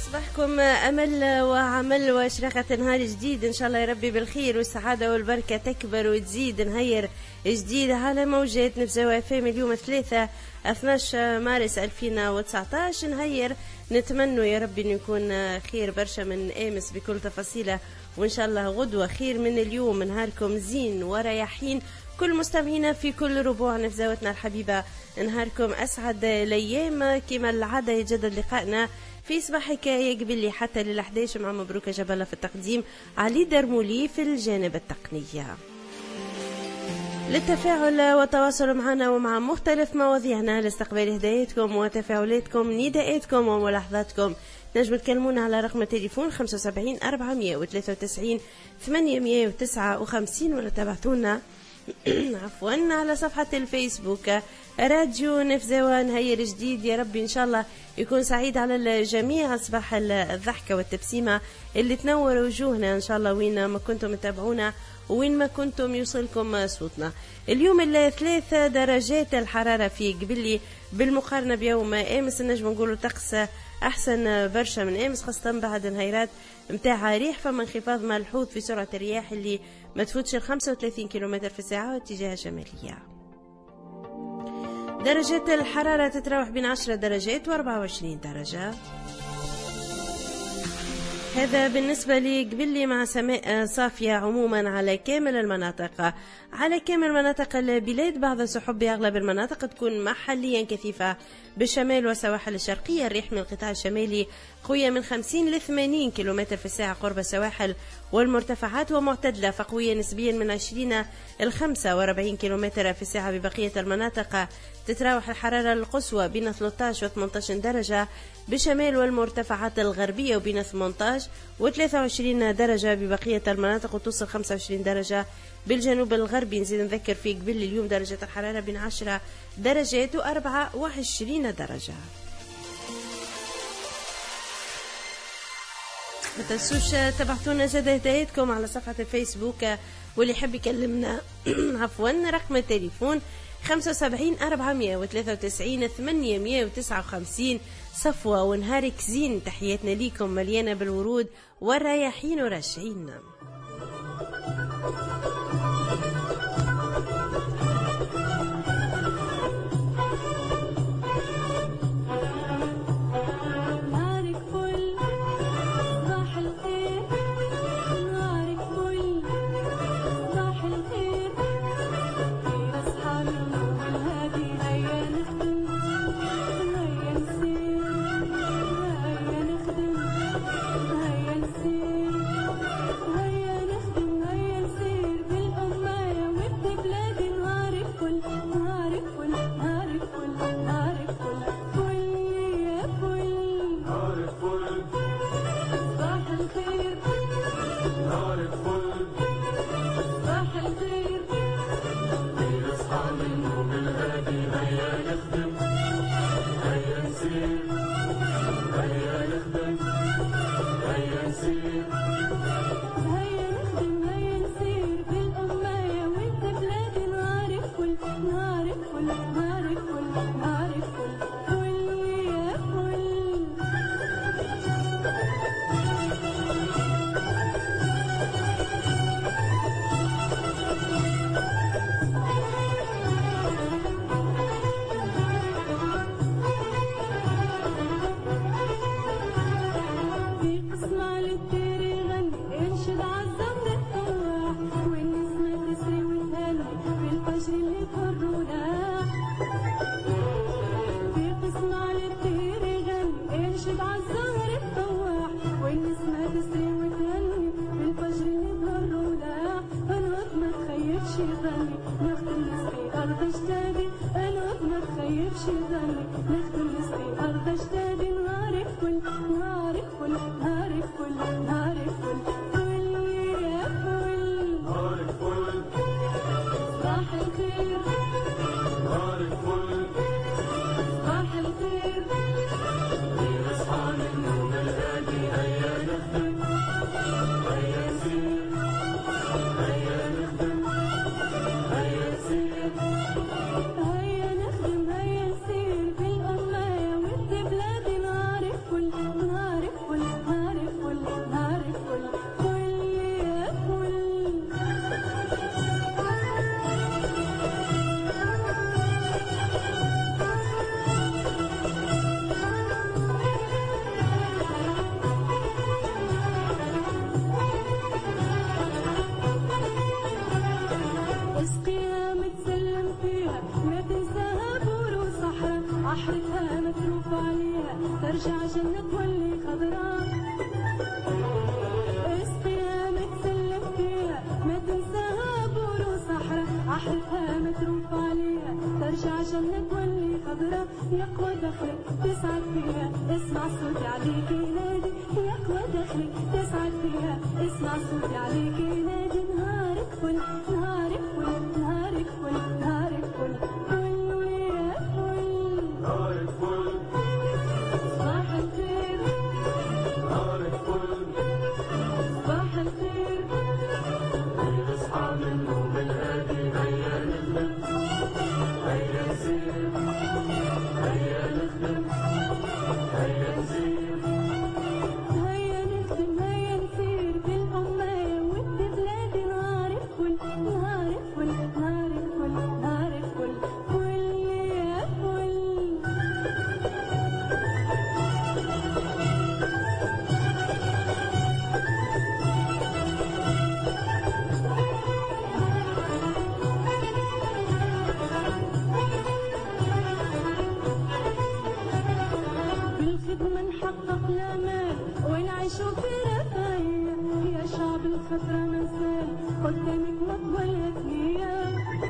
صباحكم أمل وعمل وإشراقة نهار جديد إن شاء الله يا ربي بالخير والسعادة والبركة تكبر وتزيد نهير جديد على موجات نفزاوة فيم اليوم 12 مارس 2019 نهير نتمنى يا ربي أن يكون خير برشا من أمس بكل تفاصيله وإن شاء الله غدوة خير من اليوم نهاركم زين ورياحين كل مستمعينا في كل ربوع نفزاوتنا الحبيبة نهاركم أسعد الأيام كما العادة يجدد لقائنا في صباح حكاية قبل حتى لل11 مع مبروك جبلة في التقديم علي درمولي في الجانب التقنية. للتفاعل والتواصل معنا ومع مختلف مواضيعنا لاستقبال هدايتكم وتفاعلاتكم نداءاتكم وملاحظاتكم نجم تكلمونا على رقم التليفون 75 493 859 ولا تبعثونا عفوا على صفحة الفيسبوك راديو نفزاوة نهير جديد يا ربي إن شاء الله يكون سعيد على الجميع صباح الضحكة والتبسيمة اللي تنور وجوهنا إن شاء الله وين ما كنتم تتابعونا وين ما كنتم يوصلكم صوتنا. اليوم 3 درجات الحرارة في قبلي بالمقارنة بيوم أمس نجم نقول طقس أحسن برشا من أمس خاصة بعد نهيرات متاع ريح فما انخفاض ملحوظ في سرعة الرياح اللي ما تفوتش 35 كيلومتر في الساعة اتجاه شمالية. درجات الحرارة تتراوح بين 10 درجات و24 درجة. هذا بالنسبة لي قبلي مع سماء صافية عموما على كامل المناطق. على كامل مناطق البلاد بعض السحب بأغلب المناطق تكون محليا كثيفة بالشمال والسواحل الشرقية. الريح من القطاع الشمالي قوية من 50 ل 80 كيلومتر في الساعة قرب السواحل والمرتفعات ومعتدلة فقوية نسبيا من 20 ل 45 كيلومتر في الساعة. ببقية المناطق تتراوح الحرارة القصوى بين 13 و 18 درجة بشمال والمرتفعات الغربية وبين 18 و 23 درجة ببقية المناطق وتوصل 25 درجة بالجنوب الغربي. نزيد نذكر في قبل اليوم درجة الحرارة بين 10 درجات و 24 درجة. ما تنسوش تبعثونا زاد هدايتكم على صفحة الفيسبوك واللي يحب يكلمنا عفوا رقم التليفون 75 493 859. صفوة ونهارك زين تحياتنا ليكم مليانة بالورود والرياحين وراشعين. نعرف كل أحرتها متروف عليها ترجع جنة تولي خضراء اسقيها متسلف فيها ما تنساها بور وصحراء أحرتها متروف عليها ترجع جنة تولي خضراء يقوى دخلك تسعد فيها اسمع صوتي عليك ينادي يقوى دخلك تسعد فيها اسمع صوتي عليك ينادي نهارك فل نهارك فل نهارك فل نهارك فل فل ويا فل نهارك فل صباح الخير نهارك فل صباح الخير هيا اصحى من النوم الهادي هيا نخدم هيا نسير هيا نخدم هيا نسير هيا نخدم هيا نسير بالأمة ودي بلادي نهارك فل نهارك فل نهارك فل نهارك فل فل يا فل بالخدمة نحقق الآمال ونعيشوا في رفاهية يا شعب الخضرا مازال قدامك مطول ثنية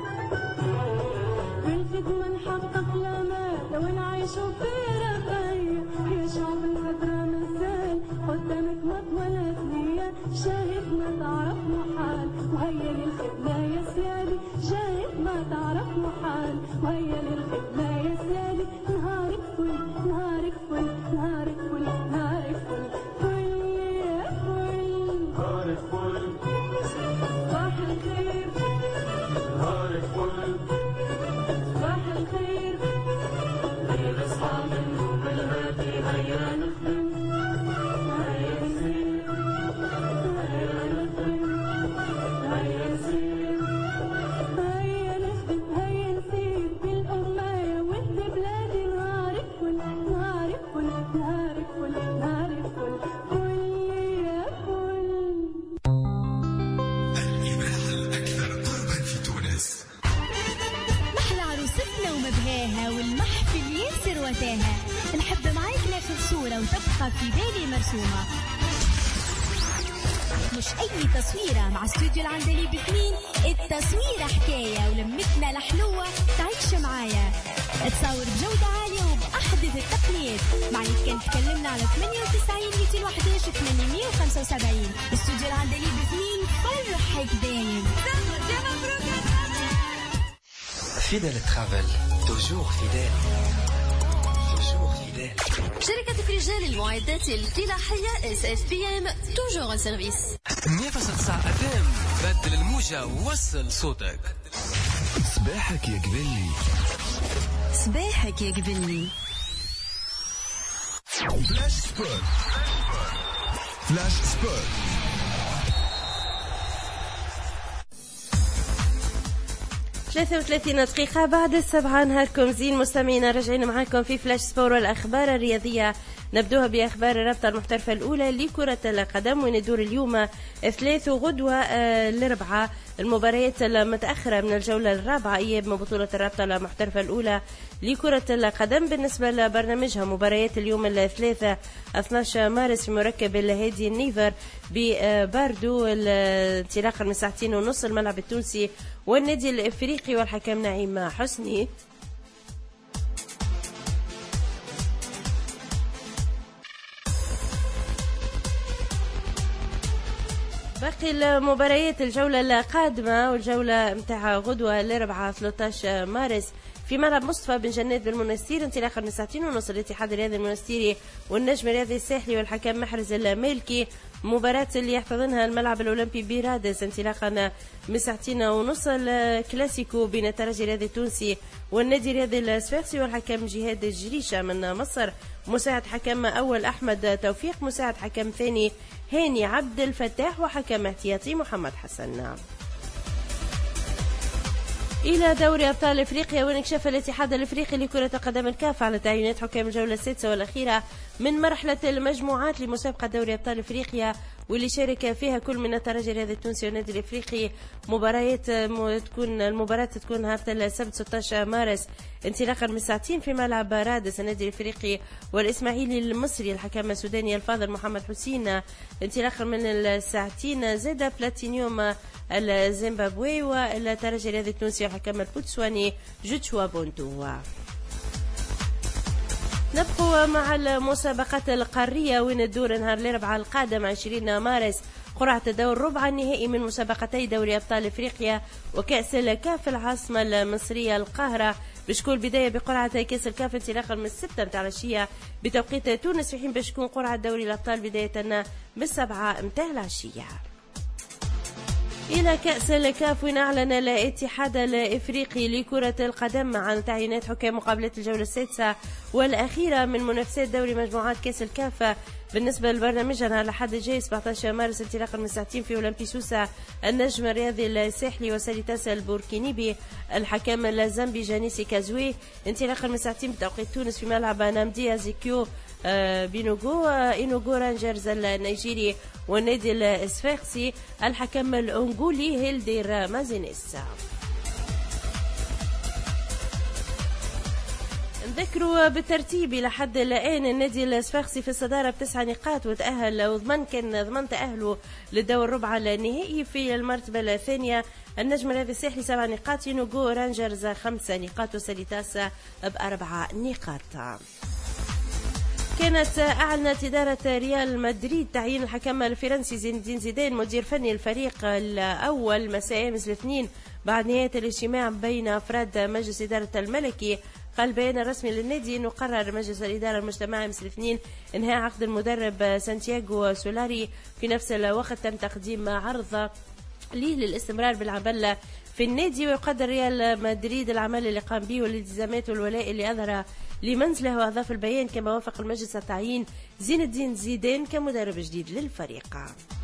بالخدمة نحقق الآمال ونعيشوا في رفاهية يا شعب الخضرا مازال قدامك مطول ثنية شاهد ما تعرف محال وهيا للخدمة يا سيادي شاهد ما تعرف محال وهيا للخدمة يا سيادي نهارك فل نهارك فل نهارك فل نهارك فل فل يا فل نهارك فل صباح الخير نهارك فل صباح الخير هيا نصحى من النوم الهادي هيا نخدم هيا نسير هيا نخدم هيا نسير هيا نخدم هيا نسير بالأمة ودي بلادي نهارك فل نهارك فل نهارك فل نهارك فل فل يا فل الإذاعة الأكثر قربا في تونس. محلى عروستنا ومبهاها والمحفل ياسر وتاها نحب معاك ناخذ صورة وتبقى في بالي مرسومة مش أي تصويرة مع استوديو العندليب 2 التصويرة حكاية ولمتنا الحلوة تعيش معايا تصور بجودة عالية وبأحدث التقنيات معي كان تكلمنا على 98 211 875 استوديو العندليب 2 فرحك دايم Fidèle Travel, toujours fidèle. Toujours fidèle. شركة رجال المعدات الفلاحية SFPM توجور ان سيرفيس. 100.9 FM بدل الموجة ووصل صوتك. صباحك يا قبلي. صباحك يا قبلي. فلاش سبورت. فلاش سبورت. 33 دقيقة بعد السبعة. نهاركم زين مستمعينا، راجعين معاكم في فلاش سبور والأخبار الرياضية. نبدوها بأخبار الرابطة المحترفة الأولى لكرة القدم وندور اليوم الثلاث وغدوة الأربعاء المباريات المتأخرة من الجولة الرابعة إياب من بطولة الرابطة المحترفة الأولى لكرة القدم. بالنسبة لبرنامجها مباريات اليوم الثلاثاء 12 مارس في مركب الهادي النيفر بباردو انطلاقا من 2:30 الملعب التونسي والنادي الإفريقي والحكم نعيم حسني. باقي المباريات الجولة القادمة والجولة متاع غدوة الأربعاء 13 مارس في ملعب مصطفى بن جنات بالمنستير انطلاقا من 2:30 الاتحاد الرياضي المنستيري والنجم الرياضي الساحلي والحكم محرز المالكي. مباراة اللي يحتضنها الملعب الأولمبي برادس انطلاقا من 2:30 الكلاسيكو بين الترجي الرياضي التونسي والنادي الرياضي الصفاقسي والحكم جهاد الجريشة من مصر. مساعد حكم أول أحمد توفيق، مساعد حكم ثاني هاني عبد الفتاح، وحكم احتياطي محمد حسن. إلى دوري أبطال إفريقيا، وانكشف الاتحاد الإفريقي لكرة القدم الكاف على تعيينات حكام الجولة السادسة والأخيرة من مرحلة المجموعات لمسابقة دوري أبطال إفريقيا واللي شارك فيها كل من الترجي الرياضي التونسي والنادي الافريقي. مباريات تكون هفته السبت 16 مارس انطلاقا من ساعتين في ملعب رادس النادي الافريقي والاسماعيلي المصري الحكم السوداني الفاضل محمد حسين، انطلاقا من الساعتين زاد بلاتينيوم الزيمبابوي والترجي الرياضي التونسي والحكم البوتسواني جوتشوا بونتو. نبقوا مع المسابقات القارية وين الدور نهار الأربعاء القادم 20 مارس قرعة الدور ربع النهائي من مسابقتي دوري أبطال إفريقيا وكأس الكاف العاصمة المصرية القاهرة، بشكون بداية بقرعة كأس الكاف انطلاقا من 6 متاع العشية بتوقيت تونس، في حين بشكون قرعة دوري الأبطال بداية من 7 متاع العشية. إلى كأس الكاف وين أعلن الاتحاد الإفريقي لكرة القدم عن تعيينات حكام مقابلات الجولة السادسة والأخيرة من منافسات دوري مجموعات كأس الكاف بالنسبة لبرنامجها على حد جاي 17 مارس انطلاقا من ساعتين في أولمبي سوسة النجم الرياضي الساحلي وساليتاس البوركينيبي الحكم الزامبي جانيسي كازوي، انطلاقا من ساعتين بتوقيت تونس في ملعب نامدي زيكيو بينوغو إنوغو رانجرز النيجيري والنادي الإسفاقسي الحكم الأنغولي هيلدير مازينيس. نذكروا بالترتيب إلى حد الآن النادي الإسفاقسي في الصدارة ب9 نقاط وتأهل وضمن تأهله للدور ربع النهائي. في المرتبة الثانية النجم الرياضي الساحلي 7 نقاط، ينوغو رانجرز 5 نقاط وساليتاس ب4 نقاط. كانت أعلنت إدارة ريال مدريد تعيين الحكم الفرنسي زين الدين زيدان مدير فني الفريق الأول مساء أمس الاثنين بعد نهاية الاجتماع بين أفراد مجلس إدارة الملكي. قال البيان الرسمي للنادي أنه قرر مجلس الإدارة المجتمعي أمس الاثنين إنهاء عقد المدرب سانتياغو سولاري. في نفس الوقت تم تقديم عرض ليه للاستمرار بالعمل في النادي، ويقدر ريال مدريد العمل اللي قام به والالتزامات والولاء اللي أظهر لمنزله. وأضاف البيان كما وافق المجلس تعيين زين الدين زيدان كمدرب جديد للفريق.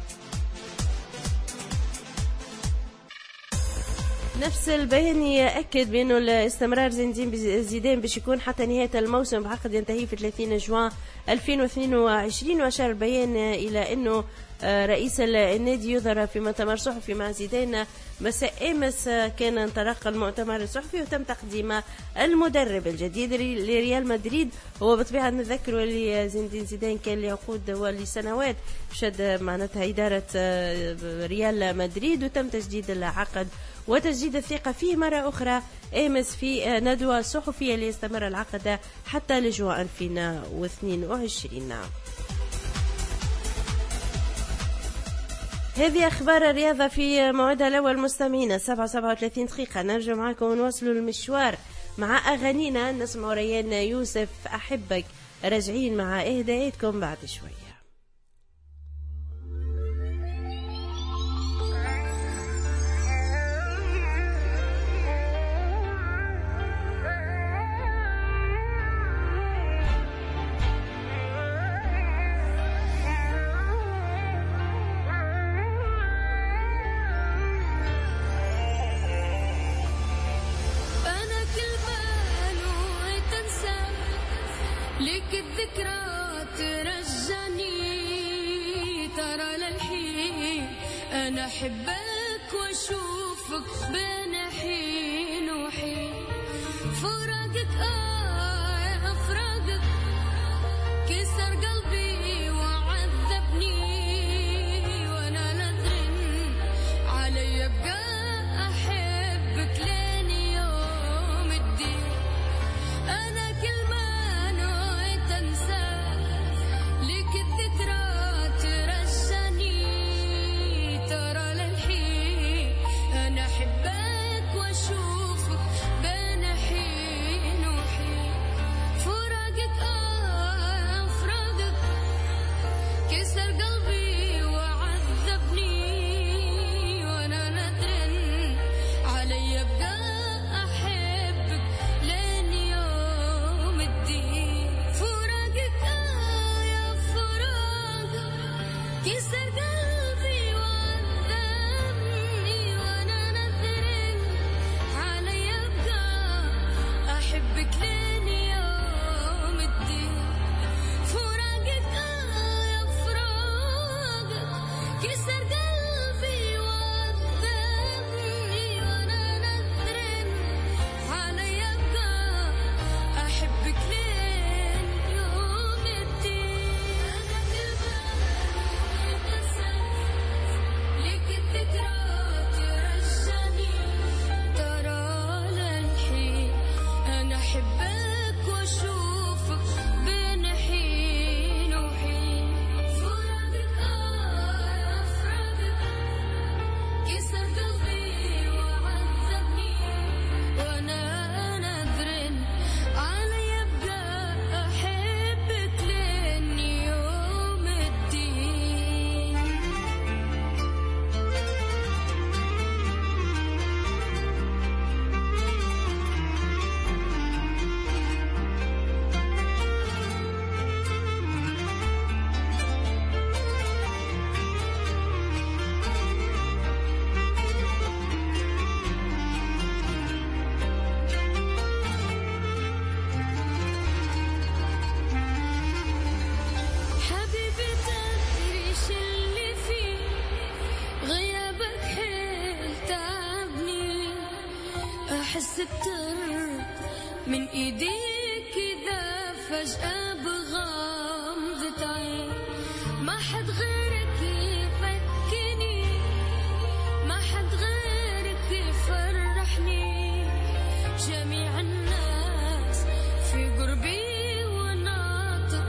نفس البيان يأكد بأنه الاستمرار زين الدين زيدان باش يكون حتى نهاية الموسم بعقد ينتهي في 30 جوان 2022. وأشار البيان إلى أنه رئيس النادي يظهر في مؤتمر صحفي مع زيدان مساء أمس كان انطلق المؤتمر الصحفي وتم تقديم المدرب الجديد لريال مدريد. هو بطبيعة نذكر اللي زين الدين زيدان كان لعقود ولسنوات شد معناتها إدارة ريال مدريد وتم تجديد العقد وتجديد الثقة فيه مرة أخرى أمس في ندوة صحفية ليستمر العقد حتى لجوء 2022. هذه أخبار الرياضة في موعدها الأول مستمعينا 37 دقيقة. نرجع معكم ونواصلوا المشوار مع أغانينا. نسمع ريان يوسف أحبك، راجعين مع إهداءاتكم بعد شوية. لك الذكرى ترجعني ترى للحين أنا أحبك وأشوفك بين حين وحين. فراقك يا فراقك كسر قلبي وعذبني وأنا ندرن علي أبقى أحبك لين يوم الدين. أنا كل ما لك الذكرى ترجعني ترى للحين أنا أحبك وأشوفك بين حين وحين. أحس كتر من إيديك كذا فجأة بغمضة عين ما حد غيرك يفكني ما حد غيرك يفرحني جميع الناس في قربي وناطر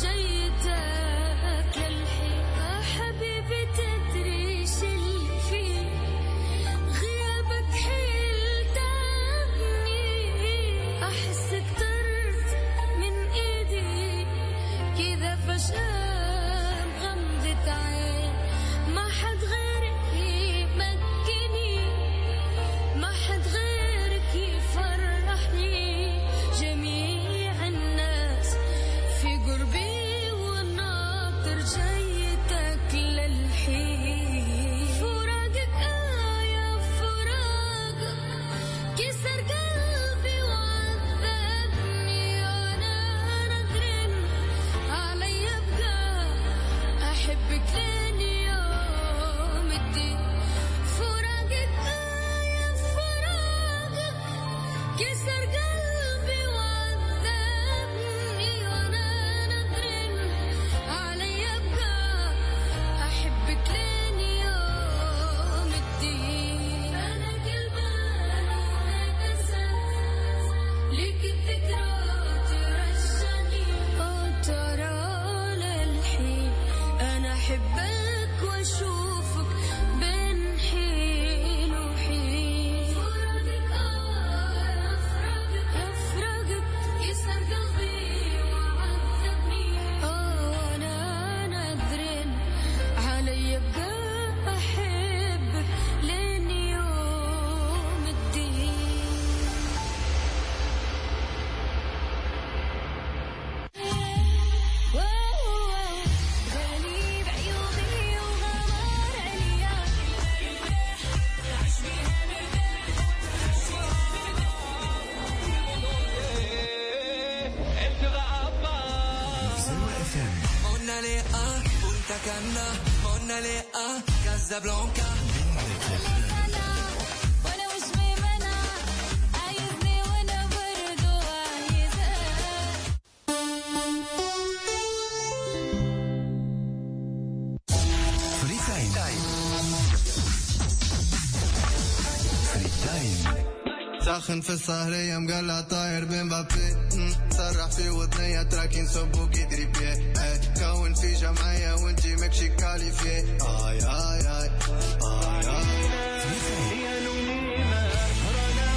جيتك للحين حبيبي تدري شل فيه غيابك حيل تعبني أحس كترت من إيدي كذا فجأة بغمضة عين ما حد غيرك يمكني ما حد غيرك يفرحني جميع الناس في قربي والناطر جيتك للحين فراقك يا فراقك كسر قلبي وعذبني وانا ندرن علي ابقى احبك لين يوم الدين فراقك يا فراقك كسر قلبي وعذبني وانا ندرن علي ابقى احبك لين يوم الدين انا قلبي كسر ليك الذكرى ترجعني ترى للحين انا احبك واشوفك بين حين وحين فراقك افراقك كسر قلبي وعذبني وانا نذرن علي ابقى احبك لين يوم الدين غالي بعيوبي وغمار عليا Punta Cana, Monalea, Casablanca. وانا وش بمنع عايزني وانا برضو عايزة فري تايم. فري تايم. ساخن في السهرية مقلع طاير بين بابي سرح في وطنية تراكين صبوك يدري بيه كون في جمعية وانتي مكشي كاليفي آي آي آي آي آي يا نونينا رانا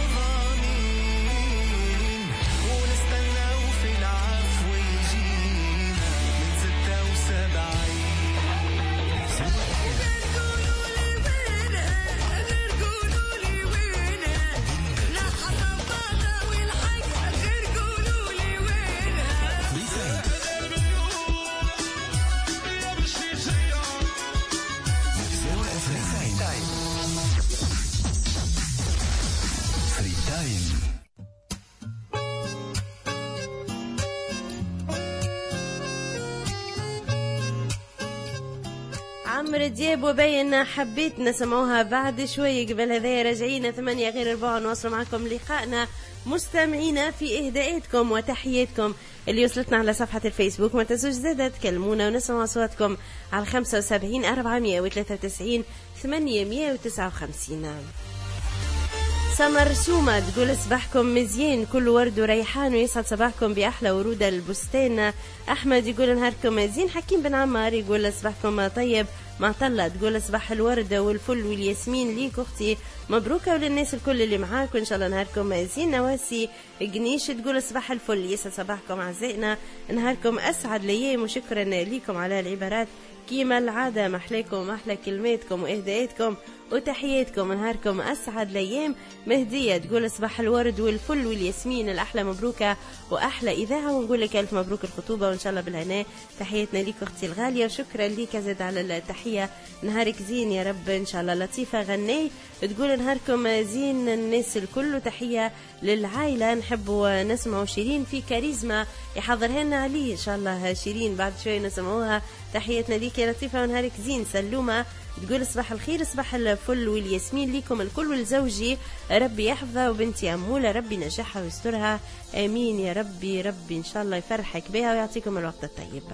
مغامين ونستناو في العفو يجينا من 76 عمرو دياب وبين حبيت نسمعوها بعد شوي. قبل هذا راجعين 8 غير 4 نواصل معكم لقائنا مستمعينا في إهداءاتكم وتحياتكم اللي وصلتنا على صفحة الفيسبوك. ما تنسوش زادة تكلمونا ونسمع أصواتكم على 75 493 859. سمر سومة تقول صباحكم مزيان كل ورد وريحان ويسعد صباحكم بأحلى ورود البستان. أحمد يقول نهاركم مزيان. حكيم بن عمار يقول صباحكم طيب. معطلة تقول صباح الورد والفل والياسمين ليك أختي مبروكة وللناس الكل اللي معاك وإن شاء الله نهاركم مزيان. نواسي قنيش تقول صباح الفل يسعد صباحكم أعزائنا نهاركم أسعد ليام وشكرا لكم على العبارات كيما العادة محلاكم أحلى كلماتكم وإهداءاتكم وتحياتكم نهاركم أسعد ليام. مهدية تقول صباح الورد والفل والياسمين الأحلى مبروكة وأحلى إذاعة ونقول لك ألف مبروك الخطوبة وإن شاء الله بالهناء. تحياتنا ليك أختي الغالية وشكرا ليك زاد على التحية. نهارك زين يا رب إن شاء الله. لطيفة غني تقول نهاركم زين الناس الكل وتحية للعائلة نحبوا نسمعوا شيرين في كاريزما يحضرها لنا علي إن شاء الله. شيرين بعد شوي نسمعوها. تحياتنا ليك يا لطيفة ونهارك زين. سلومة تقول صباح الخير، صباح الفل والياسمين ليكم الكل والزوجي، ربي يحفظها، وبنتي أمولة ربي نجحها ويسترها، آمين يا ربي. ربي إن شاء الله يفرحك بها ويعطيكم الوقت الطيب.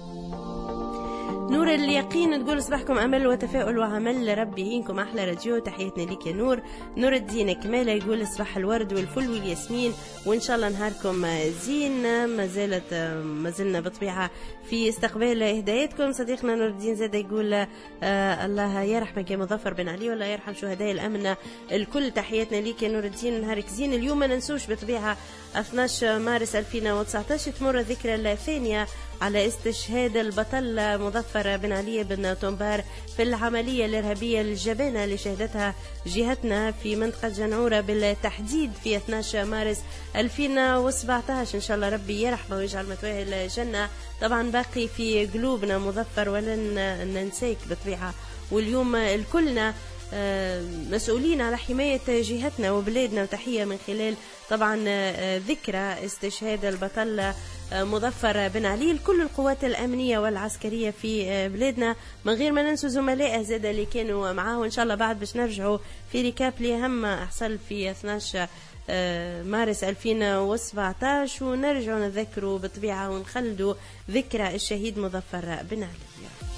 نور اليقين تقول صباحكم أمل وتفاؤل وعمل، ربي يعينكم، أحلى راديو، تحياتنا ليك يا نور. نور الدين كمالة يقول صباح الورد والفل والياسمين، وإن شاء الله نهاركم زين. ما زلنا بطبيعة في استقبال هدايتكم. صديقنا نور الدين زاد يقول الله يرحمك يا مظفر بن علي، ولا يرحم شهداء الأمن الكل، تحياتنا ليك يا نور الدين، نهارك زين. اليوم ما ننسوش بطبيعة 12 مارس 2019 تمر الذكرى الثانية على استشهاد البطل مظفر بن علي بن طنبار في العملية الإرهابية الجبانة اللي شهدتها جهتنا في منطقة جنعورة بالتحديد في 12 مارس 2017. إن شاء الله ربي يرحمه ويجعل مثواه الجنة. طبعا باقي في قلوبنا مظفر ولن ننسيك بطبيعة، واليوم الكلنا مسؤولين على حماية جهتنا وبلادنا، وتحية من خلال طبعا ذكرى استشهاد البطل مظفر بن علي لكل القوات الأمنية والعسكرية في بلادنا، من غير ما ننسوا زملائه زاد اللي كانوا معاه. وإن شاء الله بعد باش نرجعوا في ريكاب لأهم حصل في 12 مارس 2017 ونرجعوا نذكروا بطبيعة ونخلدوا ذكرى الشهيد مظفر بن علي.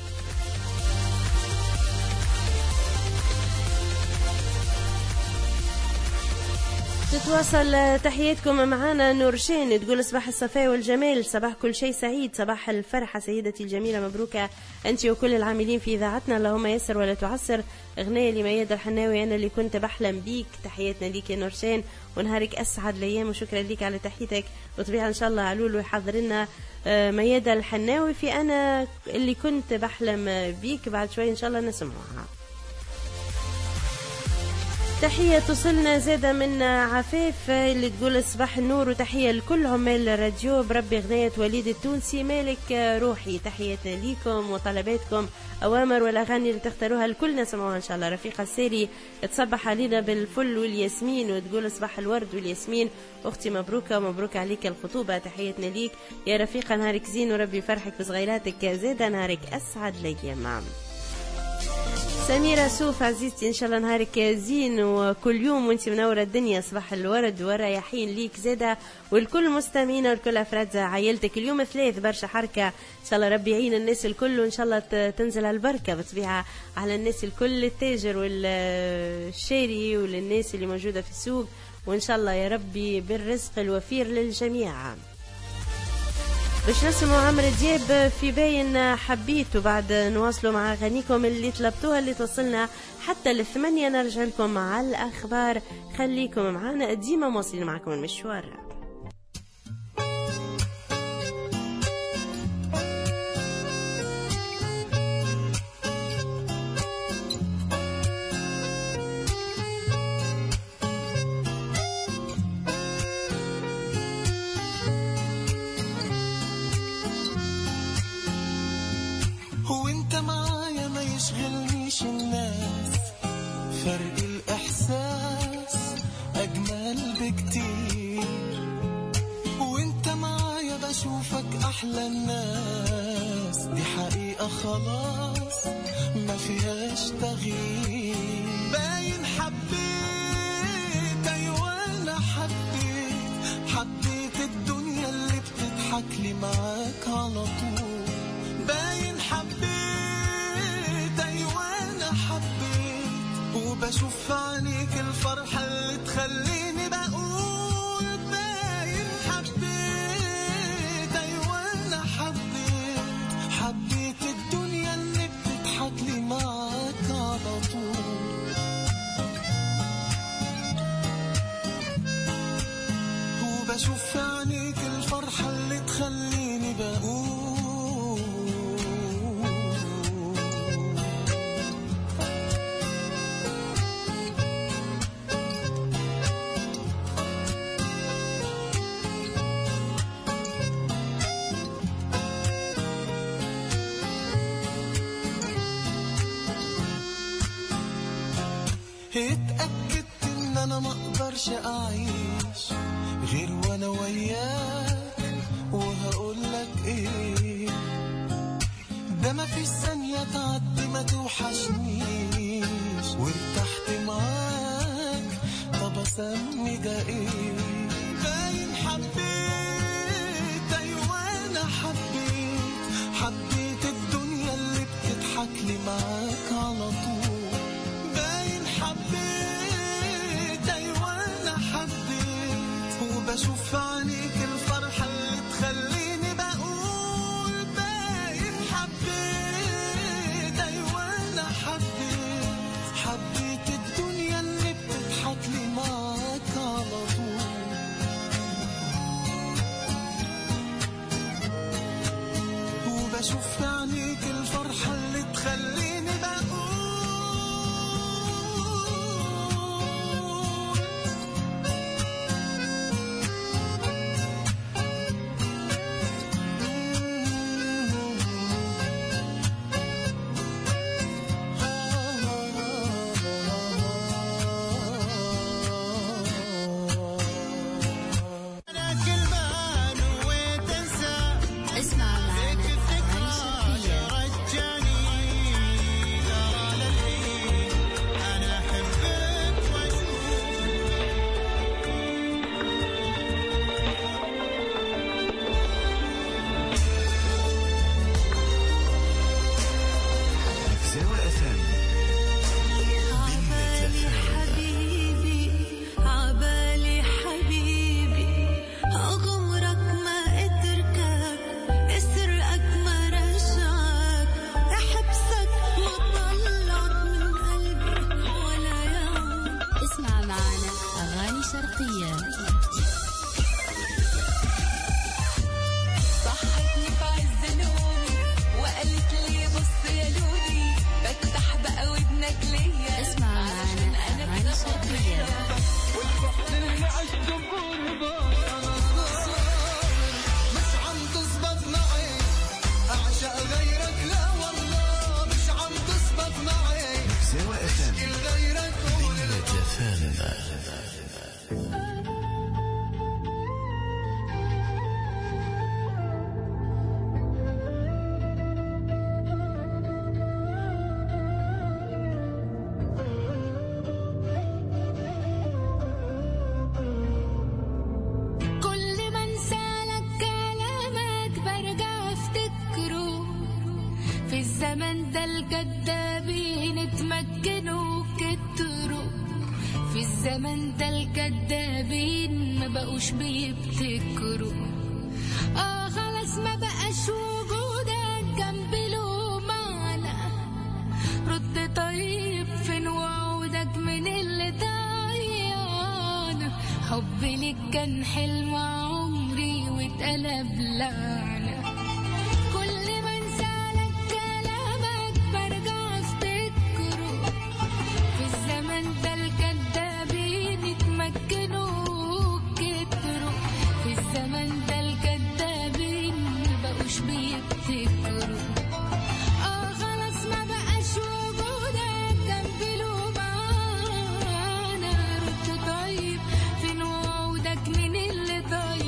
تتواصل تحياتكم معنا نورشين تقول صباح الصفاء والجمال، صباح كل شيء سعيد، صباح الفرحة سيدتي الجميلة، مبروكة أنت وكل العاملين في إذاعتنا، اللهم يسر ولا تعسر. أغنية لميادة الحناوي أنا اللي كنت بحلم بيك، تحياتنا ليك يا نورشين ونهارك أسعد الأيام، وشكرا ليك على تحيتك. وطبيعة إن شاء الله علول ويحضر لنا ميادة الحناوي في أنا اللي كنت بحلم بيك بعد شوي إن شاء الله نسمعها. تحية تصلنا زادة من عفاف اللي تقول صباح النور، وتحية لكل عمال الراديو، بربي غناية وليد التونسي مالك روحي، تحياتنا ليكم وطلباتكم أوامر والأغاني اللي تختاروها الكل نسمعوها إن شاء الله. رفيقة السيري تصبح علينا بالفل والياسمين وتقول صباح الورد والياسمين، أختي مبروكة ومبروك عليك الخطوبة، تحياتنا ليك يا رفيقة، نهارك زين وربي يفرحك بصغيراتك زادة، نهارك أسعد الأيام. سميرة سوف عزيزتي إن شاء الله نهارك زين وكل يوم وانت منورة الدنيا، صباح الورد والرياحين ليك زادة والكل مستمعين والكل أفراد عائلتك. اليوم ثلاث برشا حركة إن شاء الله ربي يعين الناس الكل، وإن شاء الله تنزل البركة بطبيعة على الناس الكل، التاجر والشاري وللناس اللي موجودة في السوق، وإن شاء الله يا ربي بالرزق الوفير للجميع. باش نسمعوا عمرو دياب في باين حبيت، وبعد نواصلوا مع أغانيكم اللي طلبتوها اللي توصلنا حتى 8 نرجع لكم مع الأخبار. خليكم معنا ديما مواصلين معكم المشوار. يشغلنيش الناس، فرق الإحساس أجمل بكتير، وانت معايا بشوفك أحلى الناس، دي حقيقة خلاص ما فيهاش تغيير. باين حبيت، أيوة أنا حبيت الدنيا اللي بتضحك لي معاك على طول. باين حبيت، وبشوف في عينيك الفرحة اللي تخليني بقول. باين حبيت، أيوة أنا حبيت الدنيا اللي بتضحك لي معاك على طول. وبشوف في عينيك الفرحة اللي تخليني بقول. اتأكدت ان انا ما اقدرش اعيش غير وانا وياك، وهقولك ايه، ده ما فيش ثانية تعدي ما توحشنيش وارتحت معاك. طب اسمي ده ايه؟ باين حبيت، ايوه انا حبيت الدنيا اللي بتضحك لي معاك على طول. باين حبيت، ايوه انا حبيت وبشوف في عينيك الفرحة اللي تخليني بقول. باين حبيت، ايوه انا حبيت الدنيا اللي بتضحك لي معاك على طول. وبشوف في عينيك الفرحة اللي تخليني بقول. الزمن ده الكدابين اتمكنوا كتروا. في الزمن ده الكدابين ما بقوش بيبتكروا. خلاص ما بقاش وجودك جنب له معنى. رد طيب فين وعودك من اللي ضيعنا. حبي ليك كان حلم عمري واتقلب لعنة. كل ما انسالك كلامك برجع افتكره. في الزمن ده الكدابين اتمكنوا كتروا. في الزمن ده الكدابين مبقوش بيبتكروا. خلاص ما بقاش وجودك جنب له معانا. رد طيب فين وعودك من اللي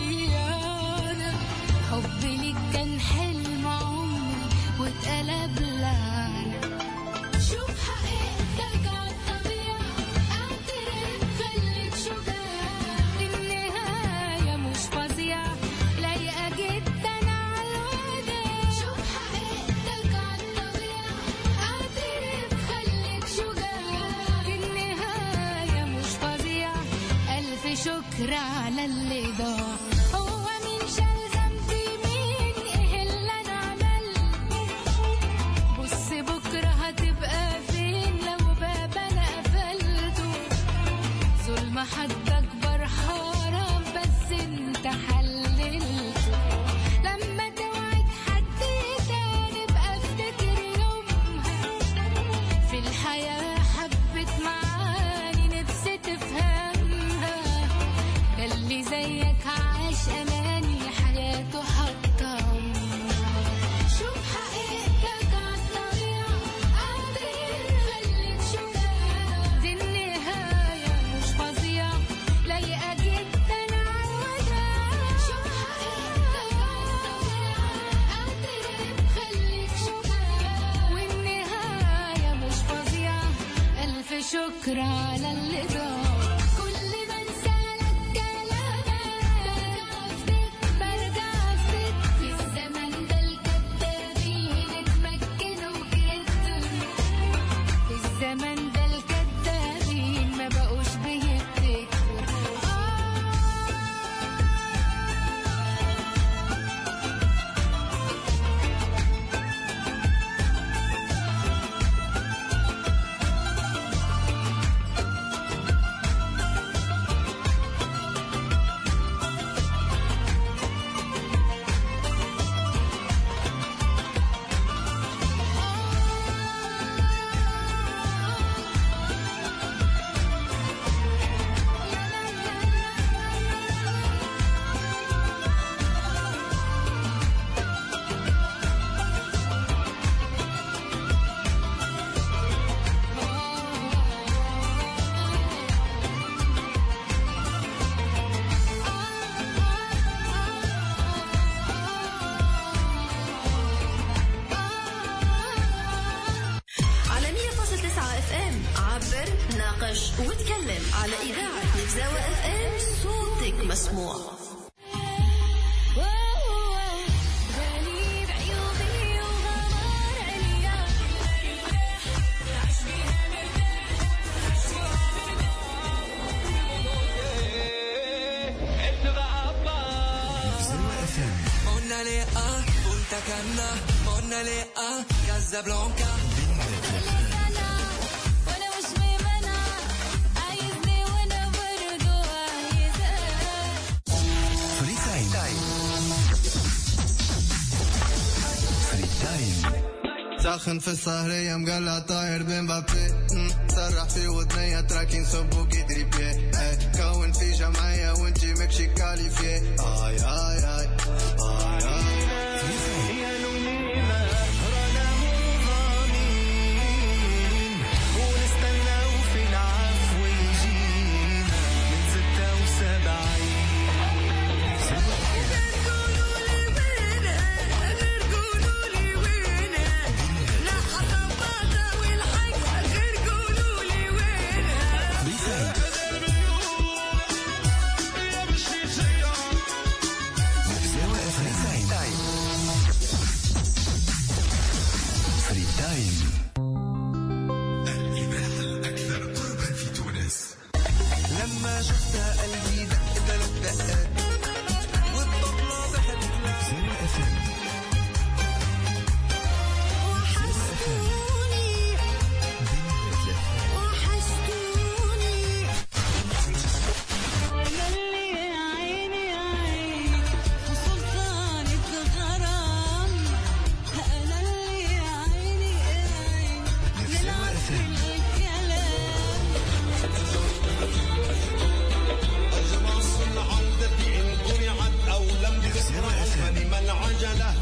ضيعنا. حبي ليك كان حلم عمري واتقلب لعنة. شوف حقيقتك عالطبيعة اعترف خليك شجاع. النهاية مش فظيعة لايقة جدا عالوداع. شوف حقيقتك عالطبيعة اعترف خليك شجاع. النهاية مش فظيعة ألف شكر على اللي ضاع. هو مين شال ذنبي مين ايه اللي انا عملته. بص بكرة هتبقى فين لو باب انا قفلته. ظلم حد اكبر حرام بس انت حللته. لما توعد حد تاني بقى افتكر يومها. في الحياة حبت معاني نفسي تفهمها. ده اللي بكرة على اللي ضاع. كل ما انسالك كلامك برجع أفتك في الزمن ده الكدابين اتمكنوا وكتروا. في الزمن ده الكدابين ما بقوش بيبتكروا. وتكلم على إذاعة نبزاوة FM. صوتك مسموع. قلنا ليه قلت كنا قلنا ليه كازابلانكا. ساخن في السهرية مقلع طاير بين بابي. سرح في وطنية تراكين صبو قدري بيه. كون في جمعية وانتي مكشي كاليفيه. آي آي آي آي آي يا نونينا رانا مضامين ونستنى وفي العفو يجينا من 76. لما شفتها قلبي دق 3 دقات والطبلة ضحكت لها. وحشتوني للي عيني عين وسلطانة غرام. أنا اللي عيني عين نلعب في الكلام. الجماعة الصنع عودتي إن قرعت أو لم تقرأ فلمن عجلة.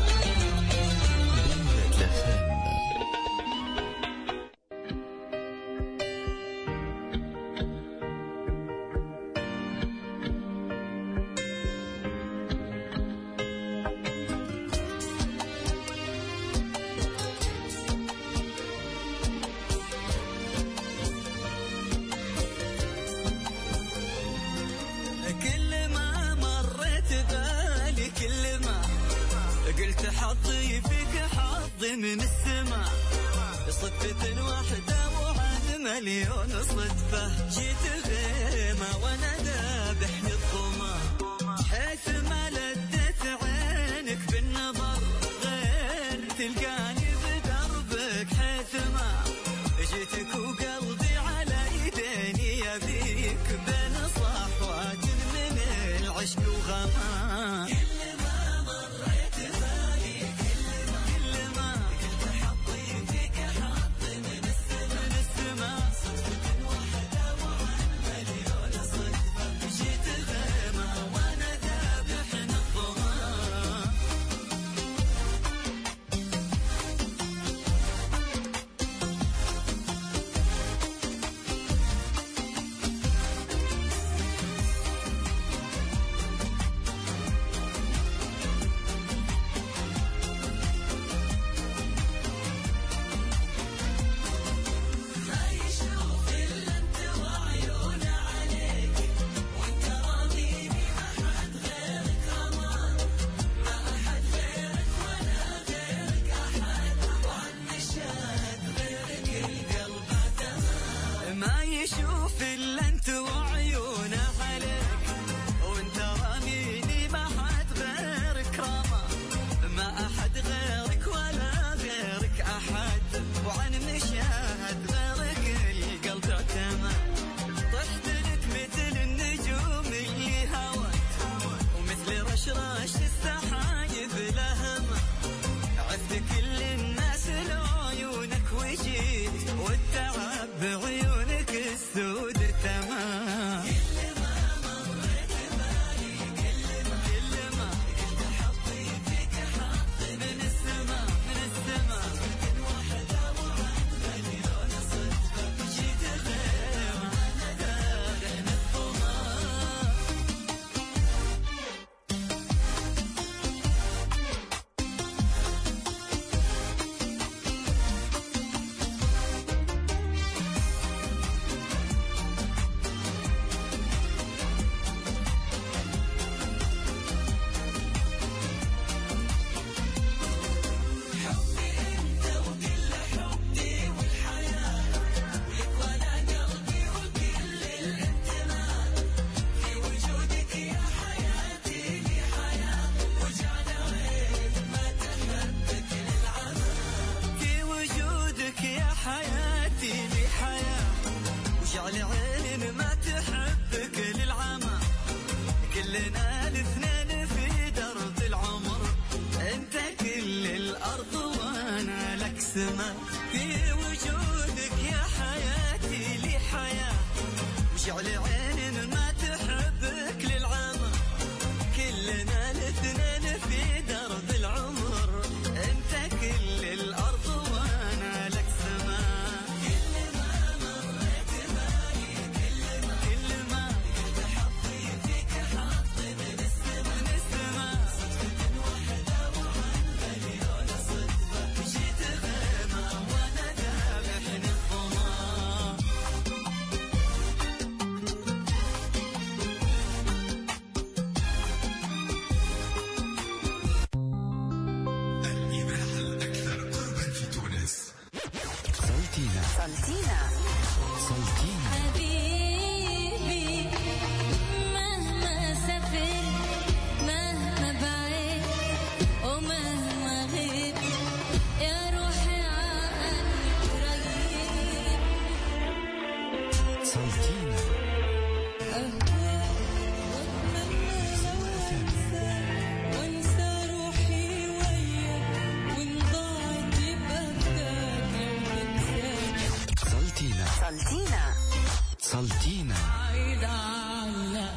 كل ما مرت بالي كل ما قلت حظي فيك حظي من السماء. صدفة واحدة وعن مليون صدفة جيت غيمة وانا ذابحني الظما. حيث ما لدت عينك بالنظر غير تلقاني بدربك. حيث ما جيتك وقلبي على يديني يبيك بين صحوات من العشق وغما. كل ما مريت بالي كل ما قلت حظي فيك حظي من السماء. صدفة واحدة وعن مليون صدفة جيت يشوف إلا أنت وعيونه عليك، وأنت راميني ما حد غيرك رمى، ما أحد غيرك ولا غيرك أحد، وعن مشاهد غيرك القلب اعتمى. طحت لك مثل النجوم اللي هوت، ومثل رشراش السحايب لهمة، عفت كل الناس لعيونك وجيت، والتعب بعيونك السود ارتمى. كل ما مريت بالي كل ما قلت حظي فيك حظ من السماء من السماء، واحدة وعن مليون صدفة جيت غير أنا دارن الظما. كلنا الاثنين في درب العمر، انت كل الارض وانا لك سما، في وجودك يا حياتي لي حياه، وجعل عين ما تحبك للعمى، كلنا الاثنين في درب العمر، انت كل الارض وانا لك سما. كل ما مريت بالي كل ما قلت حظي فيك حظ من السما من السما، صدفة واحدة وعن مليون صدفة جيت غيمة وانا ذابح الظما. الإذاعة الأكثر قربا في تونس. سلطينا سلطينا حبيبي مهما سافر مهما بعيد ومهما غيب يا روحي عنك قريب، سلطينا وانسى روحي وياك وان ضاعت يبقى فداك لو تنساك. سلطينا سلطينا بعيد عنك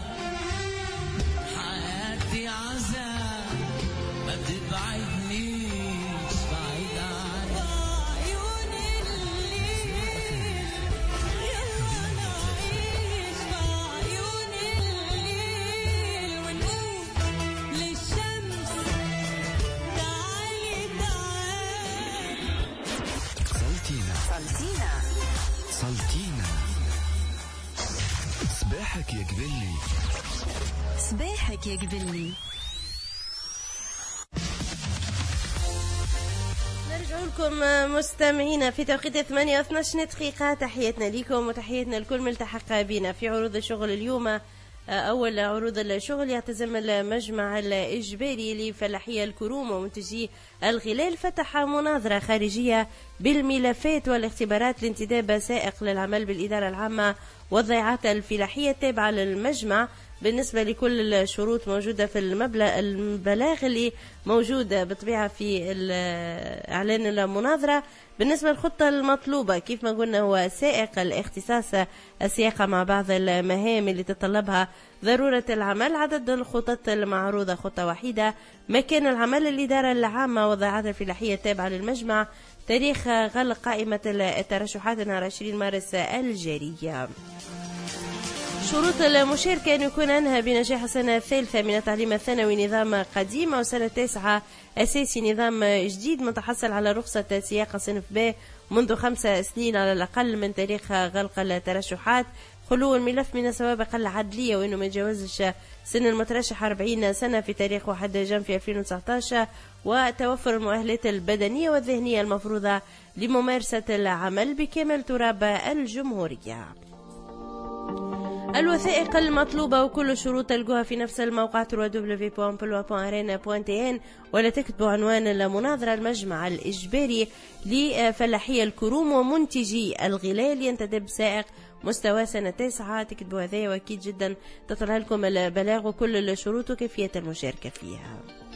حياتي عذاب، ما تبعدنيش بعيد عنك. عيون الليل يلا نعيش بعيون الليل، ونقول للشمس تعالي تعالي. سلطينا سلطينا صباحك يا قبلي. صباحك يا قبلي. نرجع لكم مستمعينا في توقيت 8:12 دقيقة. تحياتنا لكم وتحياتنا لكل ملتحق بنا في عروض الشغل اليوم. أول عروض الشغل يعتزم المجمع الإجباري لفلاحية الكروم ومنتجي الغلال فتح مناظرة خارجية بالملفات والاختبارات لانتداب سائق للعمل بالإدارة العامة والضيعات الفلاحية التابعة للمجمع. بالنسبة لكل الشروط موجودة في البلاغ اللي موجود بطبيعة في إعلان المناظرة. بالنسبة للخطة المطلوبة كيف ما قلنا هو سائق الاختصاص السياقة مع بعض المهام اللي تتطلبها ضرورة العمل. عدد الخطط المعروضة خطة وحيدة. مكان العمل الإدارة العامة والضيعات الفلاحية التابعة للمجمع. تاريخ غلق قائمة الترشحات نهار 20 مارس الجاري. شروط المشاركة أن يكون أنهى بنجاح السنة الثالثة من التعليم الثانوي نظام قديم أو سنة 9 أساسي نظام جديد، متحصل على رخصة سياقة صنف ب منذ 5 سنين على الأقل من تاريخ غلق الترشحات. خلو الملف من السوابق العدلية وأنه ما يتجاوزش سن المترشح 40 سنة في تاريخ 1 جانفي 2019، وتوفر المؤهلات البدنية والذهنية المفروضة لممارسة العمل بكامل تراب الجمهورية. الوثائق المطلوبة وكل الشروط تلقوها في نفس الموقع www.emploa.arena.tn، ولا تكتبوا عنوان المناظرة: المجمع الإجباري لفلاحي الكروم ومنتجي الغلال ينتدب سائق مستوى سنة 9. تكتبوا هذا وأكيد جدا تطلع لكم البلاغ وكل الشروط وكيفية المشاركة فيها.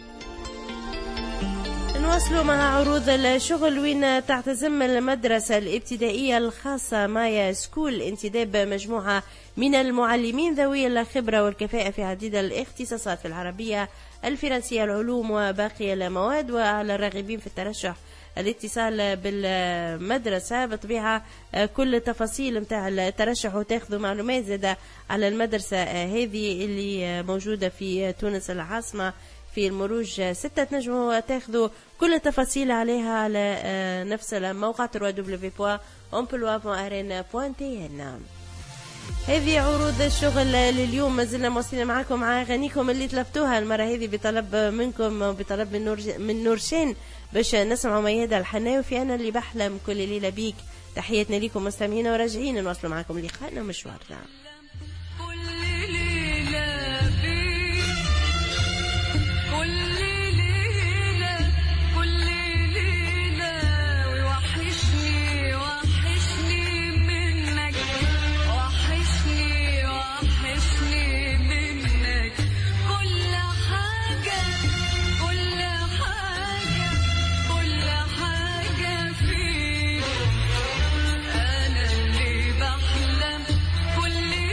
نواصلوا مع عروض الشغل، وين تعتزم المدرسة الابتدائية الخاصة مايا سكول انتداب مجموعة من المعلمين ذوي الخبرة والكفاءة في عديد الاختصاصات في العربية، الفرنسية، العلوم وباقي المواد. وعلى الراغبين في الترشح الاتصال بالمدرسة بطبيعة كل التفاصيل متاع الترشح، وتاخذوا معلومات زادة على المدرسة هذه اللي موجودة في تونس العاصمة في المروج 6. تنجموا تاخذوا كل التفاصيل عليها على نفس الموقع www.emploa.arena.tn. هذه عروض الشغل لليوم. ما زلنا مواصلين معكم مع أغانيكم اللي طلبتوها المرة هذه بطلب منكم وبطلب من نورشين، باش نسمعوا ميادة الحناوي في أنا اللي بحلم كل ليلة بيك. تحياتنا لكم مستمعينا، وراجعين نواصلوا معكم لقاءنا مشوارنا. كل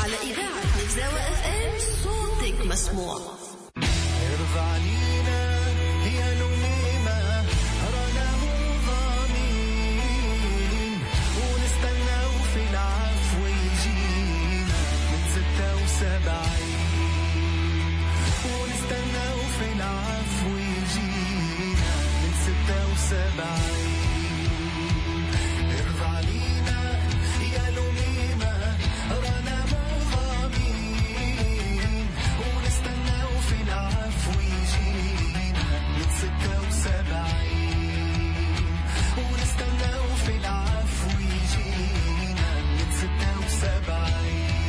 على إذاعة نزاوة FM صوتك مسموع. ارضى علينا يا لميمة رانا مضامين ونستنى وفي العفو يجينا من 76 ونستنى وفي العفو يجينا من 76 ارضى علينا يا لميمة رانا مضامين ونستنى وفي العفو يجينا من 76 ونستنى وفي العفو يجينا من 76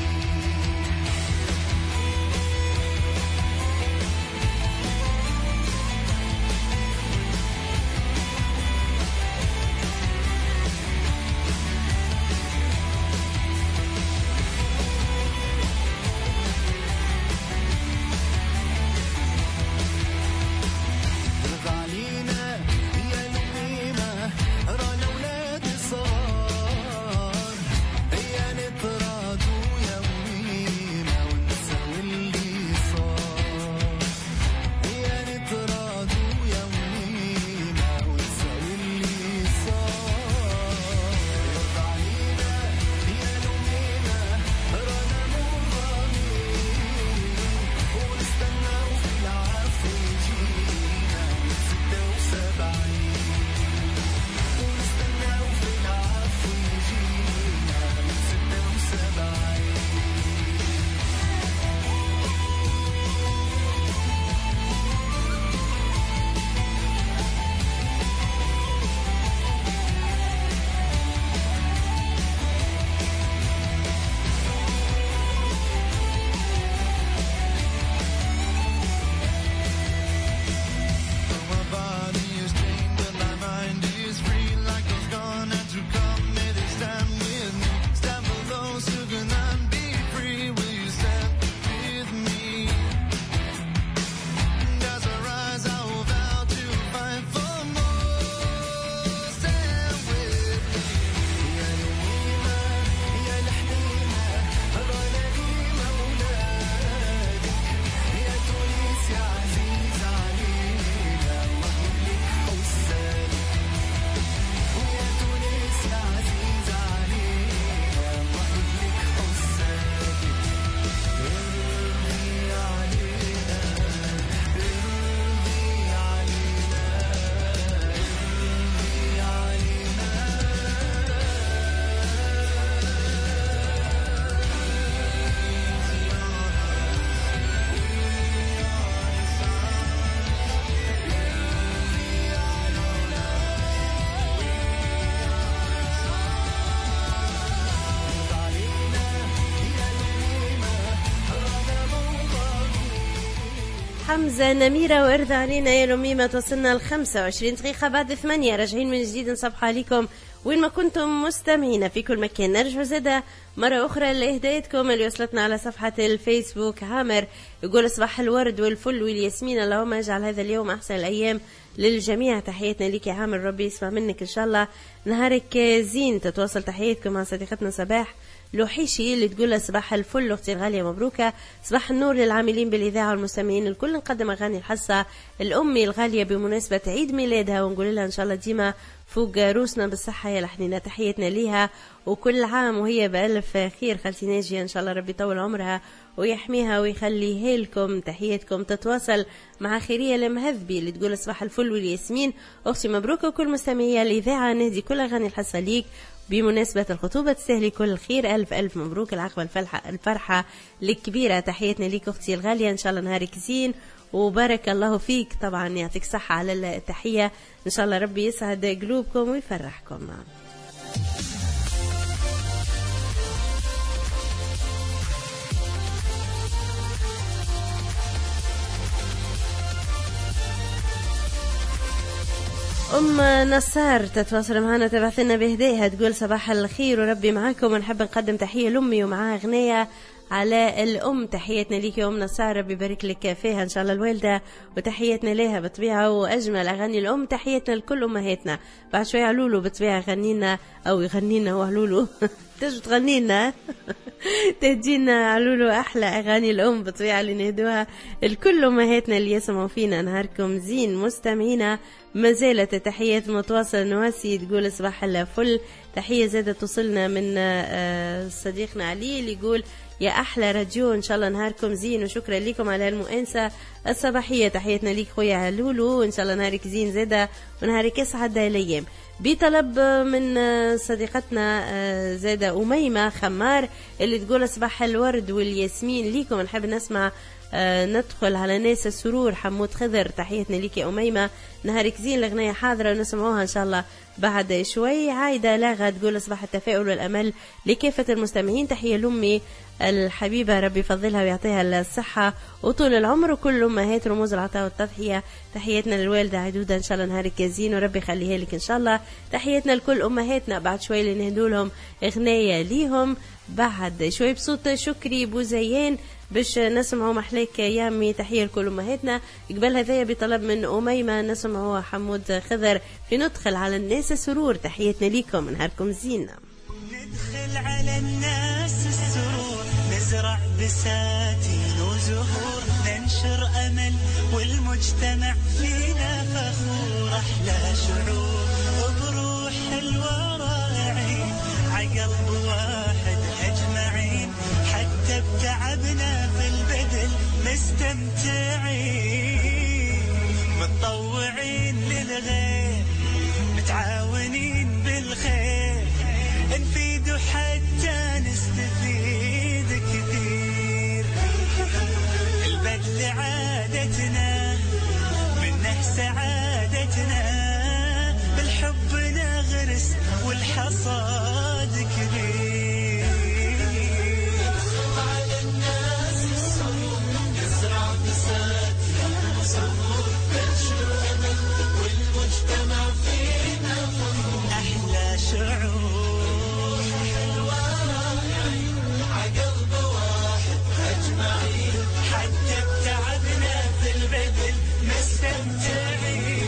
ارضى علينا يا لميمة رانا ولاد صار يا نتراضوا يا لميمة ونسوي اللي صار يا نتراضوا يا لميمة ونسوي اللي صار ارضى علينا يا لميمة رانا مضامين ونستنى وفي العفو يجينا من 76 ونستنى وفي العفو يجينا من 76 My body is chained but my mind is free like those gone and to come may they stand with me stand for those who cannot be free will you stand with me as I rise I will vow to fight for more stand with me يا لميمة يا الحنينة رانا ديما ولادك يا تونس يا عزيز علينا الله يهلك حسادك ويا تونس يا عزيز علينا الله يهلك حسادك ارضي علينا ارضي علينا حمزة نميرة وارضى علينا يا لميمة. توصلنا ل 25 دقيقة بعد 8 راجعين من جديد نصبح عليكم وين ما كنتم مستمعين في كل مكان. نرجع زادة مرة أخرى لهدايتكم اللي وصلتنا على صفحة الفيسبوك. عامر يقول صباح الورد والفل والياسمين اللهم اجعل هذا اليوم أحسن الأيام للجميع. تحياتنا لك يا عامر ربي يسمع منك إن شاء الله نهارك زين. تتواصل تحياتكم مع صديقتنا صباح لوحيشي اللي تقول صباح الفل أختي الغالية مبروكة صباح النور للعاملين بالإذاعة والمستمعين الكل. نقدم أغاني الحصة الأمي الغالية بمناسبة عيد ميلادها ونقول لها إن شاء الله ديما فوق روسنا بالصحة يا لحنينا. تحياتنا ليها وكل عام وهي بألف خير. خالتي ناجية إن شاء الله ربي يطول عمرها ويحميها ويخليها لكم. تحياتكم. تتواصل مع خيرية المهذبي اللي تقول صباح الفل والياسمين أختي مبروكة وكل مستمعية الإذاعة نهدي كل أغاني الحصة ليك بمناسبة الخطوبة تستاهلي كل الخير. ألف ألف مبروك العقبة الفرحة الكبيرة. تحياتنا ليك أختي الغالية إن شاء الله نهارك زين وبارك الله فيك. طبعا يعطيك صحة على التحية إن شاء الله ربي يسعد قلوبكم ويفرحكم. أم نصار تتواصل معنا تبعث لنا بهدايا تقول صباح الخير وربي معاكم ونحب نقدم تحية لأمي ومعها أغنية على الأم. تحياتنا ليك يا أمنا سارة، بيبارك لك فيها إن شاء الله الوالدة، وتحياتنا لها بطبيعة. وأجمل أغاني الأم تحياتنا لكل أمهاتنا. بعد شوية علولو بطبيعة يغنينا أو يغنينا هو علولو تجو تغنينا تهدينا علولو أحلى أغاني الأم بطبيعة اللي نهدوها الكل أمهاتنا اللي يسمعوا فينا. نهاركم زين مستمعينا. ما زالت تحيات متواصلة. نواسي تقول صباح الفل. تحية زادة توصلنا من صديقنا علي اللي يقول يا أحلى راديو، إن شاء الله نهاركم زين وشكرا لكم على المؤانسة الصباحية. تحياتنا ليك خويا علولو، إن شاء الله نهارك زين زادة ونهارك يسعد الأيام. بطلب من صديقتنا زادة أميمة خمار اللي تقول صباح الورد والياسمين ليكم. نحب نسمع ندخل على ناس السرور حمود خضر. تحياتنا ليك يا أميمة، نهارك زين. الأغنية حاضرة ونسمعوها إن شاء الله بعد شوي. عايدة لاغا تقول صباح التفاؤل والأمل لكافة المستمعين. تحية لأمي الحبيبة، ربي يفضلها ويعطيها الصحة وطول العمر، وكل أمهات رموز العطاء والتضحية. تحياتنا للوالدة عدودة، إن شاء الله نهارك زين وربي يخليها لك إن شاء الله. تحياتنا لكل أمهاتنا. بعد شوي اللي نهدوا لهم إغنية ليهم بعد شوي بصوت شكري بوزيان باش نسمعوا محليك يا امي. تحيه لكل امهاتنا. قبل هذايا بطلب من اميمه نسمعوا حمود خضر في ندخل على الناس السرور. تحياتنا ليكم، نهاركم زين. ندخل على الناس السرور، نزرع بساتين وزهور، ننشر امل والمجتمع فينا فخور. احلى شعور وبروح حلوه رائعين، عقلب واحد اجمعين، حتى بتعبنا في البذل مستمتعين، متطوعين للغير، متعاونين بالخير، نفيد حتى نستفيد كثير. البذل عادتنا، منه سعادتنا، بالحب نغرس والحصاد كبير. أحلى شعور حلوة رائعين، عقلب واحد أجمعين، حتى بتعبنا في البذل مستمتعين.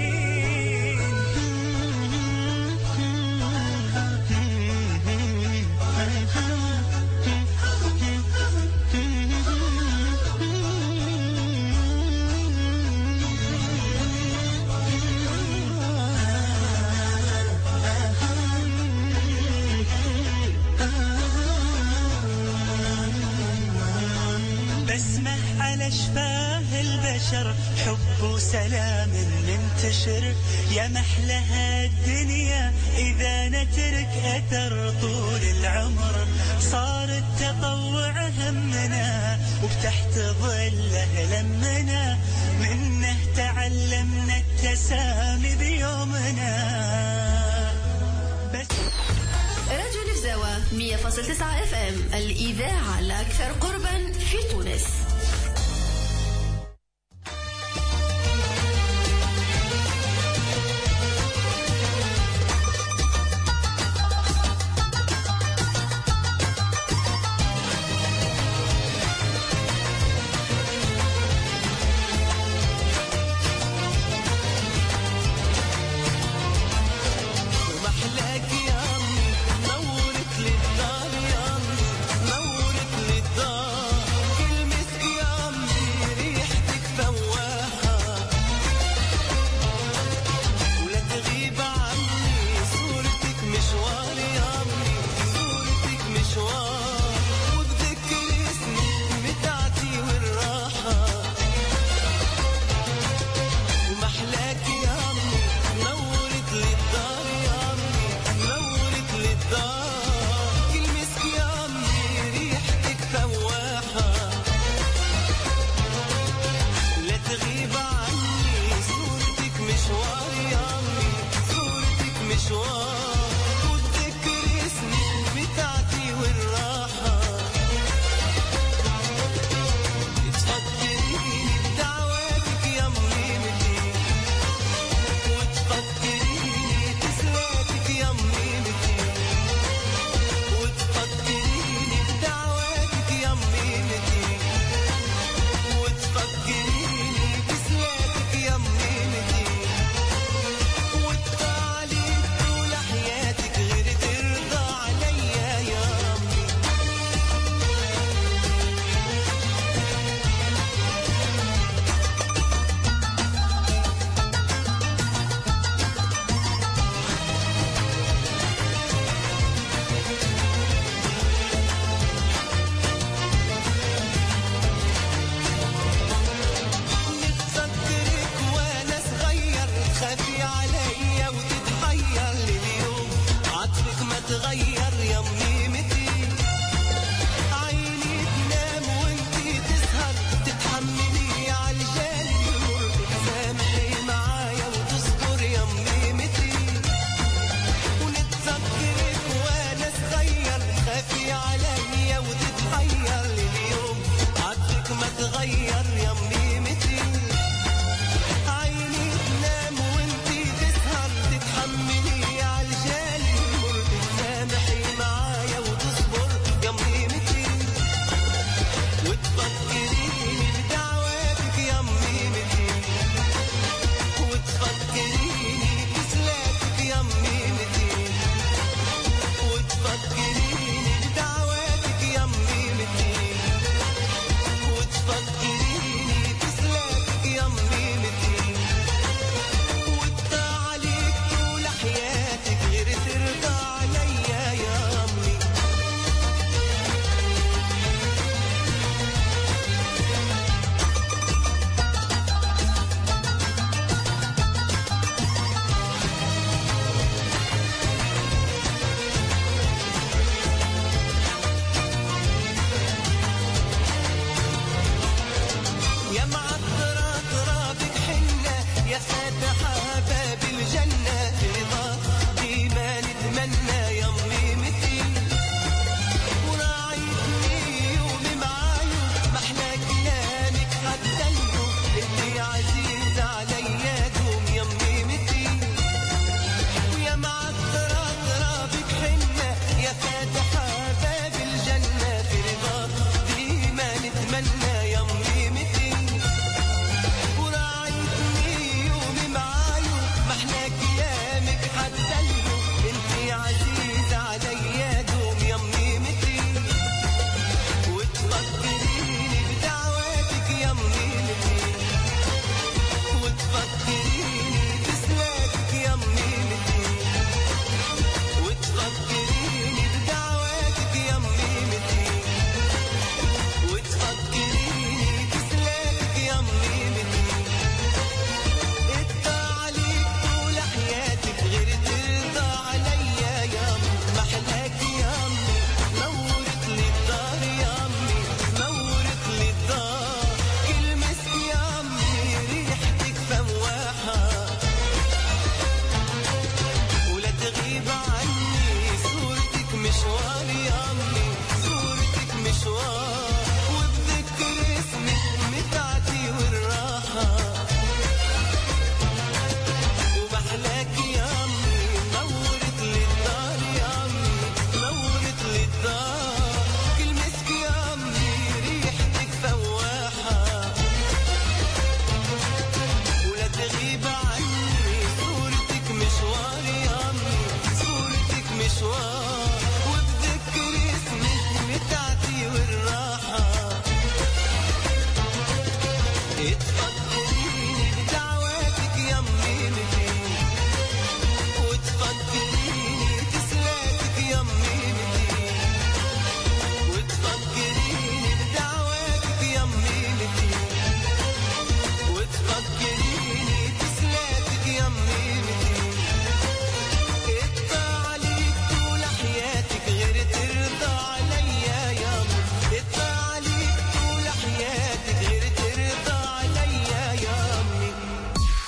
بسمة على شفاه البشر، حب وسلام منتشر، يا محلها الدنيا إذا نترك أثر طول العمر. صار التطوع همنا وبتحت ظله لمنا، منه تعلمنا التسامي بيومنا. راديو نفزاوة 100.9 FM، الإذاعة الأكثر قربا في تونس. نورت للدار، كل مسكين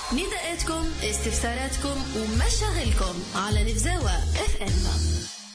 نداءاتكم، استفساراتكم ومشاغلكم على نفزاوة اف ام.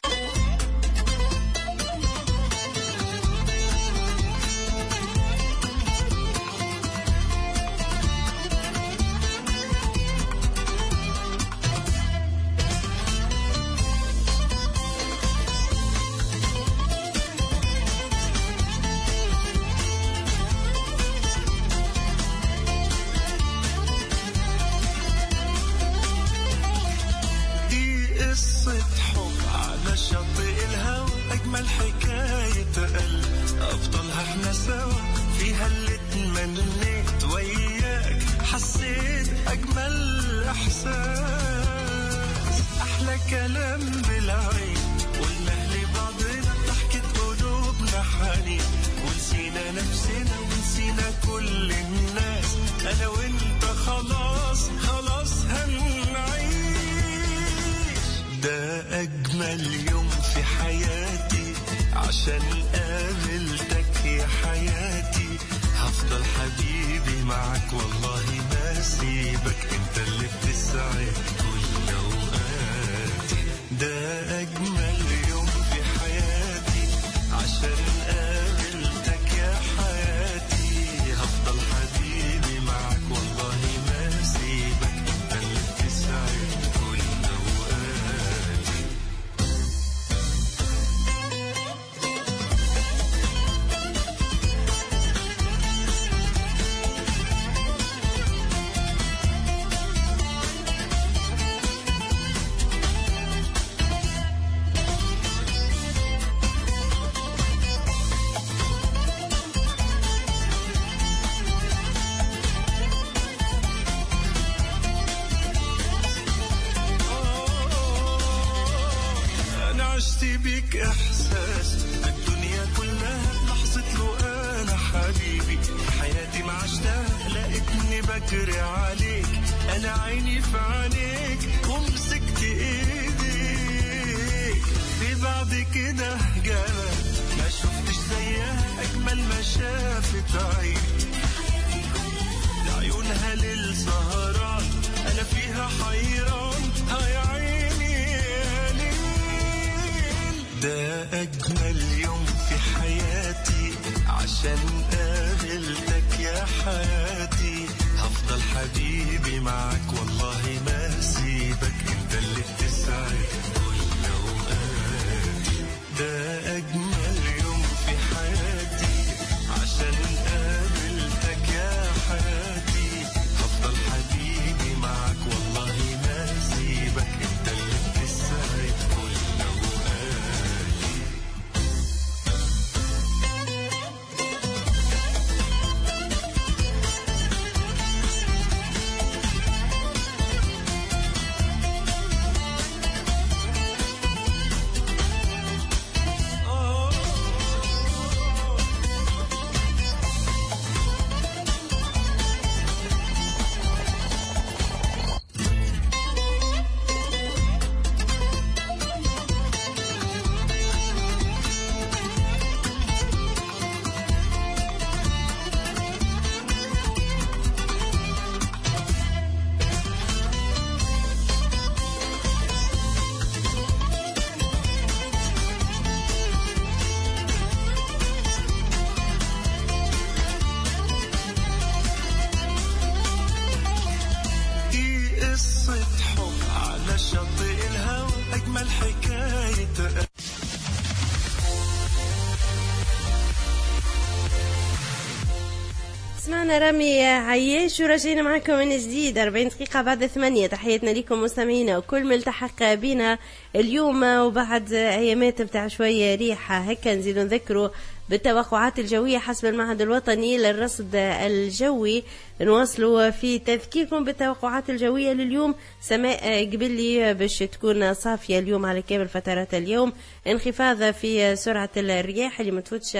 سمعنا رامي عياش ورجعنا معكم من جديد 40 دقيقة بعد 8. تحياتنا لكم مستمعينا وكل ملتحق بنا اليوم وبعد أيامات بتاع شوية ريحة هكا. نزيد نذكروا بالتوقعات الجوية حسب المعهد الوطني للرصد الجوي. نواصلوا في تذكيركم بالتوقعات الجوية لليوم. سماء قبلي باش تكون صافية اليوم على كامل فترات اليوم. انخفاض في سرعة الرياح اللي متفوتش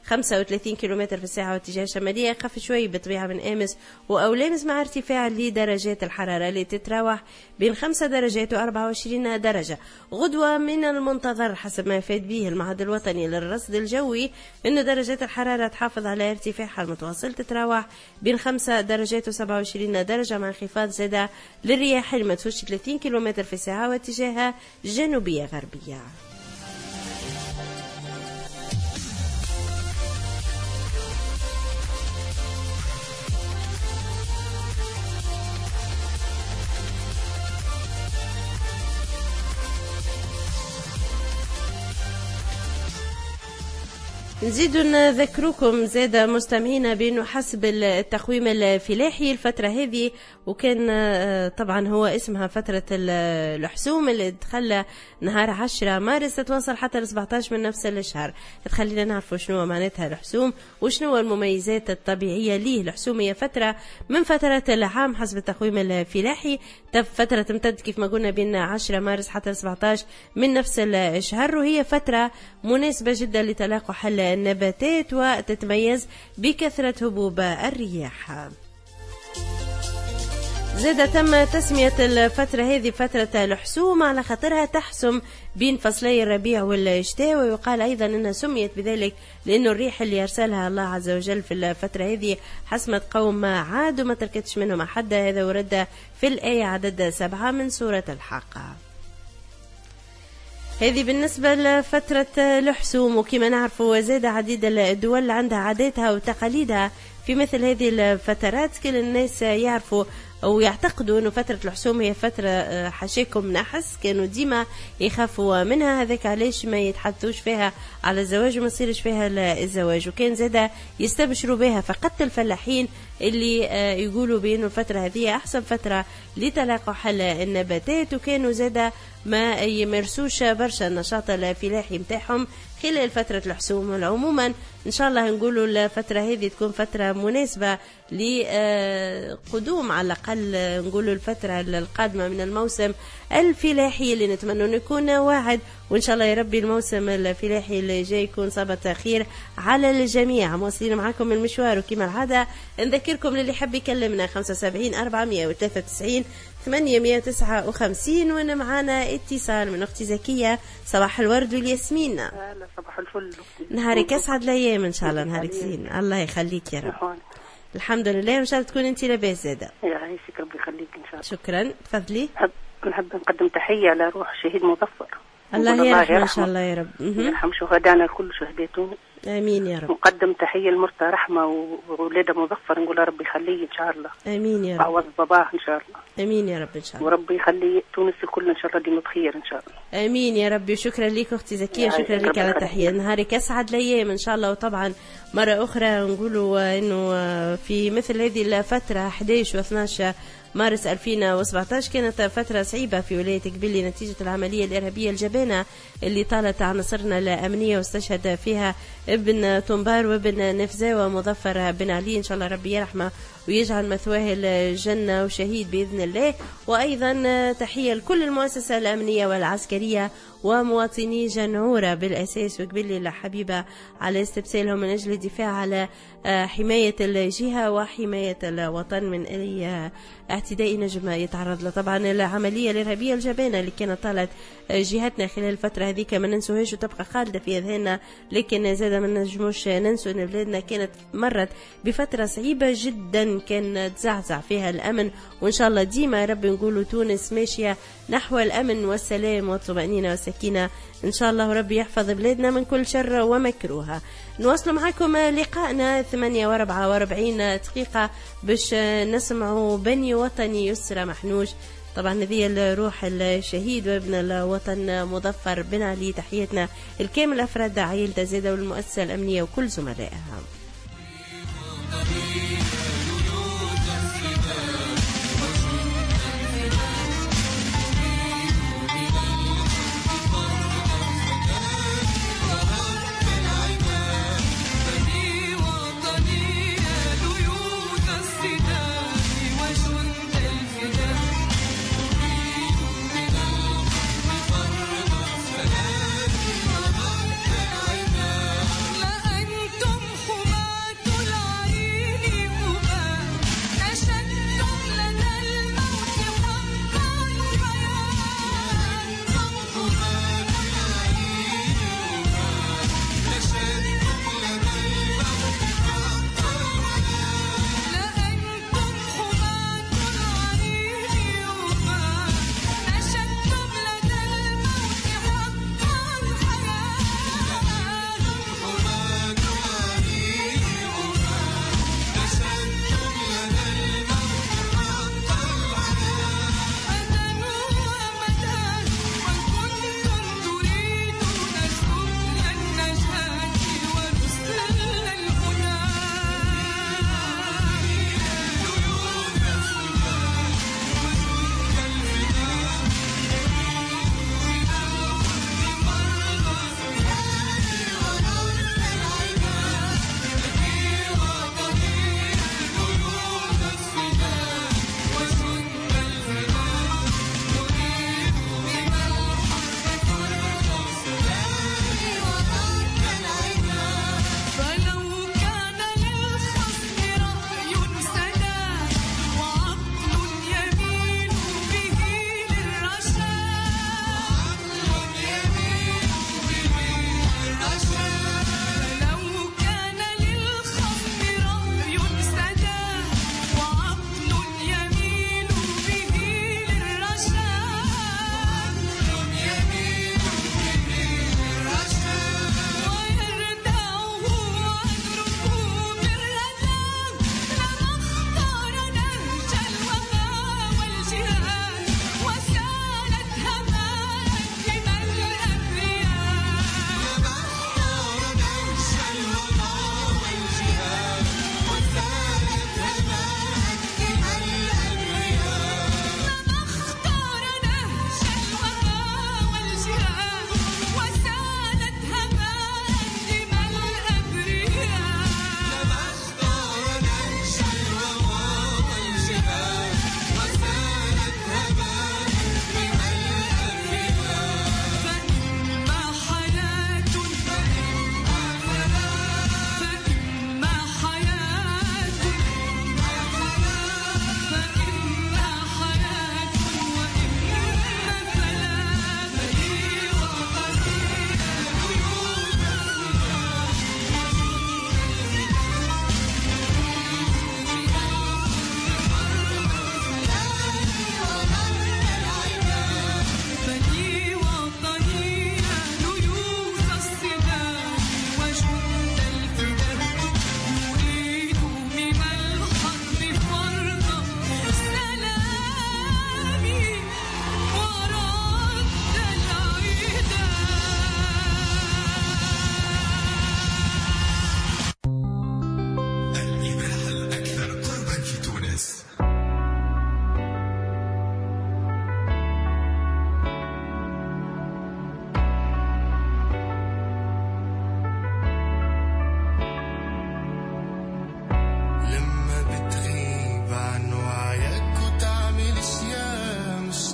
35 كيلومتر في الساعة واتجاه شمالية. خف شوي بطبيعة من أمس وأولامس مع ارتفاع لدرجات الحرارة اللي تتراوح بين 5 درجات و24 درجة. غدوة من المنتظر حسب ما فاد به المعهد الوطني للرصد الجوي إنه درجات الحرارة تحافظ على ارتفاعها المتواصل، تتراوح بين 5 درجات و27 درجة، مع انخفاض زادة للرياح اللي ما تفوتش 30 كيلومتر في الساعة واتجاهها جنوبية غربية. نزيد نذكركم زاد مستمعينا بأنه حسب التقويم الفلاحي الفترة هذه، وكان طبعا هو اسمها فترة الحسوم اللي تخلى نهار 10 مارس تتواصل حتى ل 17 من نفس الشهر. تخلينا نعرفوا شنو معناتها الحسوم وشنو المميزات الطبيعية ليه. الحسوم هي فترة من فترات العام حسب التقويم الفلاحي، فترة تمتد كيف ما قلنا بين 10 مارس حتى ل 17 من نفس الشهر، وهي فترة مناسبة جدا لتلاقح النباتات وتتميز بكثرة هبوب الرياح. زاد تم تسمية الفترة هذه فترة الحسوم على خاطرها تحسم بين فصلي الربيع والشتاء، ويقال أيضا أنها سميت بذلك لأنه الريح اللي يرسلها الله عز وجل في الفترة هذه حسمت قوم عاد وما تركتش منهم أحد. هذا ورد في الآية عدد 7 من سورة الحاقة. هذه بالنسبة لفترة الحسوم. وكما نعرفوا زاد عديد الدول عندها عاداتها وتقاليدها في مثل هذه الفترات. كل الناس يعرفوا أو يعتقدوا أنه فترة الحسوم هي فترة حشاكم نحس، كانوا ديما يخافوا منها، هذاك علاش ما يتحدثوش فيها على الزواج وما يصيرش فيها الزواج. وكان زاد يستبشروا بها فقط الفلاحين اللي يقولوا بأنه الفترة هذه أحسن فترة لتلاقح النباتات، وكانوا زاد ما يمارسوش برشا النشاط الفلاحي متاعهم خلال فترة الحسوم. عموما إن شاء الله نقولوا الفترة هذه تكون فترة مناسبة لقدوم على الأقل نقولوا الفترة القادمة من الموسم الفلاحي اللي نتمنى أن يكون واعد، وإن شاء الله يا ربي الموسم الفلاحي اللي جاي يكون صابت خير على الجميع. مواصلين معكم المشوار، وكما العادة نذكركم للي حب يكلمنا 75 493 859. وانا معانا اتصال من اختي زكية. صباح الورد والياسمين. لا صباح الفل. نهارك اسعد الايام ان شاء الله، نهارك زين. الله يخليك يا رب. الحمد لله، وان شاء الله تكون انت لاباس زاده. يا عيسك ربي يخليك ان شاء الله. شكرا، تفضلي. نحب نقدم تحية لروح شهيد مظفر، الله يرحمه ان شاء الله يا رب. يرحم شهدانا الكل شهداء تونس. امين يا رب. نقدم تحية لمرتى رحمة وولادها مظفر، نقول ربي يخليه ان شاء الله. امين يا رب. عوض باباه ان شاء الله. امين يا رب ان شاء الله. وربي يخلي تونس الكل ان شاء الله ديما بخير ان شاء الله. امين يا ربي. شكرا لك اختي زكية، شكرا لك على التحية. نهارك اسعد الايام ان شاء الله. وطبعا مرة اخرى نقولوا انه في مثل هذه الفترة 11 و 12 مارس 2017 كانت فترة صعيبة في ولاية قبلي نتيجة العملية الإرهابية الجبانة اللي طالت عناصرنا الأمنية واستشهد فيها ابن طنبار وابن نفزاوة مظفر بن علي. إن شاء الله ربي يرحمه ويجعل مثواه الجنة وشهيد بإذن الله. وأيضا تحية لكل المؤسسة الأمنية والعسكرية ومواطني جنعورة بالأساس وقبلي الحبيبة على استبسالهم من أجل الدفاع على حماية الجهة وحماية الوطن من أي اعتداء نجم يتعرض له. طبعا العملية الإرهابية الجبانة اللي كانت طالت جهتنا خلال الفترة هذه ما ننسوهاش وتبقى خالدة في أذهاننا، لكن زاد ما نجموش ننسوا أن بلادنا كانت مرت بفترة صعيبة جدا كان تزعزع فيها الأمن، وإن شاء الله ديما رب نقولوا تونس ماشية نحو الأمن والسلام والطمأنينة والسكينة إن شاء الله. ربي يحفظ بلادنا من كل شر ومكروه. نواصل معكم لقائنا 48 دقيقة باش نسمعوا بني وطني يسرى محنوش. طبعا هذه الروح الشهيد وابن الوطن مظفر بن علي. تحياتنا الكامل أفراد عائلة زيدة والمؤسسة الأمنية وكل زملائها. أنتم حماة العين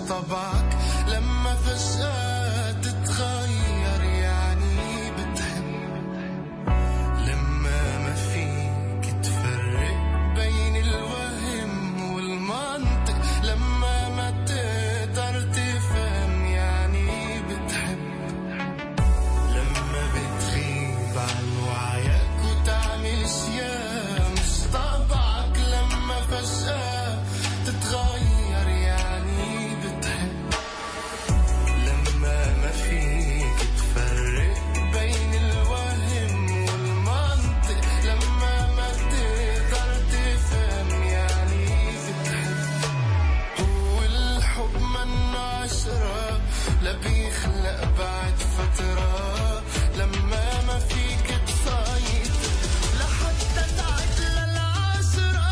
طبعك لما فجأة تتغير يعني بتحب لما ما فيك تفرق بين الوهم والمنطق لما ما تقدر تفهم يعني بتحب لما بتغيب عن وعيك وتعمل اشياء مش طبعك لما فجأة تتغير يعني بتحب لما ما فيك تفرق بين الوهم والمنطق لما ما تقدر تفهم يعني بتحب هو الحب منه عشرة لا بيخلق بعد فترة لما ما فيك تسيطر لحتى تعد للعشرة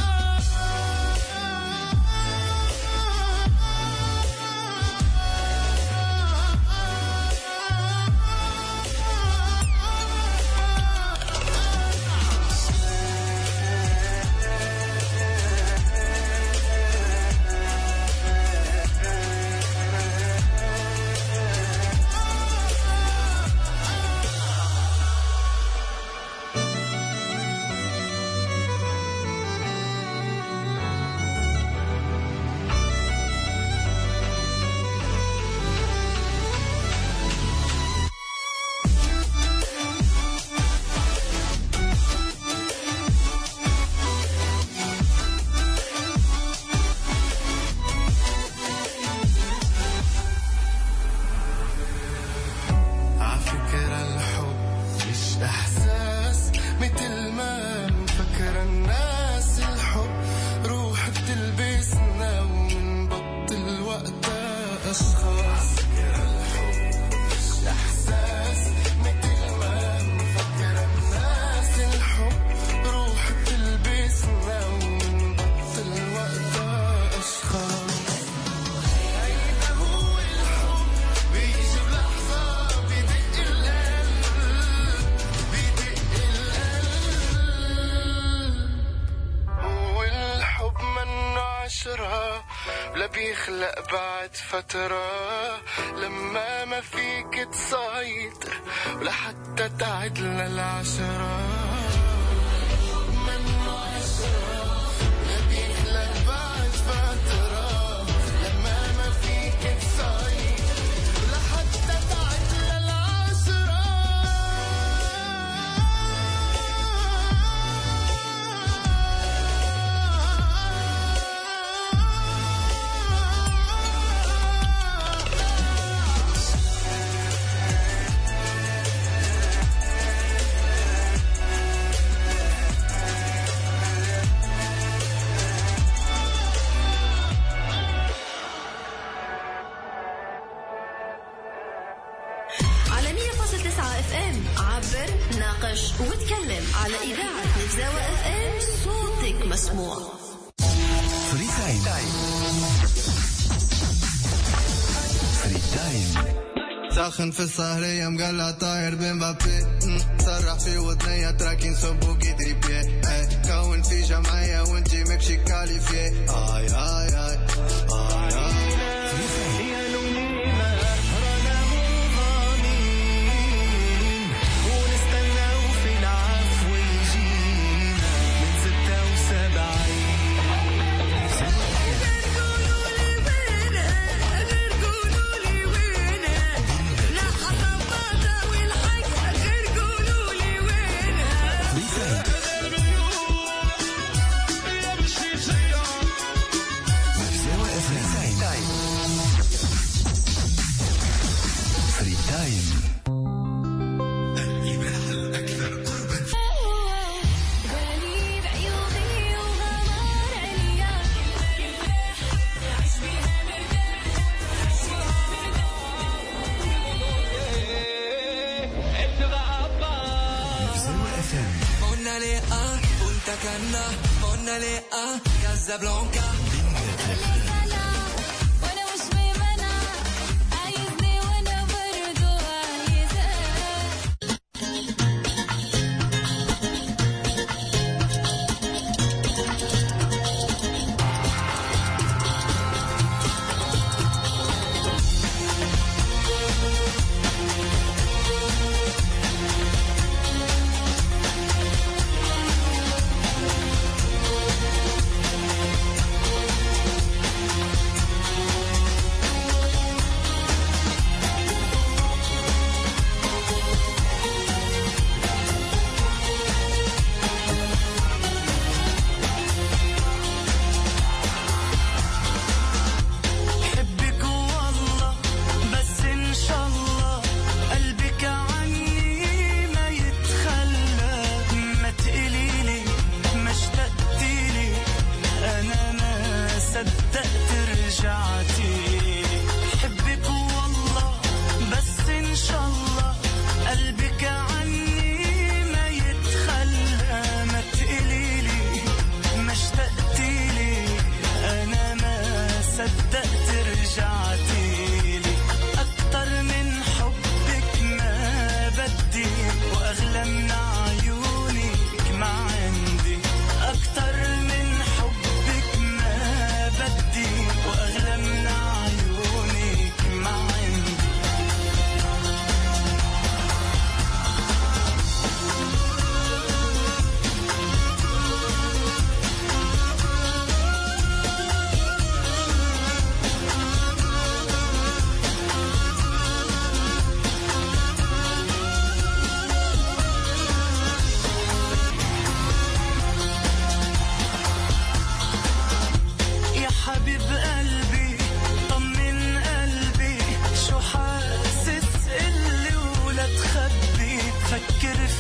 عفكرة الحب مش إحساس مثل ما مفكر الناس الحب روح بتلبسنا ومنبطل وقتها أشخاص عفكرة الحب مش إحساس مثل ما مفكر الناس الحب روح بتلبسنا ومنبطل وقتها أشخاص هيدا هو الحب بيجي بلحظة بدق هو الحب منه عشرة لا بيخلق بعد فترة لما ما فيك تسيطر ولا حتى تعد للعشرة منه عشرة لا بيخلق بعد فترة لما ما فيك تسيطر ولا حتى تعد للعشرة على 100.9 اف ام عبر ناقش وتكلم على إذاعة نفزاوة اف ام صوتك مسموع. فري تايم. فري تايم. ساخن في السهرية مقلع طاير بين بابي سرح في وطنية تراكين صبوكي دريبيه كون في جمعية وانتي مكشي كاليفيه آي آي آي آي آي Casablanca.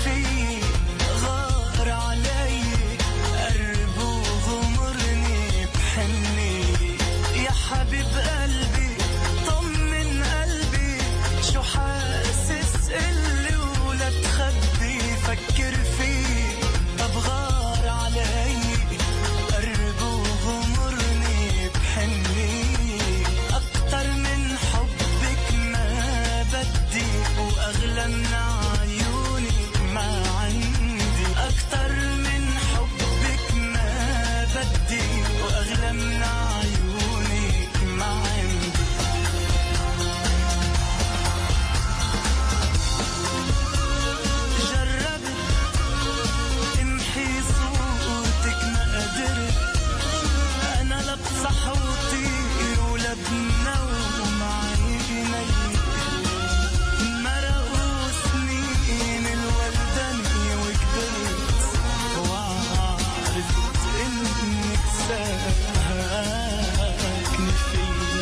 فيه غار علي قرب وغمرني بحني يا حبيب قلبي طمن قلبي شو حاسس قلي ولا تخبي فكر فيه طب غار علي قرب وغمرني بحني أكتر من حبك ما بدي وأغلى من عيوني ما عندي أكتر من حبك ما بدي وأغلى من عيوني ما عندي جربت تمحي صوتك ما قدرت أنا لا بصح وطير ولا بنوم عيني مرقوا سنين الولدني وكبرت وعرفت إنك ساكنة فيه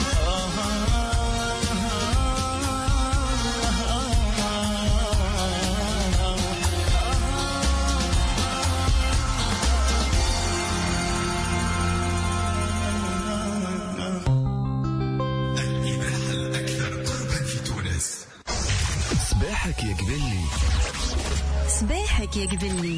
الإذاعة الأكثر قربا في تونس. صباحك يا قبلي. صباحك يا قبلي.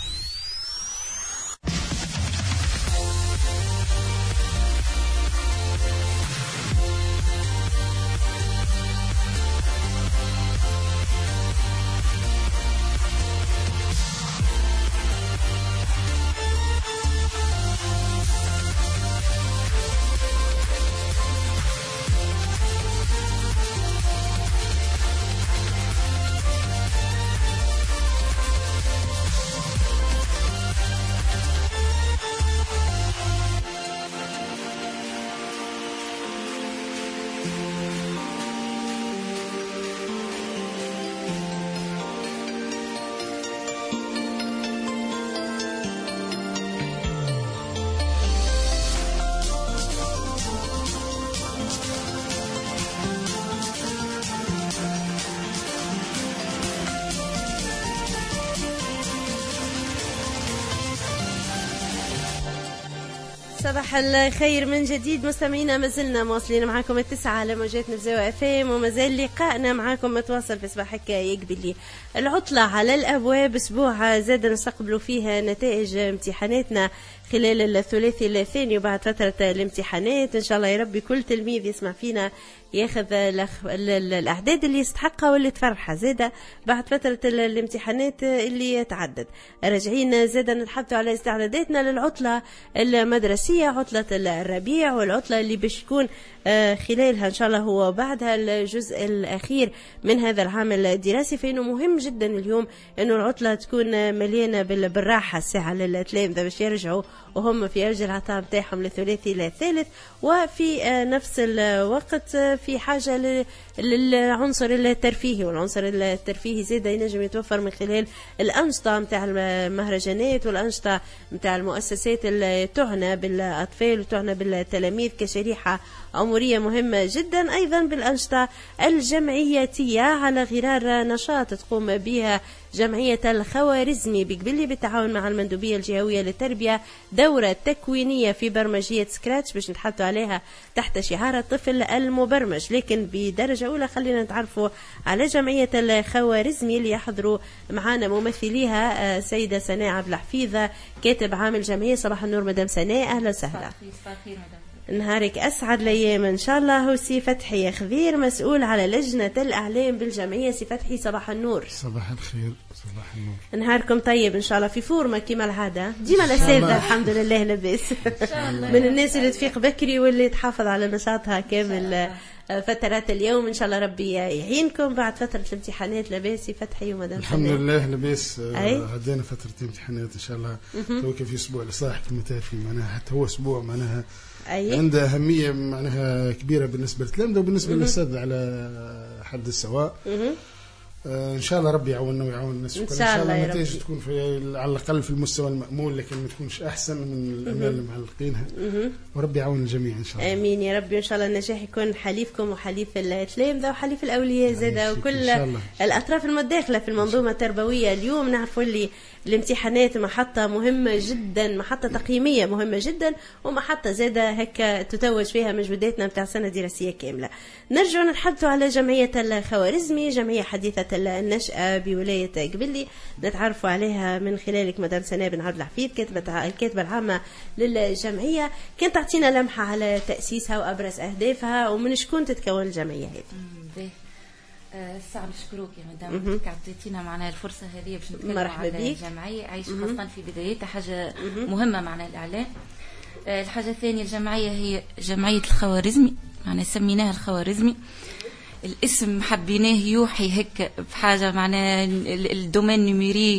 صباح الخير من جديد مستمعينا، ما زلنا مواصلين معكم 9 على موجات نبزاوة FM، وما زال لقائنا معكم متواصل في صباحك يقبلي. العطلة على الأبواب، أسبوع زاد نستقبلوا فيها نتائج امتحاناتنا خلال الثلاثي الثاني وبعد فترة الامتحانات. إن شاء الله يا ربي كل تلميذ يسمع فينا ياخذ الأعداد اللي يستحقها واللي تفرحها زادة بعد فترة الامتحانات اللي تعدد. راجعين زادة نتحدثوا على استعداداتنا للعطلة المدرسية، عطلة الربيع، والعطلة اللي باش تكون خلالها إن شاء الله هو بعدها الجزء الأخير من هذا العام الدراسي. فإنه مهم جدا اليوم إنه العطلة تكون مليانة بالراحة الساعة للتلامذة باش يرجعوا وهم في أرج العطاء متاعهم للثلاثي للثالث، وفي نفس الوقت في حاجة للعنصر الترفيهي، والعنصر الترفيهي زيادة ينجم يتوفر من خلال الأنشطة متاع المهرجانات والأنشطة متاع المؤسسات اللي تعنى بالأطفال وتعنى بالتلاميذ كشريحة عمرية مهمة جدا. أيضا بالأنشطة الجمعياتية على غرار نشاط تقوم بها جمعية الخوارزمي بقبلي بالتعاون مع المندوبية الجهوية للتربية، دورة تكوينية في برمجية سكراتش باش نتحدثوا عليها تحت شعار الطفل المبرمج. لكن بدرجة أولى خلينا نتعرفوا على جمعية الخوارزمي اللي يحضروا معنا ممثليها سيدة سناء عبد الحفيظة، كاتب عام الجمعية. صباح النور مدام سناء، أهلا وسهلا. نهارك أسعد الأيام إن شاء الله. وسي فتحي خذير مسؤول على لجنة الأعلام بالجمعية. سي فتحي صباح النور. صباح الخير. صباح النور. نهاركم طيب إن شاء الله، في فورمة كما العادة، ديما الأساتذة الحمد لله لاباس من الناس اللي تفيق بكري واللي تحافظ على نشاطها كامل فترات اليوم. إن شاء الله ربي يعينكم بعد فترة الامتحانات. لاباس فتحي ومدام الحمد لله لاباس. عدينا فترة الامتحانات إن شاء الله. توك في أسبوع لصاحب المتافي معناها حتى هو أسبوع معناها عنده أهمية معناها كبيرة بالنسبة للتلامذة وبالنسبة للأساتذة على حد السواء. ان شاء الله ربي يعاوننا ويعاون الناس ان شاء الله النتائج تكون على الاقل في المستوى المأمول، لكن ما تكونش احسن من الامال اللي معلقينها. وربي يعاون الجميع ان شاء الله. امين يا ربي. وان شاء الله النجاح يكون حليفكم وحليف التلامذه وحليف الاولياء زاده وكل الاطراف المتداخله في المنظومه التربويه. اليوم نعرفوا اللي الامتحانات محطه مهمه جدا، محطه تقييميه مهمه جدا، ومحطه زاده هكا تتوج فيها مجهوداتنا نتاع سنه دراسيه كامله. نرجع نتحدثوا على جمعيه الخوارزمي، جمعيه حديثه النشأة بولاية قبلي، نتعرفوا عليها من خلالك مدام سناء بن عبد الحفيظ الكاتبة العامة للجمعية. كانت تعطينا لمحة على تأسيسها وأبرز أهدافها ومن شكون تتكون الجمعية هذه؟ ساعة نشكروك يا مدام عطيتينا معنا الفرصة هذه باش نتكلم على الجمعية عايش خاصة في بدايتها، حاجة مهمة معنا الإعلام. الحاجة الثانية الجمعية هي جمعية الخوارزمي، معنا سميناها الخوارزمي. الاسم حبيناه يوحي هيك بحاجة معناه الدومين نيميريك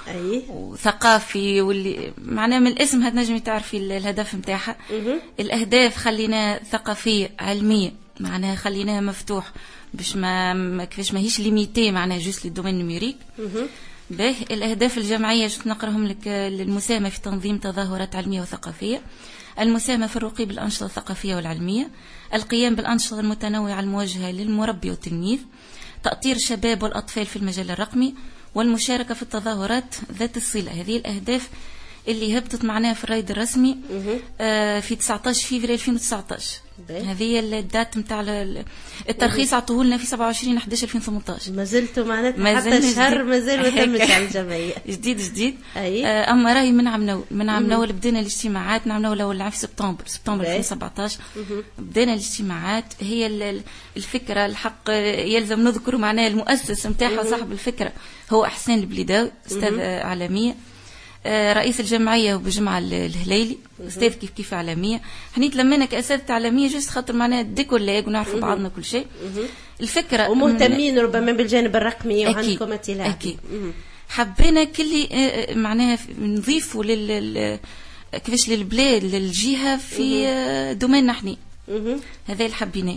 وثقافي، واللي معناه من الاسم هاد نجمي تعرفي الهدف متاعها. الأهداف خليناها ثقافية علمية، معناها خليناها مفتوح باش ما كيفاش ماهيش ليميتي معناها جوست للدومين نيميريك. به الأهداف الجمعية شفت نقراهم لك: المساهمة في تنظيم تظاهرات علمية وثقافية، المساهمة في الرقي بالأنشطة الثقافية والعلمية، القيام بالأنشطة المتنوعة الموجهة للمربي والتلميذ، تأطير الشباب والأطفال في المجال الرقمي، والمشاركة في التظاهرات ذات الصلة. هذه الأهداف اللي هبطت معناها في الرائد الرسمي في 19 فبراير 2019. هذه الدات نتاع الترخيص عطوه لنا في 27/11/2018. ما زلتوا معناتها حتى الشهر مازال ما تمش على الجمعيه. جديد. اما راهي من عام نول بدينا الاجتماعات. نعم نول في سبتمبر 2017 بدينا الاجتماعات. هي الفكره الحق يلزم نذكر معناها المؤسس نتاعها صاحب الفكره هو احسان البليداوي، استاذ عالميه، رئيس الجمعية وبجمعة الهليلي، استاذ كيف عالمية. حنيت لمانا كأساتذة عالمية جست خاطر معنا ديكولاج ونعرفوا بعضنا كل شيء. الفكرة ومهتمين ربما بالجانب الرقمي وعندكم اطلاع. أكيد. حبينا كل معناها نضيفوا كيفاش للبلاد للجهة في دومين نحن هذا اللي حبيناه.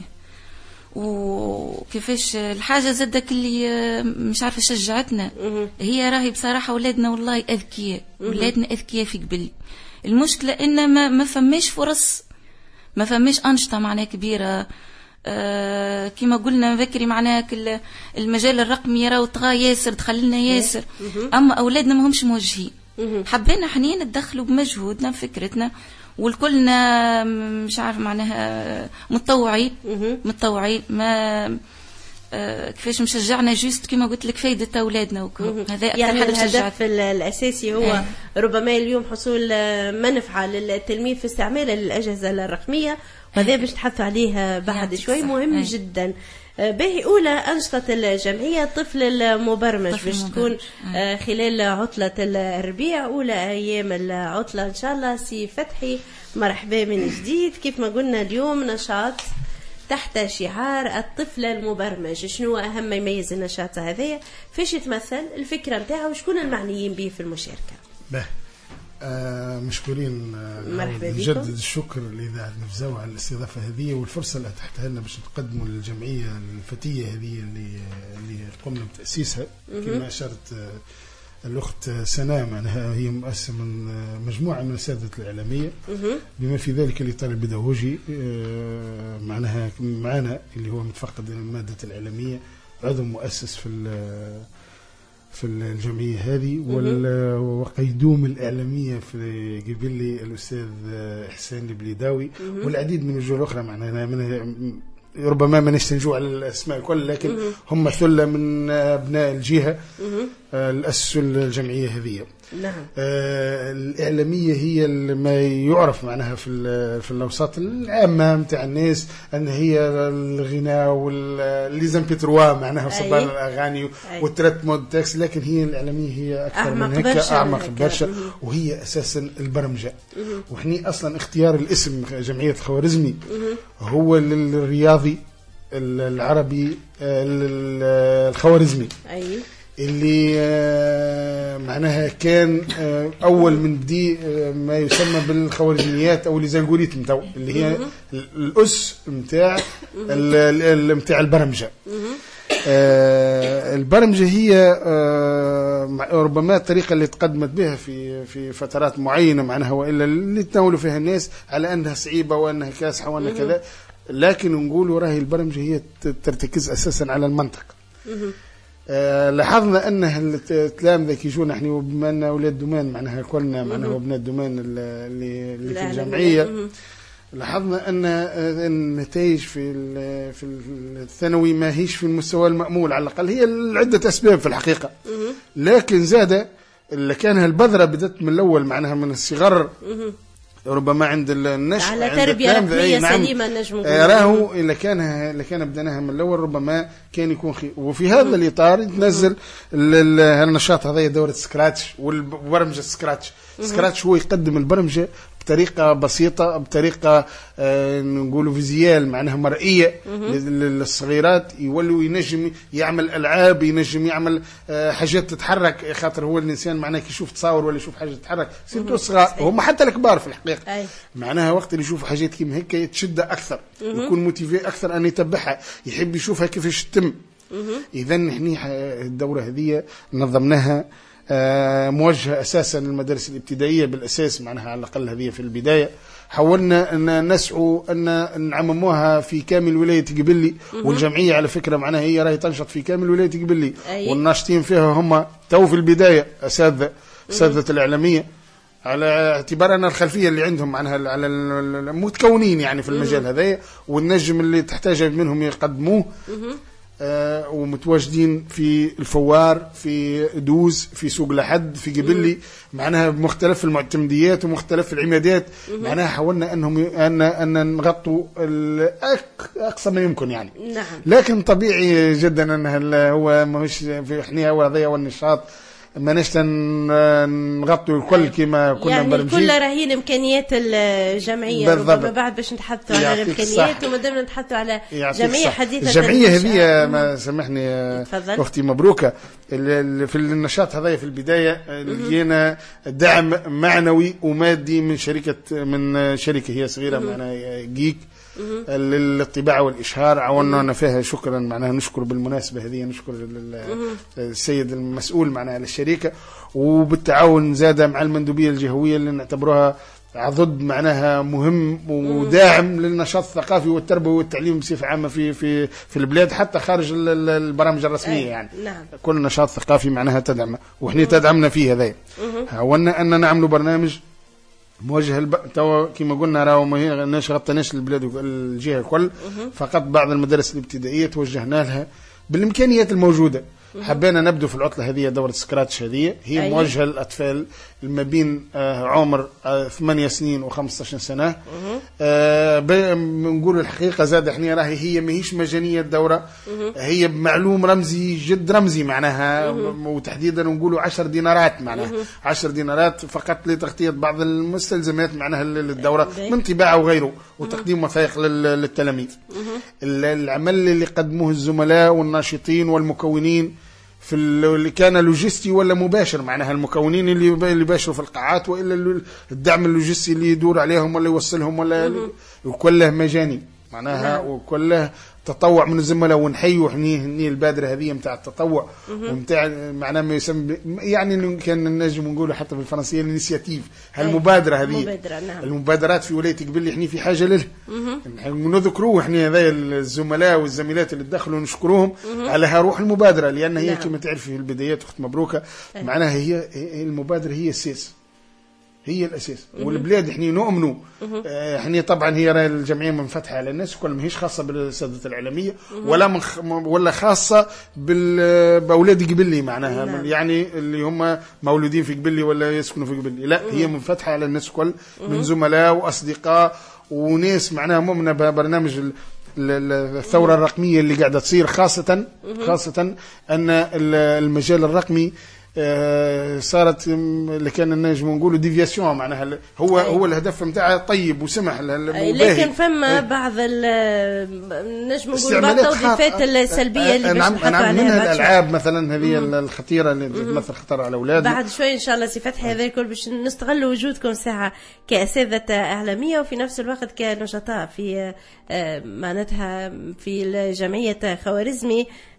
وكيفاش الحاجة زادك اللي مش عارفة شجعتنا هي راهي بصراحة ولادنا والله أذكياء، ولادنا أذكياء في قبل. المشكلة إن ما فماش فرص، ما فماش أنشطة معناها كبيرة. كما قلنا بكري معناها المجال الرقمي راهو طغى ياسر، دخلنا ياسر، أما أولادنا ما همش موجهين. حبينا حنين ندخلوا بمجهودنا بفكرتنا، والكلنا مش عارف معناها متطوعين ما كيفاش مشجعنا جوست كما قلت لك فايدة أولادنا هذا يعني الهدف الأساسي هو ربما اليوم حصول منفعة للتلميذ في استعماله للأجهزة الرقمية، وهذا باش نتحدث عليها بعد شوي مهم جدا. باهي أولى أنشطة الجمعية الطفل المبرمج باش تكون خلال عطلة الربيع، أولى أيام العطلة إن شاء الله. سي فتحي مرحبا من جديد. كيف ما قلنا اليوم نشاط تحت شعار الطفل المبرمج. شنو أهم ما يميز النشاط هذا؟ فيش يتمثل الفكرة متاعه وشكون المعنيين به في المشاركة؟ مشكورين. نجدد الشكر لإذاعة نفزاو على الاستضافة هذه والفرصة اللي أتحتها لنا باش نقدموا للجمعية الفتية هذه اللي قمنا بتأسيسها. كما أشرت الأخت سناء معناها هي مؤسسة من مجموعة من الأساتذة الإعلامية بما في ذلك الإطار البداغوجي معناها معنا اللي هو متفقد المادة الإعلامية، عضو مؤسس في الجمعية هذه، وقيدوم الإعلامية في قبلي الأستاذ إحسان البليداوي والعديد من الوجوه الأخرى. معناها ربما ما نستنجوا على الأسماء الكل، لكن هم ثلة من أبناء الجهة الأسسوا الجمعية هذه. نعم. الإعلامية هي ما يعرف معناها في الأوساط العامة متاع الناس أن هي الغناء والليزم بيتروا معناها صبان الأغاني والترت مود تاكس، لكن هي الإعلامية هي أكثر من هيك، أعمق برشا، وهي أساسا البرمجة. وحني أصلا اختيار الاسم جمعية الخوارزمي هو للرياضي العربي الخوارزمي اللي معناها كان أول من بدي ما يسمى بالخوارزميات أو الألغوريثم اللي هي الأس متاع البرمجة. البرمجة هي ربما الطريقة اللي تقدمت بها في فترات معينة معناها، وإلا اللي تناولوا فيها الناس على أنها صعيبة وأنها كاسحة وأنها كذا، لكن نقولوا راهي البرمجة هي ترتكز أساسا على المنطق. لاحظنا أنه التلامذة كيجونا احنا وبما أننا أولاد دومان معناها كلنا معناها وبنات دومان اللي في الجمعية، لاحظنا أن النتائج في الثانوي ما هيش في المستوى المأمول على الأقل، هي لعدة أسباب في الحقيقة، لكن زاد اللي كان البذرة بدأت من الأول معناها من الصغر ربما عند النشء على تربية رقمية سليمة نجم راهو إلا كان بدناها من الأول ربما كان يكون خير. وفي هذا الإطار يتنزل النشاط هذا دورة سكراتش والبرمجة سكراتش هو يقدم البرمجة بطريقة بسيطة، بطريقة نقولوا فيزيال معناها مرئية للصغيرات، يولوا ينجم يعمل ألعاب، ينجم يعمل حاجات تتحرك، خاطر هو الإنسان معناها يشوف تصاور ولا يشوف حاجة تتحرك سيرتو الصغار هم حتى الكبار في الحقيقة معناها وقت اللي يشوف حاجات كيما هيك يتشد أكثر، يكون موتيفي أكثر أن يتبعها، يحب يشوفها كيفاش تتم. إذا نحن الدورة هذه نظمناها موجهة أساسا للمدارس الابتدائية بالأساس معناها على الأقل هذه في البداية، حاولنا أن نسعوا أن نعمموها في كامل ولاية قبلي، والجمعية على فكرة معناها هي راهي تنشط في كامل ولاية قبلي، والناشطين فيها هم تو في البداية أساتذة الإعلامية، على اعتبار أن الخلفية اللي عندهم معناها على المتكونين يعني في المجال هذا، والنجم اللي تحتاج منهم يقدموه. ومتواجدين في الفوار، في دوز، في سوق لحد، في قبلي معناها بمختلف المعتمديات ومختلف العمادات، معناها حاولنا أن نغطوا أقصى ما يمكن يعني. نعم. لكن طبيعي جدا أن هو ماهوش في حنية وهذا والنشاط ما نغطوا الكل كما كنا يعني برمجين، كل رهين إمكانيات الجمعية ربما بعد باش نتحدثوا على الإمكانيات ومدام نتحدثوا على جمعية حديثة. الجمعية هذه ما سامحني أختي مبروكة في النشاط هذا في البداية لقينا دعم معنوي ومادي من شركة هي صغيرة معنا جيك للطباعة والإشهار، عاوننا فيها شكرا معناها نشكر بالمناسبة هذه نشكر السيد المسؤول معناها للشركة، وبالتعاون زاد مع المندوبية الجهوية اللي نعتبرها عضد معناها مهم وداعم للنشاط الثقافي والتربوي والتعليم بصفة عامة في البلاد حتى خارج البرامج الرسمية يعني. نعم. كل نشاط ثقافي معناها تدعم وإحنا تدعمنا فيه هذا. حاولنا أن نعمل برنامج موجه تو كما قلنا راهو ما غطيناش البلاد الجهه الكل، فقط بعض المدارس الابتدائيه توجهنا لها بالامكانيات الموجوده. حبينا نبدو في العطله هذه دوره سكراتش هذه هي موجهه للاطفال ما بين عمر 8 سنين و15 سنه. نقول الحقيقه زاد احنا راهي هي ماهيش مجانيه الدوره، هي بمعلوم رمزي جد رمزي معناها، وتحديدا نقولوا 10 دينارات معناها 10 دينارات فقط لتغطيه بعض المستلزمات معناها للدوره من طباعه وغيره وتقديم وثائق للتلاميذ. العمل اللي قدموه الزملاء والناشطين والمكونين في اللي كان لوجستي ولا مباشر معناها المكونين اللي باشروا في القاعات، والا الدعم اللوجستي اللي يدور عليهم ولا يوصلهم ولا وكله مجاني معناها وكله تطوع من الزملاء. ونحيوا هني البادره هذه نتاع التطوع ومتاع معناها ما يسمى يعني كان نجم نقولوا حتى بالفرنسيه الانيشياتيف هالمبادره هذه. نعم. المبادرات في ولايه قبلي احنا في حاجه له نذكروه احنا هذا الزملاء والزميلات اللي دخلوا نشكروهم على روح المبادره، لان هي كما تعرفي في البدايات اخت مبروكه معناها هي المبادره هي السيس هي الاساس. والبلاد احنا نؤمنوا احنا طبعا هي الجمعيه منفتحه على الناس وكل ما هيش خاصه بالسادة الاعلاميه ولا خاصه باولاد قبلي معناها. نعم. يعني اللي هم مولودين في قبلي ولا يسكنوا في قبلي، لا هي منفتحه على الناس كل من زملاء واصدقاء وناس معناها مؤمنه ببرنامج الثوره الرقميه اللي قاعده تصير، خاصه ان المجال الرقمي صارت اللي كان النجم نقولوا ديفياسيون معناها هو الهدف نتاعها طيب وسمح لكن فما بعض النجم نقولوا بعض التوظيفات السلبيه اللي باش نحطوا عليها منها الالعاب مثلا هذه الخطيره اللي تمثل خطر على اولادنا. بعد شوي ان شاء الله سي فتحي هذا الكل باش نستغلوا وجودكم ساعه كاساتذه اعلاميه وفي نفس الوقت كنشطاء في معناتها في جمعيه خوارزمي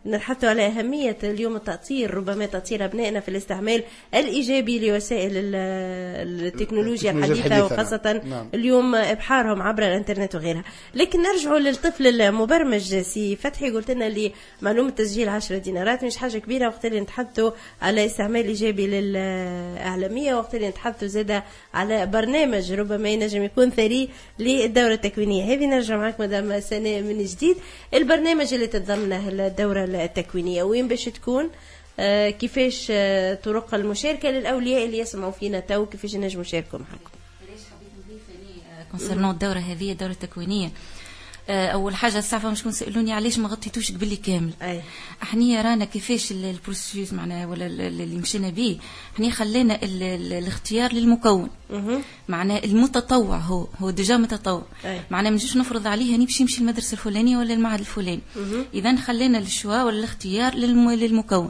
نتحدث على أهمية اليوم التأطير، ربما تأطير أبنائنا في الاستعمال الإيجابي لوسائل التكنولوجيا الحديثة، وخاصة نعم. اليوم إبحارهم عبر الإنترنت وغيرها. لكن نرجع للطفل المبرمج. سي فتحي قلت لنا اللي معلومة تسجيل 10 دينارات مش حاجة كبيرة، وقت اللي نتحدثوا على استعمال إيجابي للإعلامية، وقت اللي نتحدثوا زادة على برنامج ربما ينجم يكون ثري للدورة التكوينية هذه. نرجع معك مدام سنة من جديد، البرنامج اللي تتضمنه الدورة التكوينية وين باش تكون، كيفاش طرق المشاركة للأولياء اللي يسمعوا فينا تو، كيفاش نجموا يشاركوا معكم؟ ليش حبيت نضيف كونسيرنو الدورة هذه الدورة التكوينية؟ اول حاجه الساعه مش سالوني علاش ما غطيتوش قبلي كامل. احنا رانا كيفاش البروسيس معناها ولا اللي مشينا به، احنا خلينا الاختيار للمكون، معناها المتطوع هو ديجا متطوع، معناها ما نجيش نفرض عليه هني باش يمشي المدرسه الفلانيه ولا المعهد الفلاني. اذا خلينا الشوا ولا الاختيار للمكون.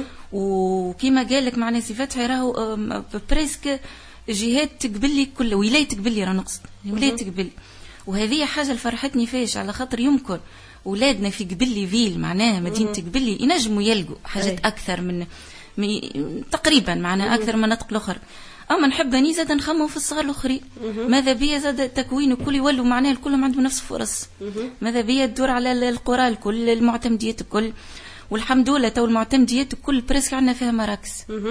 وكما قال لك معناها سي فتحي راهو بريسك جهات تقبلي كل ولايه تقبلي، راه نقصد ولايه تقبلي. وهذه حاجة فرحتني فيش، على خاطر يمكن أولادنا في قبلي فيل معناها مدينة قبلي ينجموا يلقوا حاجات أكثر من تقريبا معناها أكثر من مناطق الأخرى. أما نحب أني زاد نخمم في الصغار الآخرين، ماذا بيا زاد التكوين الكل يولوا معناها الكلهم عندهم نفس الفرص، ماذا بيا تدور على القرى الكل، المعتمديات الكل، والحمد لله تو المعتمديات الكل بريسك عندنا فيها مراكز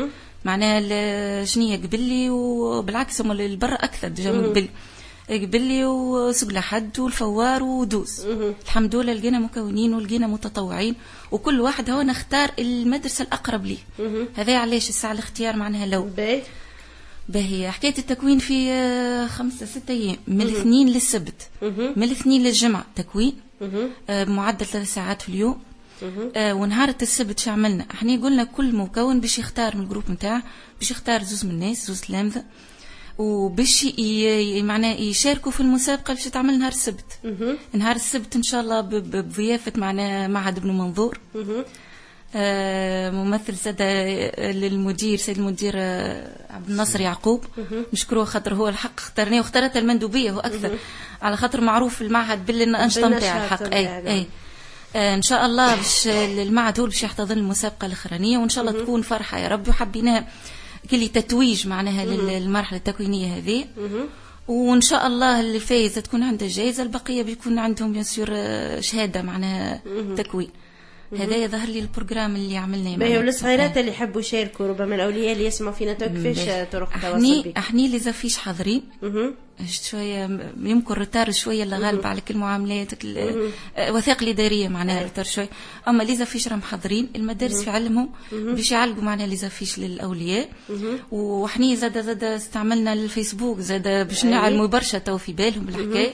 معناها شنية قبلي، وبالعكس هم البر أكثر ديجا من قبلي وسوق لحد والفوار ودوس. الحمد لله لقينا مكونين ولقينا متطوعين، وكل واحد هو نختار المدرسة الأقرب ليه. هذا علاش الساعة الاختيار معناها لو باهي حكاية التكوين في 5-6 أيام، من الاثنين للسبت، من الاثنين للجمعة تكوين معدل 3 ساعات في اليوم. ونهار السبت شو عملنا؟ احنا قلنا كل مكون باش يختار من الجروب نتاعه، باش يختار زوز من الناس، زوز تلامذة، وباش معناه يشاركوا في المسابقه باش تعمل نهار السبت. نهار السبت ان شاء الله بضيافه معناه معهد ابن منظور، ممثل سادة للمدير سيد المدير عبد الناصر يعقوب، نشكروه خاطر هو الحق اخترناه واختارت المندوبيه هو اكثر على خاطر معروف المعهد بالانشطه نتاع الحق. اي ان شاء الله باش المعهد هو باش يحتضن المسابقه الاخرانيه، وان شاء الله تكون فرحه يا رب، وحبيناها كلي تتويج معناها للمرحله التكوينيه هذه. وان شاء الله اللي فايز تكون عنده جائزه، البقيه بيكون عندهم بيسير شهاده معناها تكوين. هذا يظهر لي البروجرام اللي عملناه. باهي والصغيرات اللي يحبوا يشاركوا ربما الاولياء اللي يسمعوا فينا تو كيفاش طرق التواصل بك؟ احنا اللي زافيش حاضرين شويه، يمكن رتار شويه اللي غالب على المعاملات الوثائق الاداريه معناها رتار شويه، اما اللي زافيش راهم حاضرين. المدارس في علمهم باش يعلقوا معنا اللي زافيش للاولياء. وحنا زاد استعملنا الفيسبوك زاد باش نعلموا برشا تو في بالهم بالحكايه.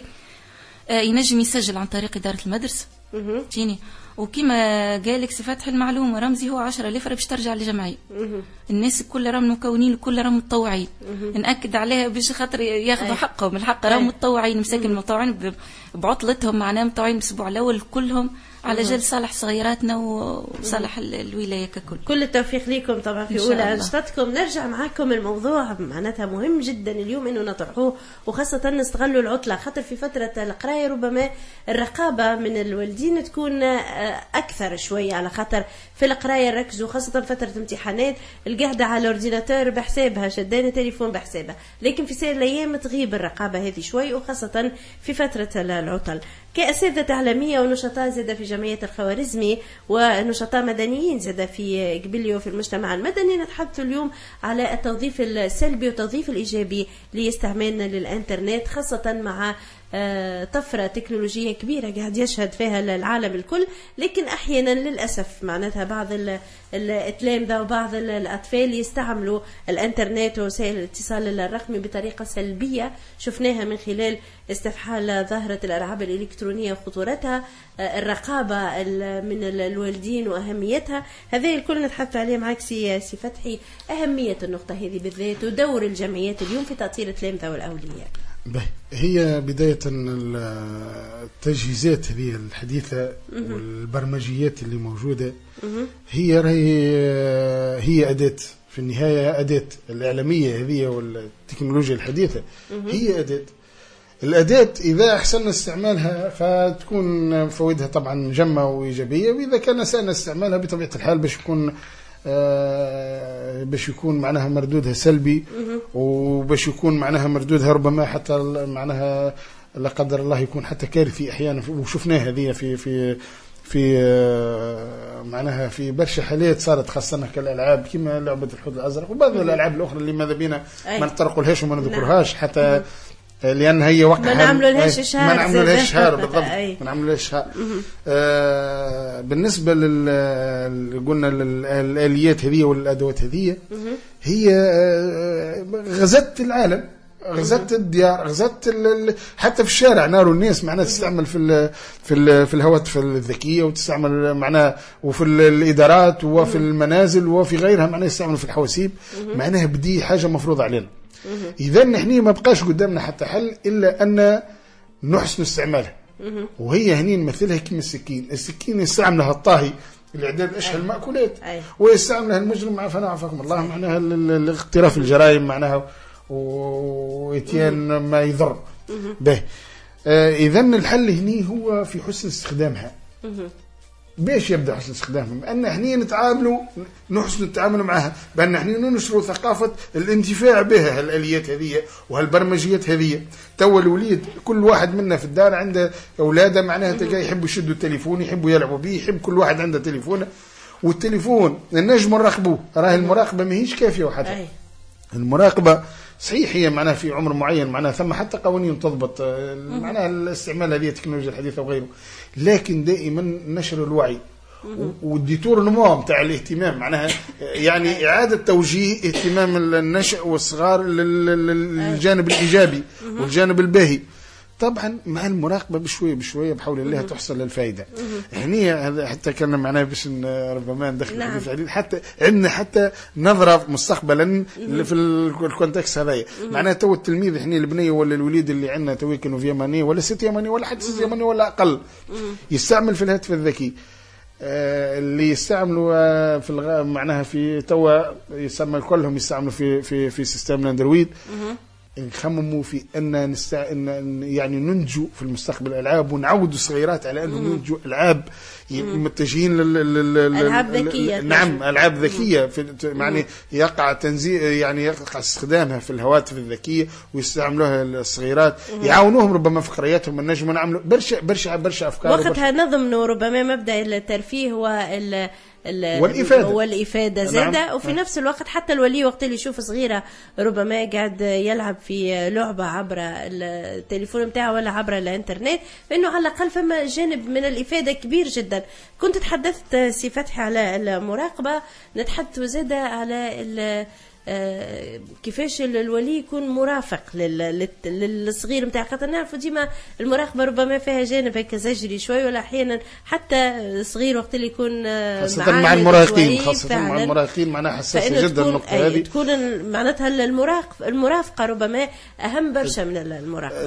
ينجم يسجل عن طريق اداره المدرسه تيني. وكما قالك سي فتحي المعلومه رمزي هو 10,000 باش ترجع للجمعيه. الناس كل راهم مكونين وكل راهم متطوعين، ناكد عليها باش خاطر ياخذوا حقهم. الحق راهم متطوعين، مساكن متطوعين بعطلتهم معناها متطوعين الاسبوع الاول كلهم على جال صالح صغيراتنا وصالح الولايه ككل. كل التوفيق لكم طبعا في اولى انشطتكم. نرجع معاكم الموضوع معناتها مهم جدا اليوم انه نطرحوه، وخاصه نستغلوا العطله، خاطر في فتره القرايه ربما الرقابه من الوالدين تكون اكثر شويه، على خاطر في القرايه نركزوا خاصه فتره امتحانات، القعده على الاورديناتور بحسابها، شدانه تليفون بحسابها، لكن في سير الايام تغيب الرقابه هذه شوي، وخاصه في فتره العطل. كأساتذة تعليمية ونشطاء زاد في جمعية الخوارزمي ونشطاء مدنيين زاد في قبليو في المجتمع المدني، نتحدث اليوم على التوظيف السلبي والتوظيف الإيجابي لاستعمالنا للإنترنت، خاصة مع طفرة تكنولوجية كبيرة قاعد يشهد فيها العالم الكل. لكن أحيانا للأسف معناتها بعض التلامذة وبعض الأطفال يستعملوا الإنترنت ووسائل الاتصال الرقمي بطريقة سلبية، شفناها من خلال استفحال ظاهرة الألعاب الإلكترونية وخطورتها، الرقابة من الوالدين وأهميتها. هذه الكل نتحدث عليه معك سي فتحي، أهمية النقطة هذه بالذات ودور الجمعيات اليوم في تأطير التلامذة والأولياء. هي بداية التجهيزات هذه الحديثة والبرمجيات اللي موجودة هي أداة في النهاية، أداة الإعلامية هذه والتكنولوجيا الحديثة هي أداة. الأداة إذا أحسن استعمالها فتكون فوائدها طبعا جمة وإيجابية، وإذا كان أسأنا استعمالها بطبيعة الحال باش يكون معناها مردودها سلبي، وباش يكون معناها مردودها ربما حتى معناها لا قدر الله يكون حتى كارثي أحيانا، وشفناها هذه في معناها في برشا حالات صارت، خاصة كالألعاب كما لعبة الحوت الأزرق وبعض الألعاب الأخرى اللي ماذا بينا ما نطرقوا لهاش وما نذكرهاش حتى لأن هي وقعها ما نعملوا لهاش شهر، ما نعملوا لهاش شهر بالضبط، ما نعملوا لهاش شهر. بالنسبة قلنا الآليات هذه والأدوات هذه هي غزت العالم، غزت الديار، غزت حتى في الشارع ناروا الناس معناها تستعمل في الهواتف الذكية، وتستعمل معناها وفي الإدارات وفي المنازل وفي غيرها معناها يستعملوا في الحواسيب، معناها بدي حاجة مفروضة علينا. إذا نحن ما بقاش قدامنا حتى حل إلا أن نحسن استعمالها، وهي هني نمثلها كما السكين يستعملها الطاهي الإعداد أشهى المأكولات، ويستعملها المجرم عافانا عافاكم الله معناها الاقتراف الجرائم معناها وإتيان ما يضر به. إذا الحل هني هو في حسن استخدامها. باش يبدأ حسن استخدامها؟ بأن احنا نتعاملوا نحسن التعامل معها، بأن احنا ننشروا ثقافة الانتفاع بها هالآليات هذه وهالبرمجيات هذه. تو الوليد كل واحد منا في الدار عنده أولاده معناها تلقى يحبوا يشدوا التليفون، يحبوا يلعبوا به، يحب كل واحد عنده تليفونه، والتليفون نجم نراقبوه. راه المراقبة ماهيش كافية وحتى المراقبة صحيح هي معناها في عمر معين معناها ثم حتى قوانين تضبط معناها الاستعمال هذه التكنولوجيا الحديثة وغيره، لكن دائما نشر الوعي والديتور نمو متاع الاهتمام معناها يعني إعادة توجيه اهتمام النشء والصغار للجانب الإيجابي والجانب الباهي. طبعا مع المراقبة بشوية بشوية بحول الله تحصل للفائدة. هني هذا حتى كنا معناه باش ربما ندخل في الحديث حتى عندنا حتى نظرة مستقبلا في الكونتكست هذايا. معناه تو التلميذ هني البنية ولا الوليد اللي عندنا تو كانوا في يمانية ولا 6 يمانية ولا حتى 6 يمانية ولا أقل يستعمل في الهاتف الذكي اللي يستعملوا في معناها في توا يسمى كلهم يستعملوا في سيستم الاندرويد. نخمموا في أن يعني ننجو في المستقبل الألعاب ونعود الصغيرات على أنهم ينجوا ألعاب متجهين ألعاب ذكية. نعم ألعاب ذكية يعني يقع تنزيل يعني يقع استخدامها في الهواتف الذكية ويستعملوها الصغيرات يعاونوهم ربما في قرياتهم النجم ونعملوا برشا أفكار وقتها نظموا ربما مبدأ الترفيه والإفادة زادة. وفي نفس الوقت حتى الولي وقت اللي يشوف صغيرة ربما قاعد يلعب في لعبة عبر التليفون متاعه ولا عبر الانترنت، فإنه على الأقل فما جانب من الإفادة كبير جدا. كنت تحدثت سي فتحي على المراقبة، نتحدث زادة على كيفاش الولي يكون مرافق للصغير متاع، خاطر نعرفوا ديما المراقبه ربما فيها جانب هكا زجري شوي، ولا احيانا حتى صغير وقت اللي يكون خاصه مع المراهقين، خاصه مع المراهقين معناها حساسه جدا النقطه هذه. تكون معناتها المرافقه ربما اهم برشا من المراقبه.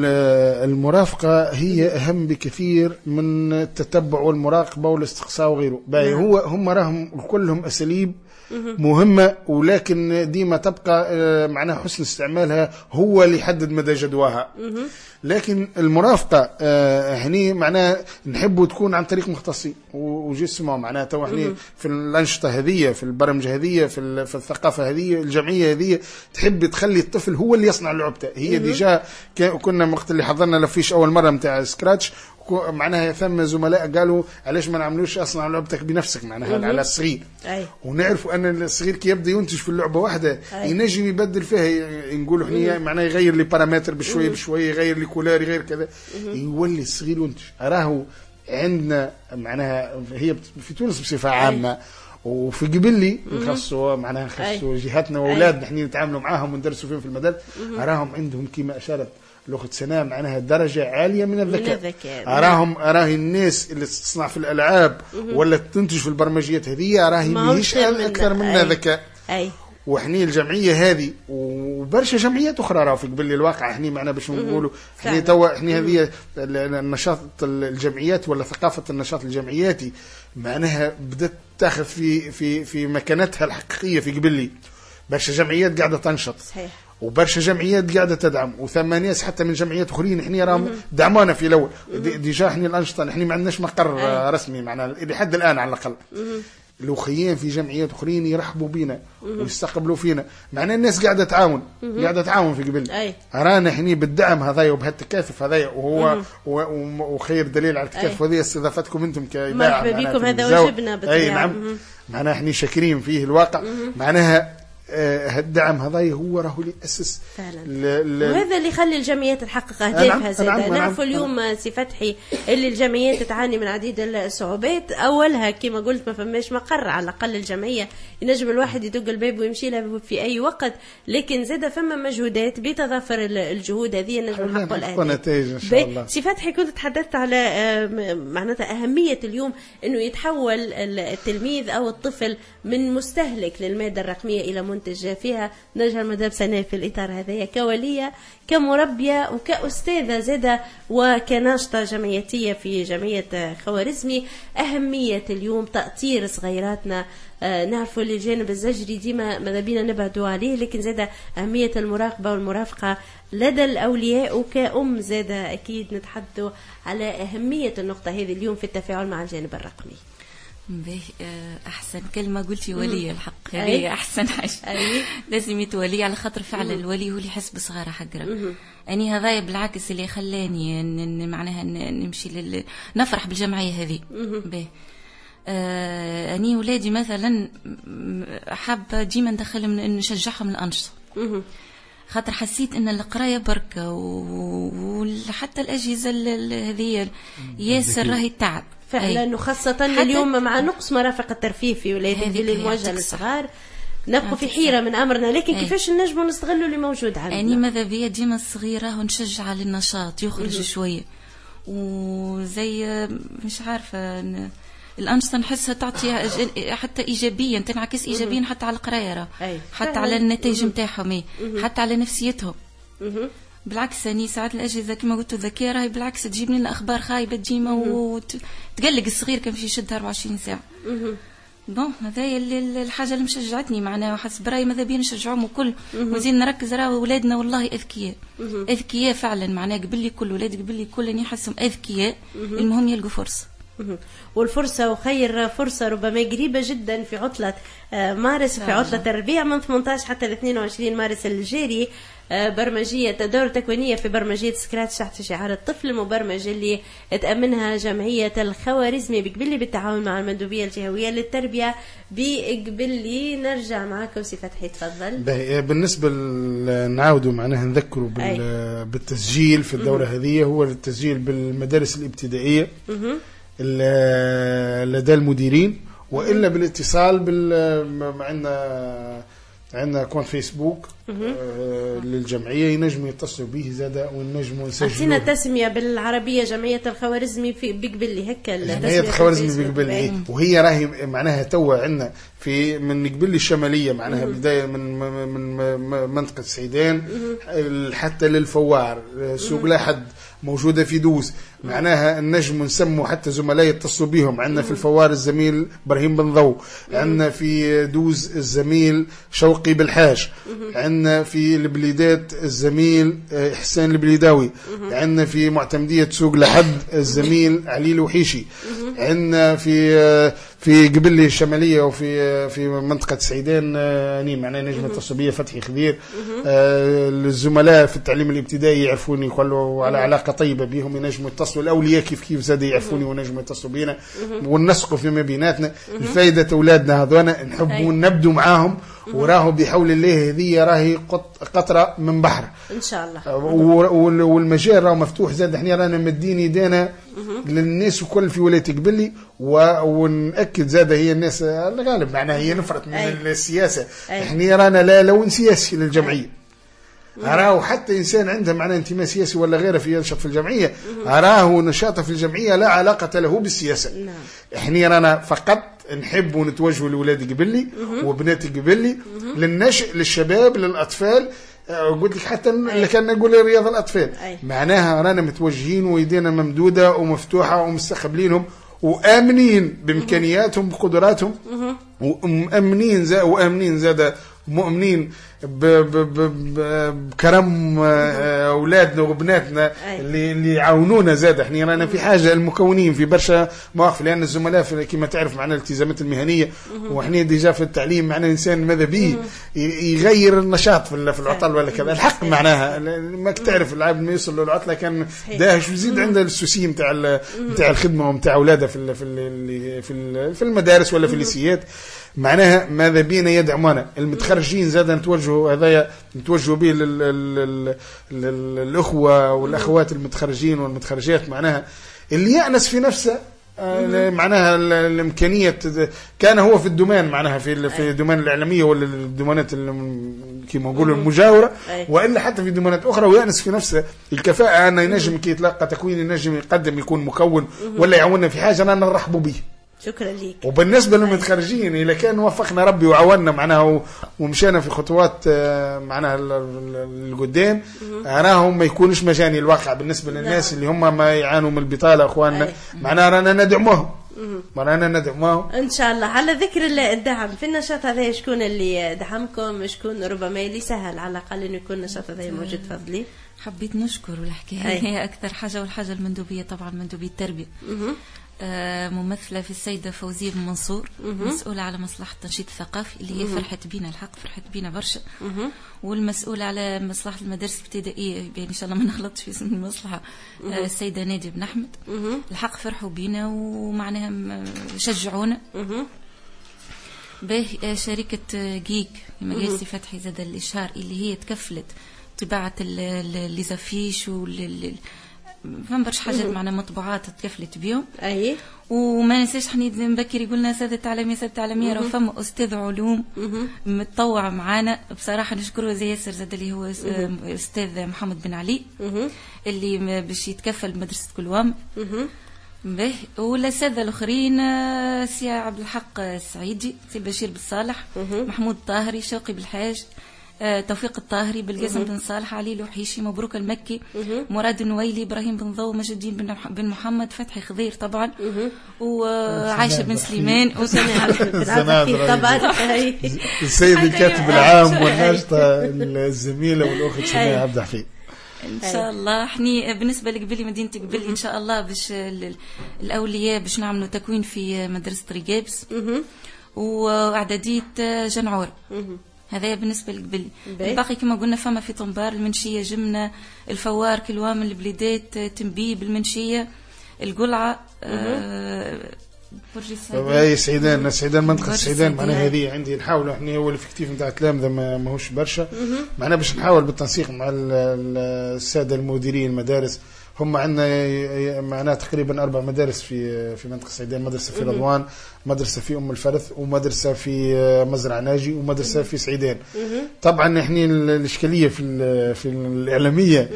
المرافقه هي اهم بكثير من التتبع والمراقبه والاستقصاء وغيره. هم راهم كلهم اساليب مهمة، ولكن ديما تبقى معناها حسن استعمالها هو اللي يحدد مدى جدواها. لكن المرافقة هني معناها نحبوا تكون عن طريق مختصين وجسمه معناها تو هني في الأنشطة هذه في البرمجة هذه في الثقافة هذه الجمعية هذه تحب تخلي الطفل هو اللي يصنع لعبته. هي ديجا كنا وقت اللي حضرنا لفيش أول مرة متاع سكراتش معناها ثم زملاء قالوا علاش ما نعملوش اصنع لعبتك بنفسك معناها على الصغير. ونعرفوا ان الصغير كي يبدا ينتج في اللعبه واحده ينجم يبدل فيها، نقولوا احنا معناها يغير لي بارامتر بشويه بشويه، يغير لي كولار، يغير كذا، يولي الصغير ينتج. راهو عندنا معناها هي في تونس بصفه عامه وفي قبلي نخصوا معناها نخصوا جهاتنا واولادنا احنا نتعاملوا معاهم وندرسوا فيهم في المدارس، راهم عندهم كما اشارت لغة سنة معناها درجة عالية من الذكاء. أراهي الناس اللي تصنع في الألعاب ولا تنتج في البرمجيات هذه أراهي ماهيش أكثر منا ذكاء. وإحنا الجمعية هذه وبرشا جمعيات أخرى راهو في قبل الواقع إحنا معنا باش نقولوا إحنا توا إحنا هذه النشاط الجمعيات ولا ثقافة النشاط الجمعياتي معناها بدأت تأخذ في مكانتها الحقيقية في قبلي. برشا جمعيات قاعدة تنشط. صحيح. وبرشا جمعيات قاعده تدعم، وثم ناس حتى من جمعيات اخرين احنا راهم دعمونا في الاول. ديجا احنا الانشطه احنا ما عندناش مقر رسمي معناها لحد الان على الاقل. لو خيان في جمعيات اخرين يرحبوا بينا ويستقبلوا فينا، معناه الناس قاعده تعاون قاعده تعاون في قبل. رانا احنا بالدعم هذايا وبهالتكاتف هذايا، وهو وخير دليل على التكاتف هذه استضافتكم انتم كاذاعه. مرحبا بكم، هذا واجبنا بالطبيعه. اي نعم، معناها احنا شاكرين فيه الواقع. معناها هالدعم هذا هو راهو اللي أسس فعلا وهذا اللي يخلي الجمعيات تحقق أهدافها زادة. نعرفوا اليوم سي فتحي اللي الجمعيات تعاني من عديد الصعوبات، أولها كما قلت ما فماش مقر. على الأقل الجمعية ينجم الواحد يدق الباب ويمشي لها في أي وقت، لكن زادة فما مجهودات بتضافر الجهود هذه نجم نحققوا الأهداف. سي فتحي كنت تحدثت على معناتها أهمية اليوم إنه يتحول التلميذ أو الطفل من مستهلك للمادة الرقمية إلى منتج فيها. نجعل مدام سناء في الإطار هذايا كولية كمربية وكأستاذة زادة وكناشطة جمعيتية في جمعية خوارزمي، أهمية اليوم تأطير صغيراتنا. نعرفوا اللي الجانب الزجري ديما ماذا بينا نبعدوا عليه، لكن زادة أهمية المراقبة والمرافقة لدى الأولياء. وكأم زادة أكيد نتحدثوا على أهمية النقطة هذه اليوم في التفاعل مع الجانب الرقمي. أحسن كلمة قلتي ولي الحق، هذه أحسن حاجة. لازم يتولي، على خاطر فعلا الولي هو اللي يحس بصغاره حقرا. أني هذايا بالعكس اللي خلاني معناها نمشي نفرح بالجمعية هذه. أني ولادي مثلا حابة ديما ندخلهم نشجعهم الأنشطة، خاطر حسيت ان القرايه بركه وحتى الاجهزه هذه ياسر راهي تعب فعلا، وخاصه اليوم مع نقص مرافق الترفيه في ولادي اللي الموجهه للصغار نبقى في حيره من امرنا، لكن كيفاش نجموا نستغلوا اللي موجود عندنا. يعني ماذا بيا ديما الصغيره ونشجع للنشاط يخرج شويه، وزي مش عارفه الأنشطة نحسها تعطي حتى إيجابيا، تنعكس إيجابيا حتى على القراية، حتى على النتائج متاعهم، حتى على نفسيتهم. بالعكس أني ساعات الأجهزة كما قلت الذكية راهي بالعكس تجيب لنا أخبار خايبة ديما وتقلق الصغير كان في يشدها 24 ساعة. بون هذا الحاجة اللي مشجعتني، معناها حسب رأيي ماذا بينا نشجعهم وكل وزين نركز راه أولادنا والله أذكياء أذكياء فعلا. معناها قبل لي كل ولاد قبل لي كل أني أحسهم أذكياء، المهم يلقوا فرصة. والفرصة وخير فرصة ربما قريبة جدا في عطلة مارس، في عطلة الربيع من 18 حتى 22 مارس الجاري. برمجية دورة تكوينية في برمجية سكراتش تحت شعار الطفل، المبرمجة اللي تأمنها جمعية الخوارزمي بقبلي بالتعاون مع المندوبية الجهوية للتربية بقبلي. نرجع معك سي فتحي تفضل. بالنسبة نعاودوا معناها نذكروا بالتسجيل في الدورة هذه، هو التسجيل بالمدارس الابتدائية لدى المديرين، وإلا بالاتصال عندنا كونت فيسبوك للجمعية ينجموا يتصلوا به زادا ونجموا نسجلوا. عطينا تسمية بالعربية جمعية الخوارزمي في بقبلي هكا. جمعية الخوارزمي بقبلي، وهي راهي معناها توا عندنا في من قبلي الشمالية، معناها بداية من منطقة سعيدان حتى للفوار سوق لاحد موجودة في دوز. معناها النجم نسموا حتى زملاء يتصلوا بهم. عندنا في الفوار الزميل إبراهيم بن ضو، عندنا في دوز الزميل شوقي بالحاج، عندنا في البليدات الزميل إحسان البليداوي، عندنا في معتمدية سوق لحد الزميل علي الوحيشي، عندنا في قبلي الشمالية وفي منطقة سعيدان معناها نجم التصوبية فتحي خبير. الزملاء في التعليم الابتدائي يعرفوني يقولوا على علاقة طيبة بهم، ينجموا يتصلوا. الأولياء كيف زاد يعرفوني ونجموا يتصلوا بينا وننسقوا فيما بيناتنا. الفائدة أولادنا هذونا نحبوا نبدو معاهم، وراه بحول الله هذه راهي قطرة من بحر إن شاء الله. والمجال راه مفتوح زاد. احنا رانا مدين يدينا للناس وكل في ولاية قبلي، ونأكد زاد هي الناس الغالب معناها هي نفرت من السياسة. احنا رانا لا لون سياسي للجمعية، أراه حتى إنسان عنده معناه انتماء سياسي ولا غيره في ينشط في الجمعية، أراه نشاطه في الجمعية لا علاقة له بالسياسة. احنا رانا فقط نحب ونتوجه لولادي قبلي وبناتي قبلي، للنشء للشباب للأطفال. قلت لك حتى اللي كان نقول رياض الأطفال، معناها رانا متوجهين ويدينا ممدودة ومفتوحة ومستقبلينهم وآمنين بإمكانياتهم بقدراتهم، وآمنين زاد مؤمنين بكرم اولادنا وبناتنا اللي يعاونونا زاد. احنا رانا في حاجه المكونين في برشا مواقف، لان الزملاء كما تعرف معنا الالتزامات المهنيه، واحنا ديجا في التعليم معنا الانسان ماذا به يغير النشاط في العطل ولا كذا. الحق معناها ما تعرف العبد ما يوصل للعطله كان داهش، ويزيد عنده السوسي نتاع الخدمه ونتاع اولاده في المدارس ولا في الليسيات. معناها ماذا بينا يدعمونا المتخرجين زاد نتوجهوا هذايا نتوجهوا به للأخوة والأخوات المتخرجين والمتخرجات، معناها اللي يأنس في نفسه معناها الإمكانية كان هو في الدومان معناها في الدومان الإعلامية ولا الدومانات كما نقولوا المجاورة، وإلا حتى في دومانات أخرى، ويأنس في نفسه الكفاءة أنه ينجم كي يتلقى تكوين ينجم يقدم يكون مكون ولا يعاوننا في حاجة أنا نرحبوا به. شكرا ليك. وبالنسبه للمتخرجين إذا كان وفقنا ربي وعاوننا معناها ومشينا في خطوات معناها القدام، راهم ما يكونش مجاني الواقع بالنسبه للناس اللي هم ما يعانوا من البطاله اخواننا، معناها رانا ندعموهم ان شاء الله. على ذكر الدعم في النشاط هذا، شكون اللي دعمكم؟ شكون ربما اللي سهل على الاقل انه يكون النشاط هذا موجود؟ فضلي حبيت نشكر والحكايه هي اكثر حاجه، والحاجه المندوبيه طبعا مندوبيه التربيه، ممثلة في السيدة فوزية بن منصور، مسؤولة على مصلحة التنشيط الثقافي اللي هي فرحت بينا، الحق فرحت بينا برشا، والمسؤولة على مصلحة المدارس الابتدائية، يعني إن شاء الله ما نغلطش في اسم المصلحة، السيدة نادية بن أحمد، الحق فرحوا بينا ومعناها شجعونا. به شركة جيك مجلس فتحي زاد الإشهار اللي هي تكفلت طباعة الليزافيش فهم برش حاجات معنا مطبوعات تكفلت بيهم. وما ننساش حنيد مبكر يقولنا سادة التعليمية سادة التعليمية راه فما أستاذ علوم متطوع معانا بصراحة نشكره زي ياسر زاد اللي هو أستاذ محمد بن علي اللي باش يتكفل بمدرسة كلوام. به والأساتذة الآخرين سي عبد الحق السعيدي، سي بشير بالصالح، محمود الطاهري، شوقي بالحاج، توفيق الطاهري، بالقاسم بن صالح، علي لوحيشي، مبروك المكي، مراد النويلي، إبراهيم بن ضو، مجد الدين بن محمد، فتحي خضير طبعا، وعائشة بن سليمان، وسنة طبعا السيد الكاتب العام والناشطة الزميلة والأخت سنة عبد الحفيظ. ان شاء الله احنا بالنسبه لقبلي مدينه قبلي ان شاء الله باش الاولياء باش نعملوا تكوين في مدرسه ريقابس واعداديه جنعور. هذا بالنسبه لقبلي. الباقي كما قلنا فما في طنبار، المنشيه، جمنه، الفوار، كلوام، البليدات، تنبيب، المنشيه، القلعه، هاي سعيدان منطقة سعيدان معناها هذه عندي نحاول احنا هو الافكتيف نتاع التلامذة ماهوش برشا، معناها باش نحاول بالتنسيق مع السادة المديرين المدارس. هم عندنا معناها تقريبا 4 مدارس في منطقة سعيدان، مدرسة في رضوان، مدرسة في أم الفرث، ومدرسة في مزرعة ناجي، ومدرسة في سعيدان. طبعا احنا الإشكالية في الإعلامية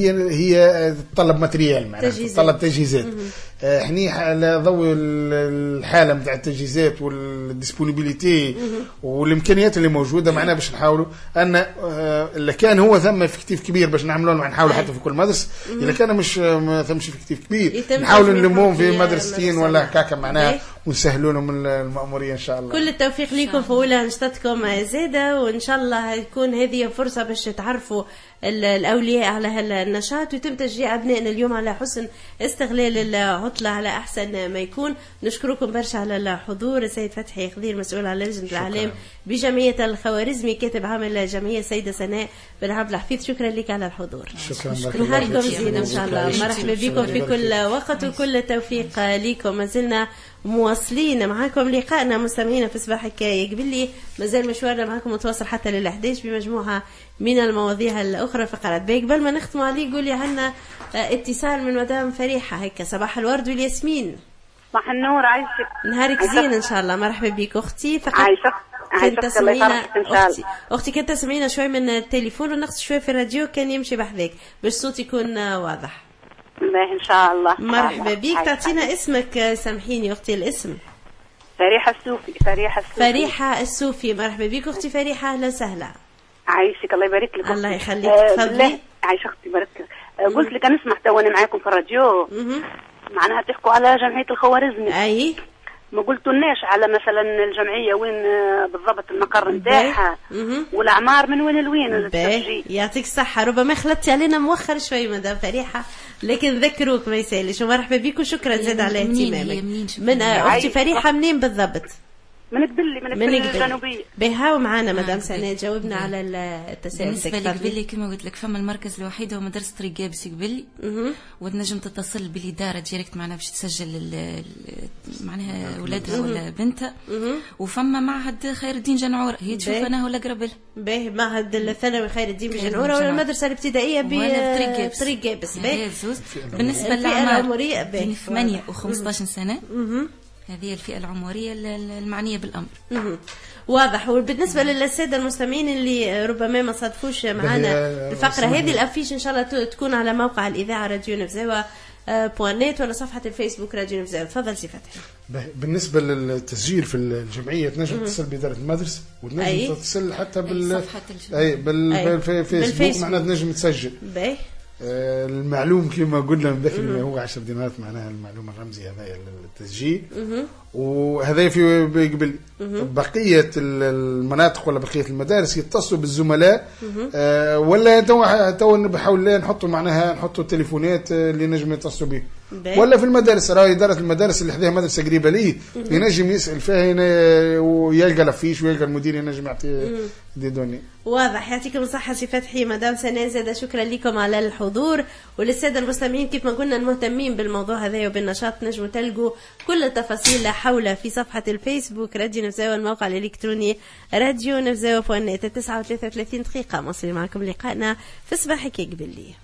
هي تطلب ماتريال، معناها تطلب تجهيزات. احنا على ضوء الحالة نتاع التجهيزات والديسبونيبيليتي والإمكانيات اللي موجودة معنا باش نحاولوا أن اللي كان هو ثم افكتيف كبير باش نعملوا نحاولوا حتى في كل مدرسة، إذا كان مش ما ثمش افكتيف كبير نحاولوا نلموهم في مدرستين ولا هكاك معناها ونسهلوا لهم المأمورية إن شاء الله. كل التوفيق لكم في أولى نشاطكم زادة، وإن شاء الله تكون هذه فرصة باش تعرفوا الأولياء على هذا النشاط، ويتم تشجيع أبنائنا اليوم على حسن استغلال العطلة على أحسن ما يكون. نشكركم برشا على الحضور. السيد فتحي خضير مسؤول على لجنة الإعلام بجمعية الخوارزمي، كاتب عامل الجمعية السيدة سناء بن عبد الحفيظ، شكرا لك على الحضور. نهاركم زين إن شاء الله، مرحبا بكم في كل وقت وكل التوفيق لكم. ما زلنا مواصلين معاكم لقائنا مستمعينا في صباح حكاية قبلي، مازال مشوارنا معاكم متواصل حتى لل11 بمجموعة من المواضيع الأخرى. فقرات بي قبل ما نختم عليه قولي عنا اتصال من مدام فريحة هيك. صباح الورد والياسمين. صباح النور، عايشك نهارك زين إن شاء الله. مرحبا بك أختي. فقط عايشك تسمعينا أختي كنت تسمعينا شوي من التليفون ونقص شوي في الراديو كان يمشي بحذاك باش صوتي يكون واضح. إن شاء الله. مرحبا بك. تعطينا اسمك سامحيني أختي الاسم. فريحة السوفي. فريحة السوفي. مرحبا بك أختي فريحة، أهلا وسهلا. عايشك الله يبارك لك. الله يخليك. تفضلي. عايشة أختي بارك. قلت لك أنا اسمع تواني معاكم في الراديو معناها تحكوا على جمعية الخوارزمي. أي ما قلتولناش على مثلا الجمعيه وين بالضبط المقر نتاعها والاعمار من وين لوين التسجيل. يعطيك الصحه، ربما خلطتي علينا مؤخر شوي مدام فريحه، لكن ذكروك ما يسالش. ومرحبا بك وشكرا زاد على اهتمامك. من اختي فريحه منين بالضبط؟ من قبلي الجنوبيه. بها ومعنا مدام سناء جاوبنا على التساؤل. بالنسبه لي قبلي كما قلت لك فما المركز الوحيد هو مدرسه طريق جابس قبلي، وتنجم تتصل بالاداره ديريكت معنا باش تسجل معناها ولادها ولا بنتها. وفما معهد خير الدين جنعوره هي تشوف انا ولا قرب لها. باهي معهد الثانوي خير الدين بجنعوره ولا المدرسه الابتدائيه بطريق جابس. بالنسبه للأعمار 8 و15 سنه هذه الفئة العمرية المعنية بالأمر. واضح. وبالنسبة للسادة المستمعين اللي ربما ما صادفوش معنا الفقرة هذه، الأفيش إن شاء الله تكون على موقع الإذاعة راديو نفزاوة .net ولا صفحة الفيسبوك راديو نفزاوة. تفضل سي فتحي. بالنسبة للتسجيل في الجمعية تنجم تتصل بإدارة المدرسة وتنجم تتصل حتى بالفيسبوك معنا تنجم تسجل. المعلوم كما قلنا من ذاك اللي هو 10 دينارات معناها المعلوم الرمزي هذا التسجيل. وهذا في قبل بقية المناطق ولا بقية المدارس يتصلوا بالزملاء. ولا تو بحاول نحطوا معناها نحطوا التليفونات اللي نجم يتصلوا به. ولا في المدارس راهي إدارة المدارس اللي حداها مدرسة قريبة ليه ينجم يسأل فيها ويلقى الافيش ويلقى المدير ينجم يعطي دي دوني. واضح. يعطيكم الصحة سي فتحي. مدام سناء زاده شكرا لكم على الحضور. وللسادة المستمعين كيف ما قلنا المهتمين بالموضوع هذا وبالنشاط نجموا تلقوا كل التفاصيل حول في صفحة الفيسبوك راديو نفزاوة، الموقع الإلكتروني راديو نفزاوة .net. 39 دقيقة مصري معكم لقائنا في صباحك قبلي.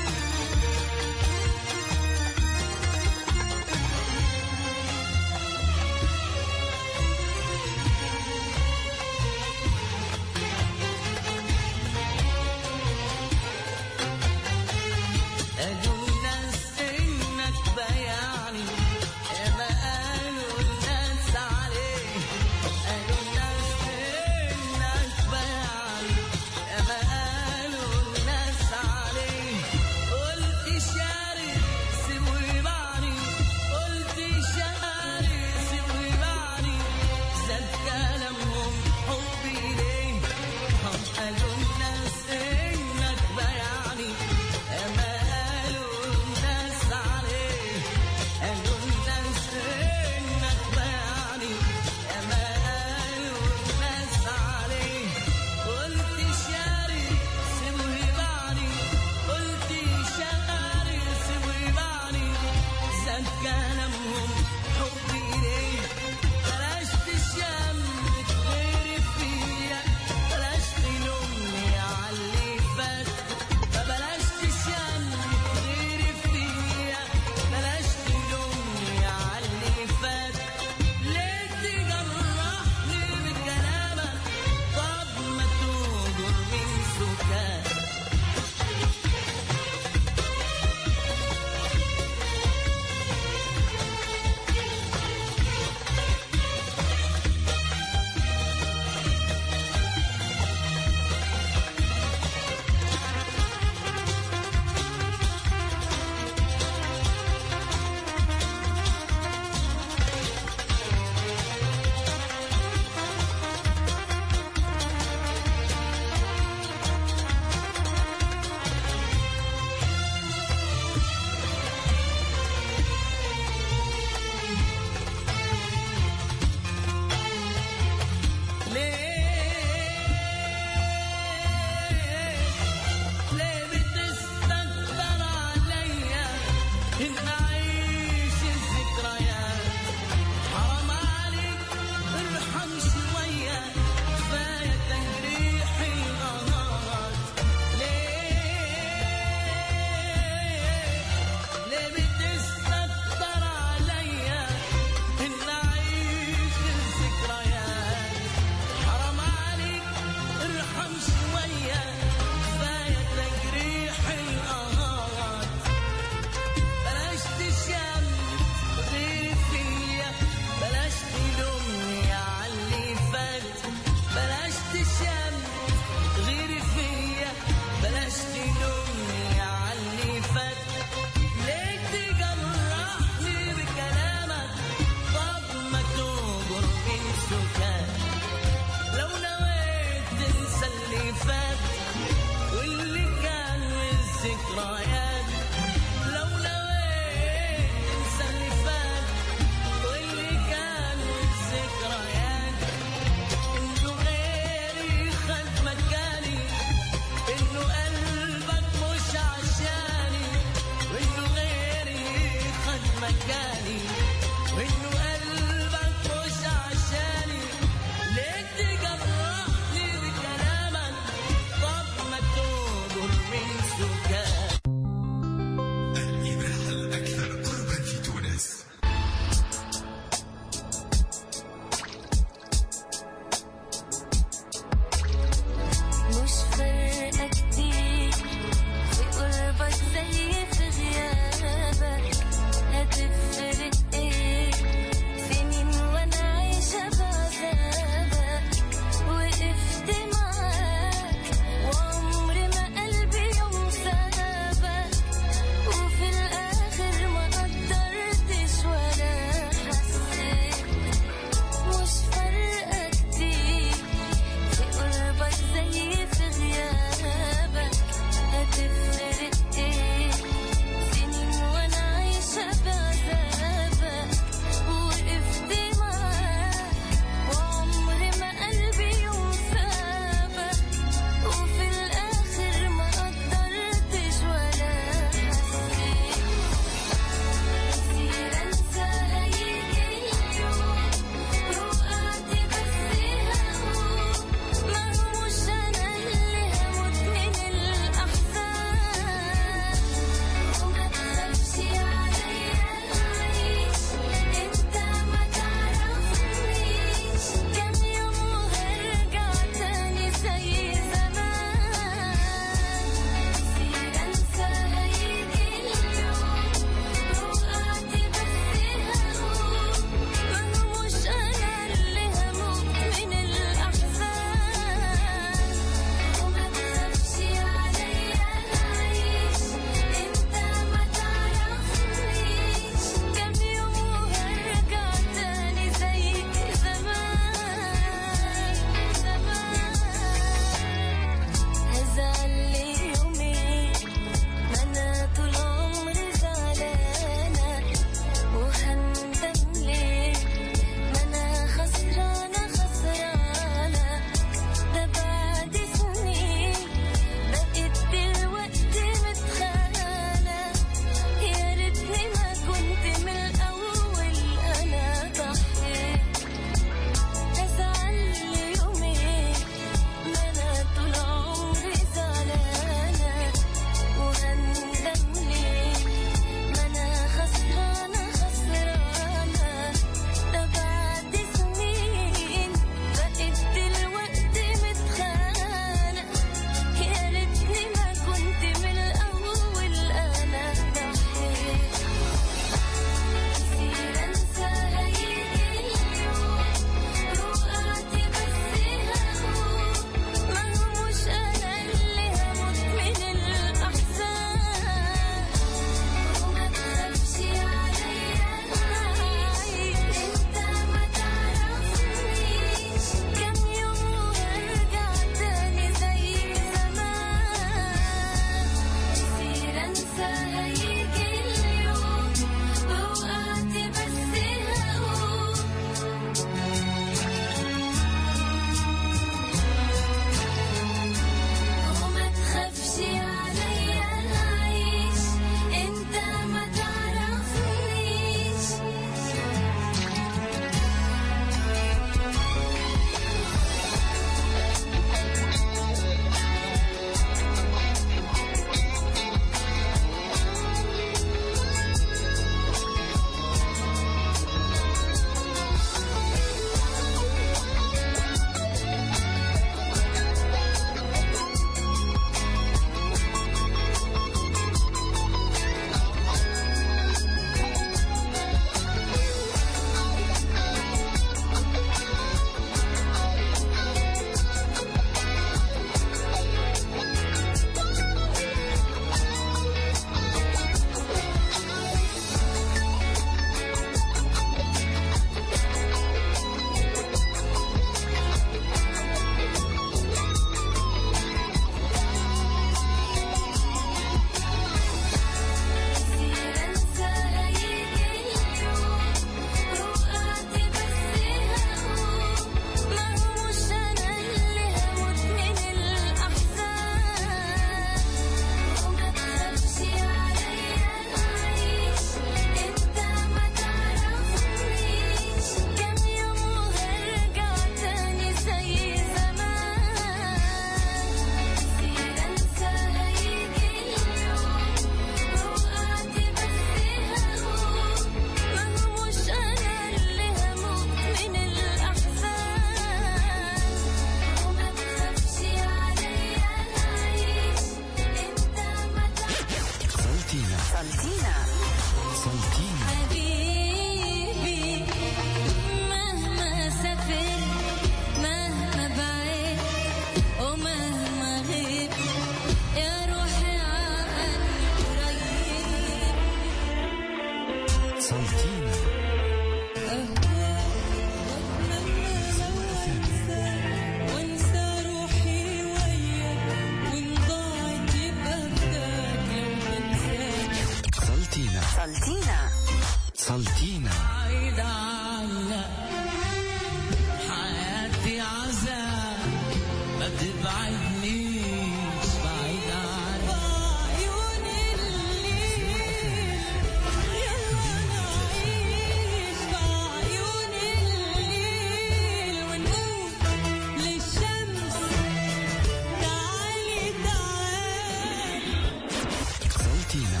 تبعدنيش بعيد عني بعيون الليل يلا نعيش بعيون الليل ونقول للشمس تعالي تعالي سلطينا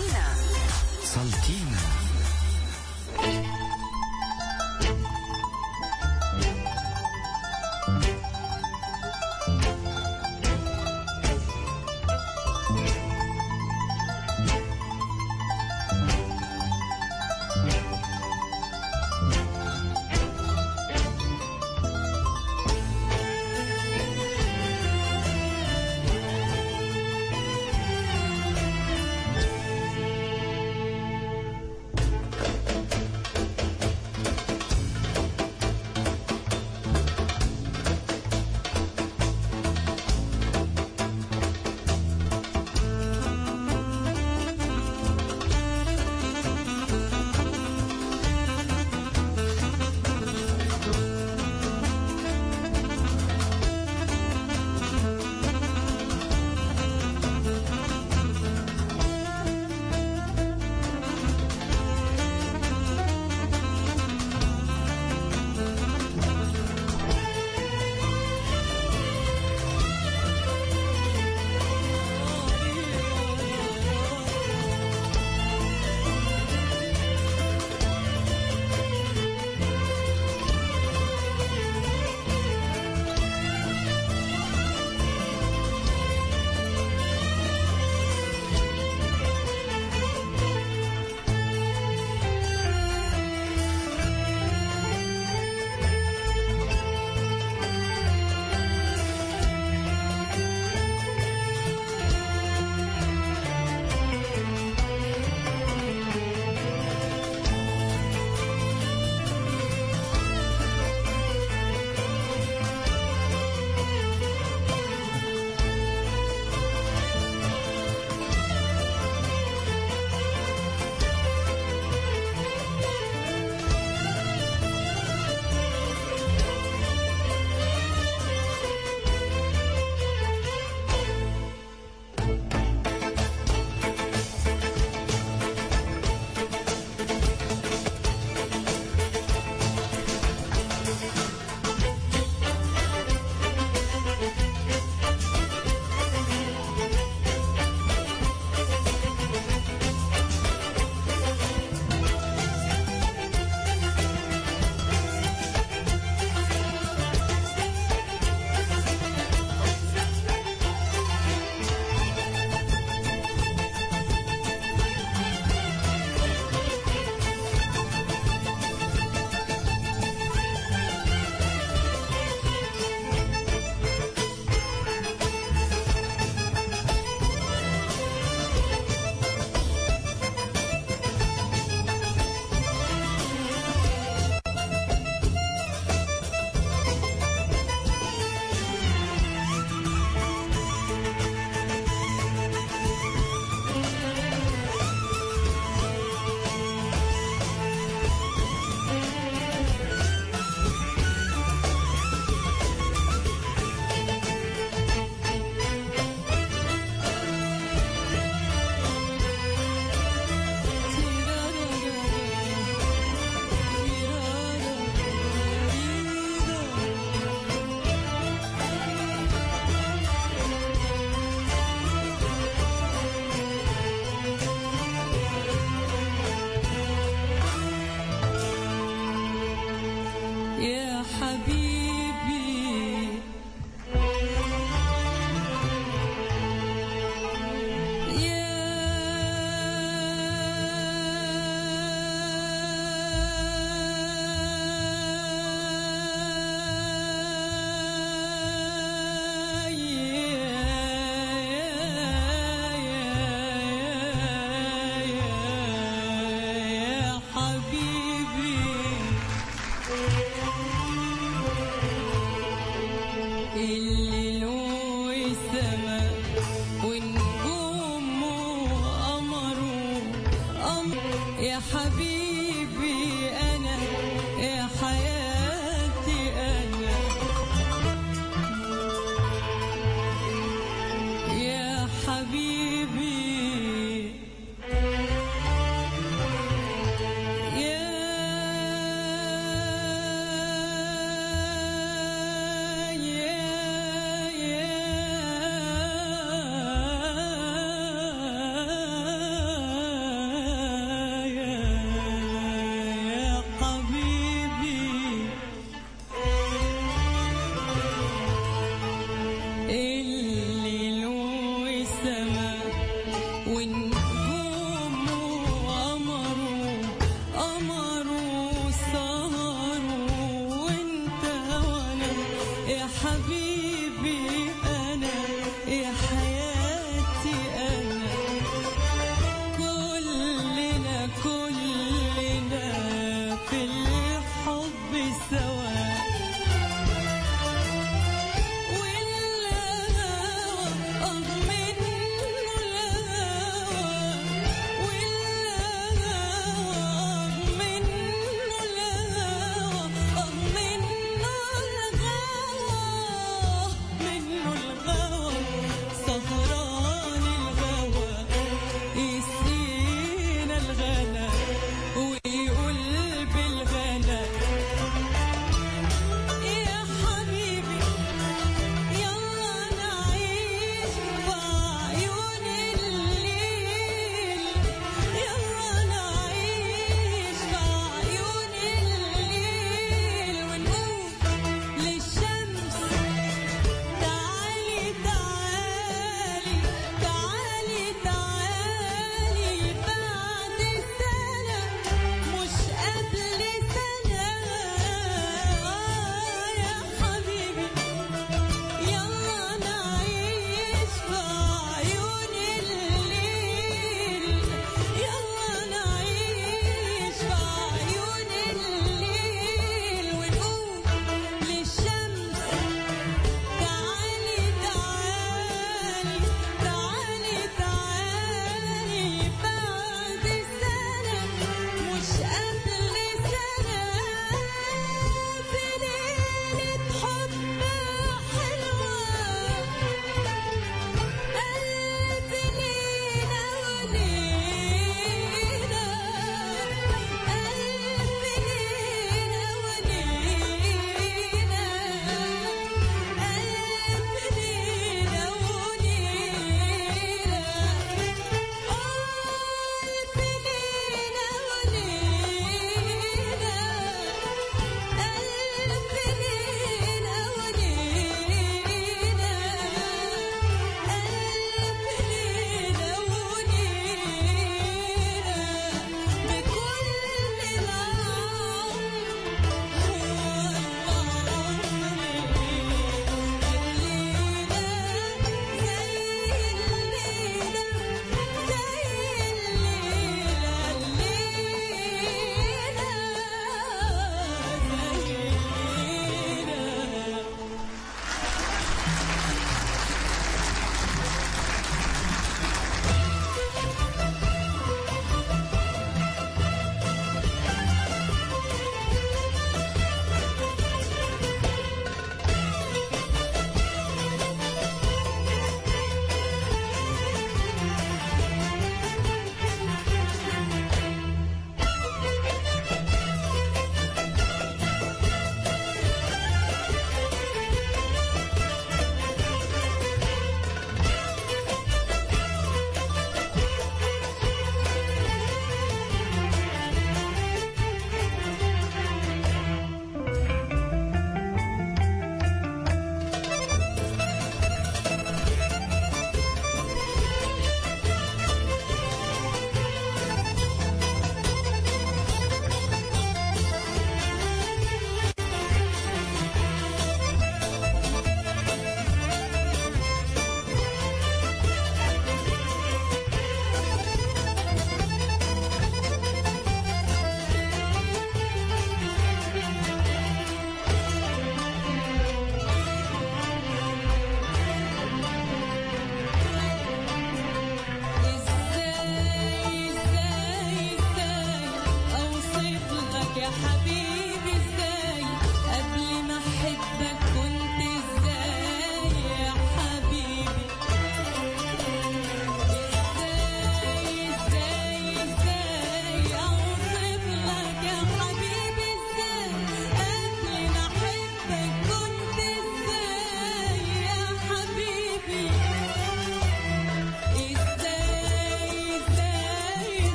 سلطينا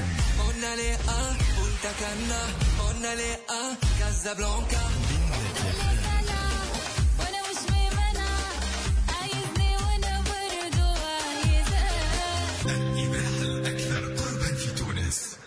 Monale a Punta Cana, monale a Casablanca. وانا مش ممنع عايزني وانا برضو عايزة. الإباحة الأكثر قربا في تونس.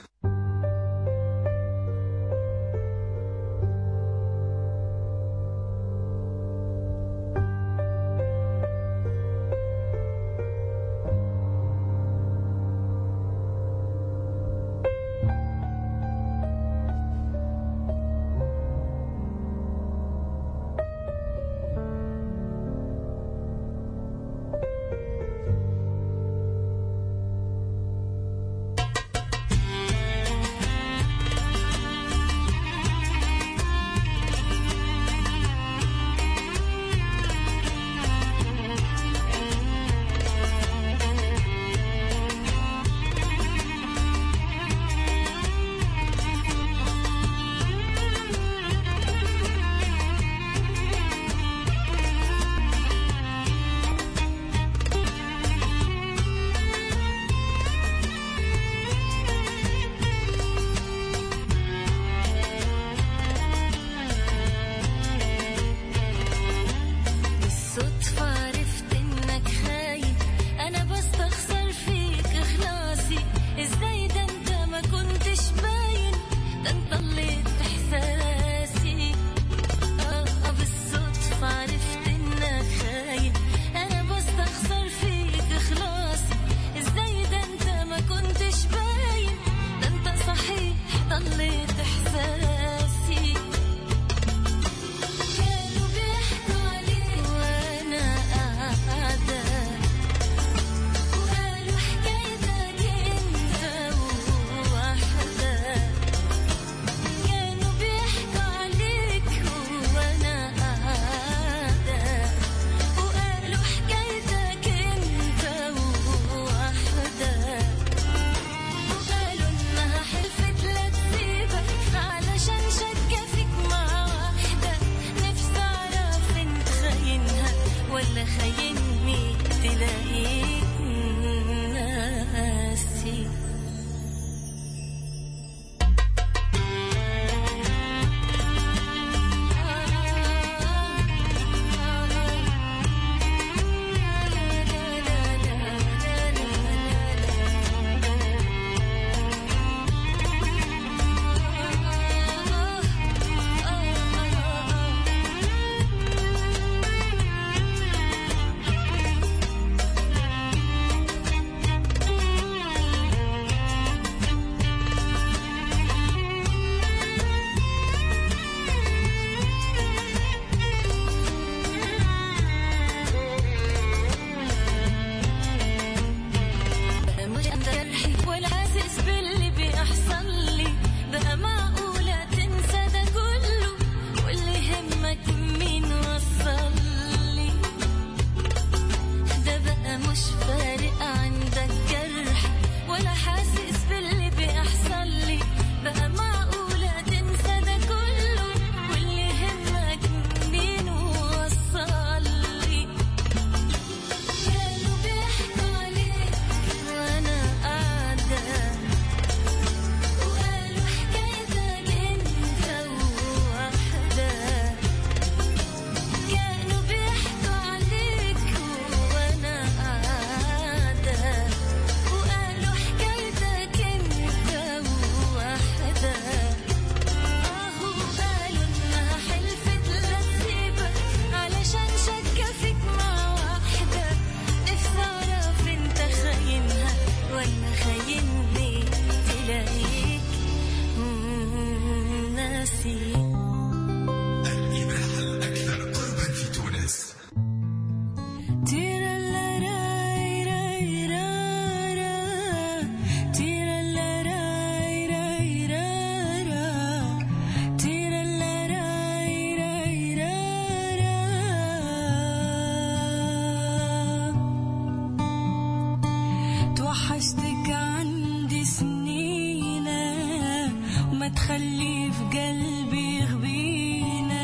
تخلي في قلبي غبينا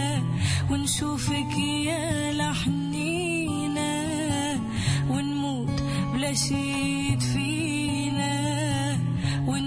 ونشوفك يا لحنينا ونموت بلا شي يدفينا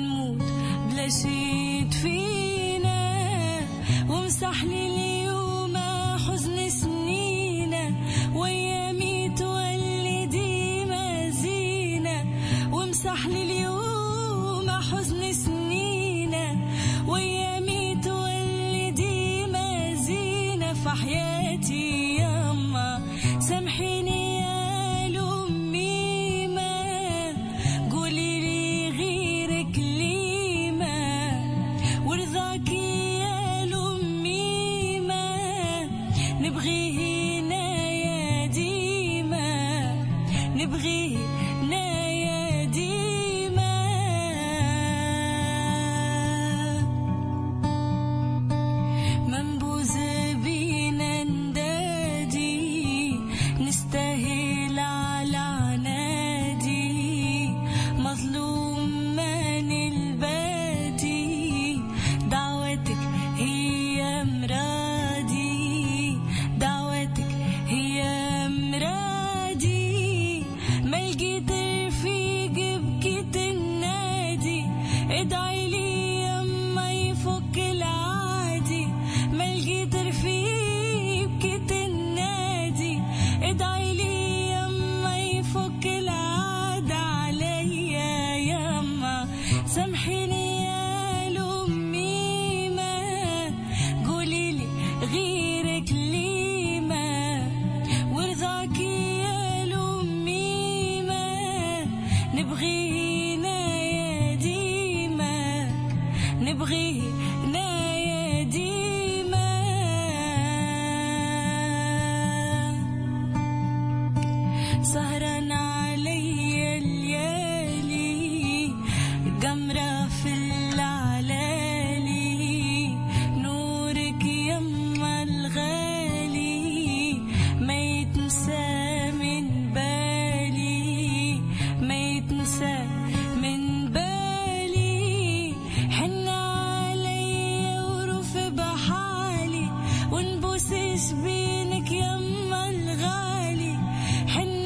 ادعي لي يما يفك العادي ما القدر فيه بكت النادي ادعي لي يما يفك العادة عليا يما سامحيني يا لأمي ما قوليلي غيرك لي ما ورضاكي يا لأمي ما نبغينا يا ديما نبغينا يا ديما سهران علي الليالي قمرة في العلالي نورك يما الغالي ما يتنسى من بالي ما يتنسى من بالي حن علي ورف بحالي ونبوس جبينك يما الغالي حن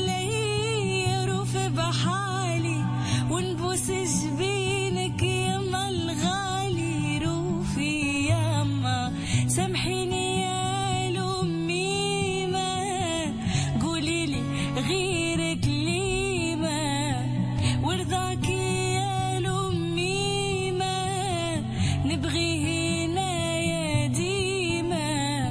علي ورف بحالي ونبوس جبينك يما الغالي روفي يما سامحيني يا لأمي ما قوليلي غيرك لي ما ورضاكي يا لأمي ما نبغينا يا ديما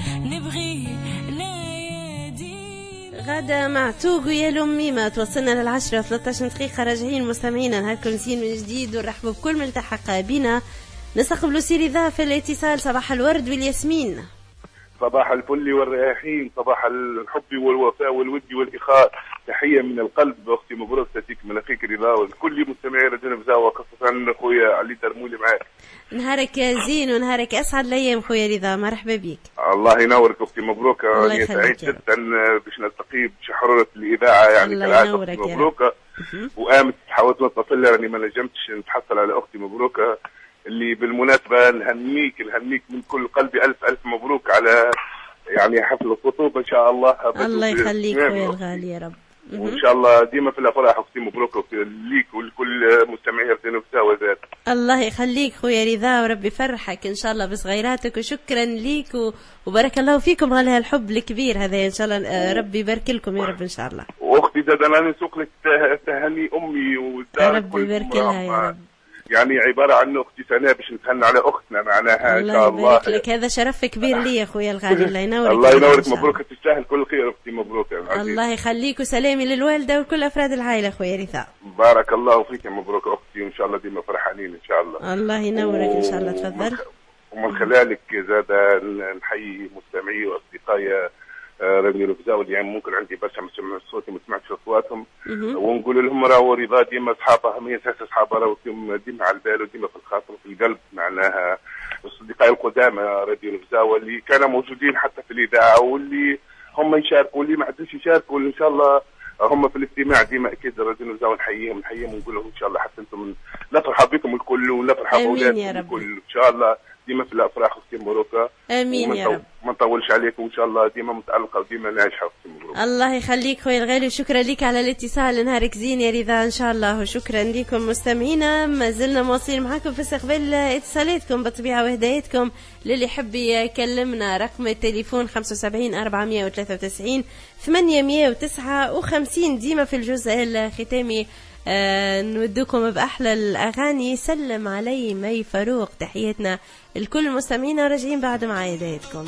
نبغينا يا ديما. غدا مع توغو يا لأمي ما توصلنا للعشرة و13 دقيقة. راجعين مستمعينا نهاركم نسين من جديد ونرحبوا بكل ملتحق بنا. نستقبلوا سيري ذا في الاتصال. صباح الورد والياسمين. صباح الفل والرياحين، صباح الحب والوفاء والود والإخاء. تحية من القلب أختي مبروك تاتيك من أخيك رضا وكل مستمعي راديو نفزاوة وخاصة خويا علي ترمولي معاك. نهارك زين ونهارك أسعد الأيام خويا رضا، مرحبا بك. الله ينورك أختي مبروك، أنا سعيد جدا باش نلتقي بشحرورة الإذاعة يعني كالعادة. أختي مبروك. وقامت حاولت نتصل راني ما نجمتش نتحصل على أختي مبروك اللي بالمناسبة نهنيك من كل قلبي ألف مبروك على يعني حفل الخطوبة إن شاء الله. الله يخليك خويا الغالي يا رب. وإن شاء الله ديما في الأفراح أختي مبروك ليك ولكل مستمعي راديو نفزاوة ذات. الله يخليك خويا رضا وربي يفرحك إن شاء الله بصغيراتك وشكرا ليك وبارك الله فيكم على هالحب الكبير هذا إن شاء الله. ربي يبارك لكم يا رب إن شاء الله. وأختي زاد أنا نسوق لك تهني أمي ودارك ربي يبارك لها يا رب. يعني عبارة عن أختي سناء باش نتهنى على أختنا معناها إن شاء الله. الله يبارك لك، هذا شرف كبير لي يا خويا الغالي. الله ينورك. الله ينورك مبروك، تستاهل كل خير أختي مبروك. الله يخليك وسلامي للوالدة وكل أفراد العائلة خويا رثاء. بارك الله فيك مبروك أختي وإن شاء الله ديما فرحانين إن شاء الله. الله ينورك إن شاء الله. تفضل. ومن خلالك زاد نحيي مستمعي وأصدقائي راديو نفزاوة اللي يعني ممكن عندي برشا ما سمعوش صوتي ما سمعتش اصواتهم ونقول لهم راهو رضا ديما اصحابها ما ينساش اصحابها راهو ديما على البال وديما في الخاطر وفي القلب معناها اصدقائي القدامى راديو نفزاوة اللي كانوا موجودين حتى في الاذاعه واللي هم يشاركوا واللي ما عندوش يشاركوا ان شاء الله هم في الاستماع ديما اكيد راديو نفزاوة نحييهم ونقول لهم ان شاء الله حتى انتم لا فرحة بكم الكل ولا فرحة باولادكم الكل ان شاء الله ديما في الافراح اختي مبروكه. امين يا رب. ما نطولش عليكم وان شاء الله ديما متالقه وديما ناجحه اختي مبروكه. الله يخليك خويا الغالي وشكرا لك على الاتصال. نهارك زين يا رضا ان شاء الله وشكرا لكم مستمعينا. ما زلنا مواصلين معكم في استقبال اتصالاتكم بالطبيعه وهداياتكم. للي يحب يكلمنا رقم التليفون 75 493 859 ديما في الجزء الختامي. نودكم بأحلى الأغاني. سلم علي مي فاروق. تحياتنا الكل مستمعين راجعين بعد مع هدايتكم.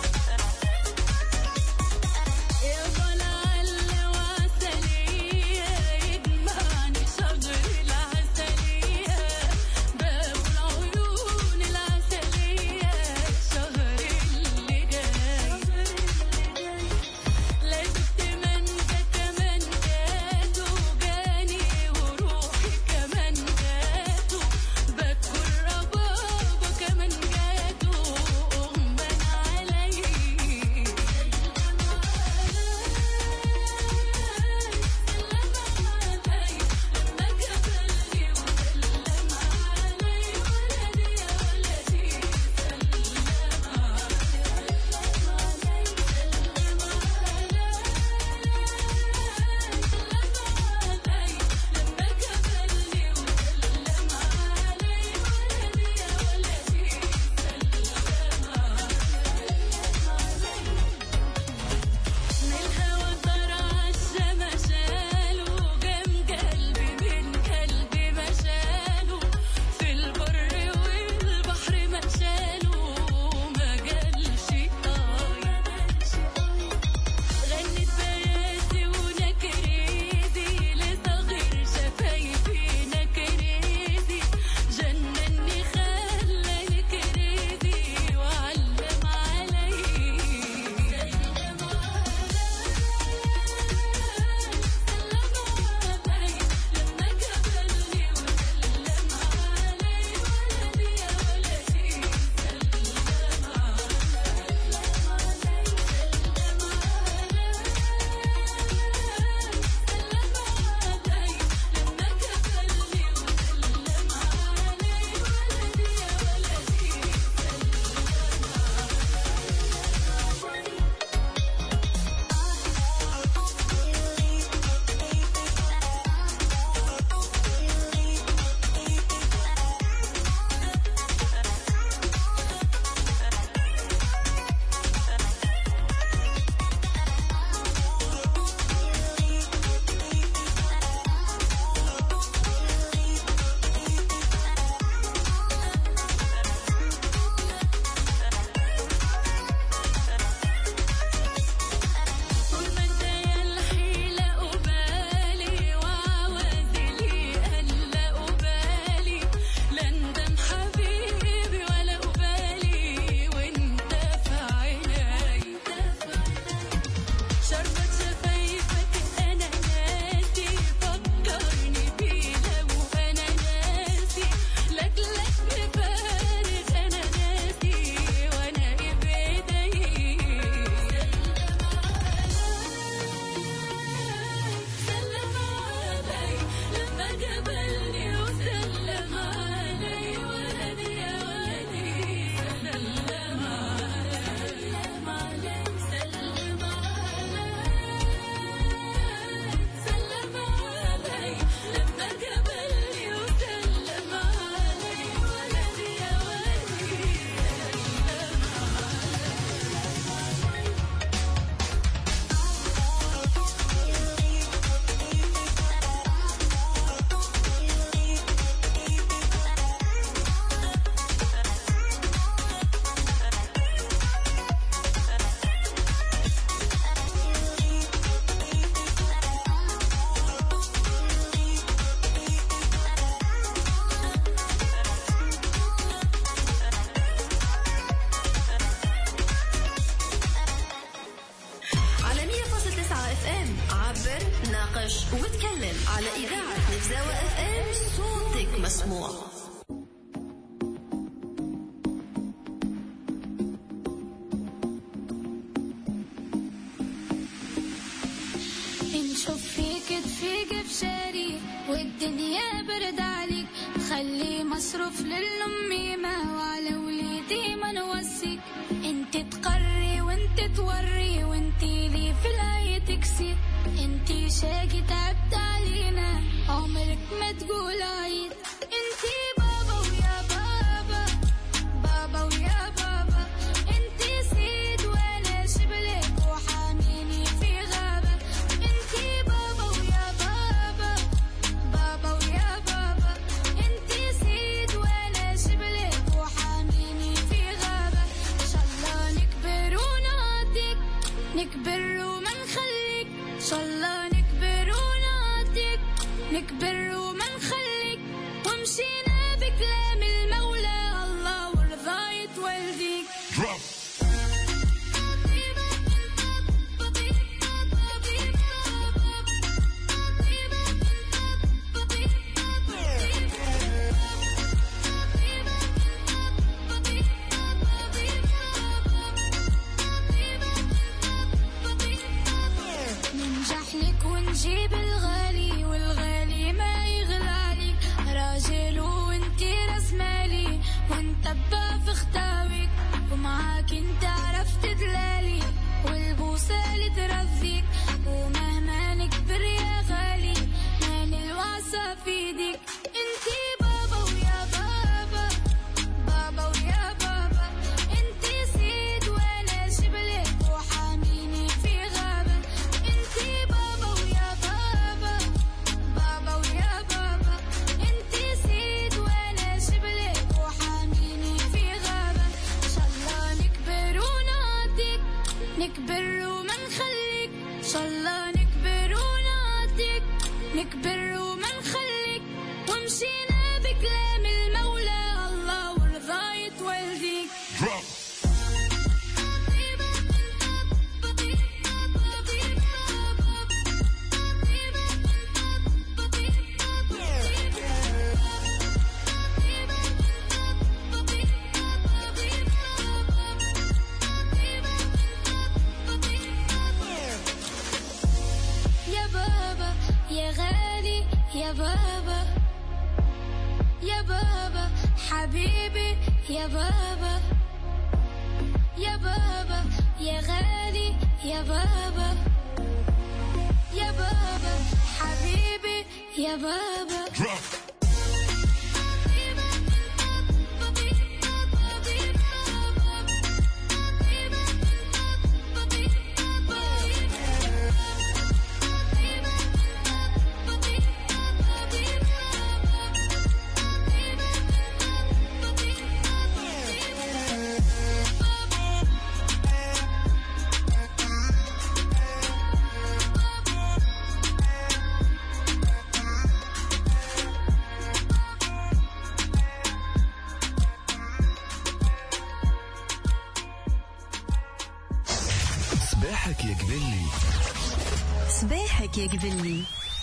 يا ناقش وتكلم على إذاعة نفزاوة FM. صوتك مسموع. نشوف فيك تفيق بشاري والدنيا برد عليك، خلي مصروف للأميمة وعلى وليدي ما نوصيك. انت تقري وانت توري وانت لي في العي تكسير، انت شاقي تعبت علينا عمرك ما تقول عيد. انت بابا ويا بابا، بابا ويا بابا، انت سيد وانا شبلك وحاميني في غابة. انت بابا ويا بابا، بابا ويا بابا، انت سيد وانا شبلك وحاميني في غابة. ان شاء الله نكبر ونعطيك، نكبر وما نخليك. ان شاء الله نكبر ونعطيك، نكبر وما نخليك. ومشينا بكلام المولى الله ورضاية والديك. ننجح لك ونجيب الغالي والغالي ما يغلالي، راجل وانتي راس مالي ونتبع في خطاويك، ومعاك انت عرفت دلالي والبوسة اللي ترضيك. ومهما نكبر يا غالي ما نلوعسى في ايديك. انتي بابا ويا بابا، بابا ويا بابا، انتي سيد وانا شبلك وحاميني في غابة. انتي بابا ويا بابا، بابا ويا بابا، انتي سيد وانا شبلك وحاميني في غابة. ان شاء الله نكبر ونعطيك، نكبر وما نخليك. ان شاء الله نكبر ونعطيك، نكبر وما نخليك. ومشينا بكلام المولى الله ورضاية والديك. يا بابا يا غالي يا بابا، يا بابا حبيبي يا بابا، يا بابا يا غالي يا بابا، يا بابا حبيبي يا بابا. صباحك يا قبلي، صباحك يا قبلي.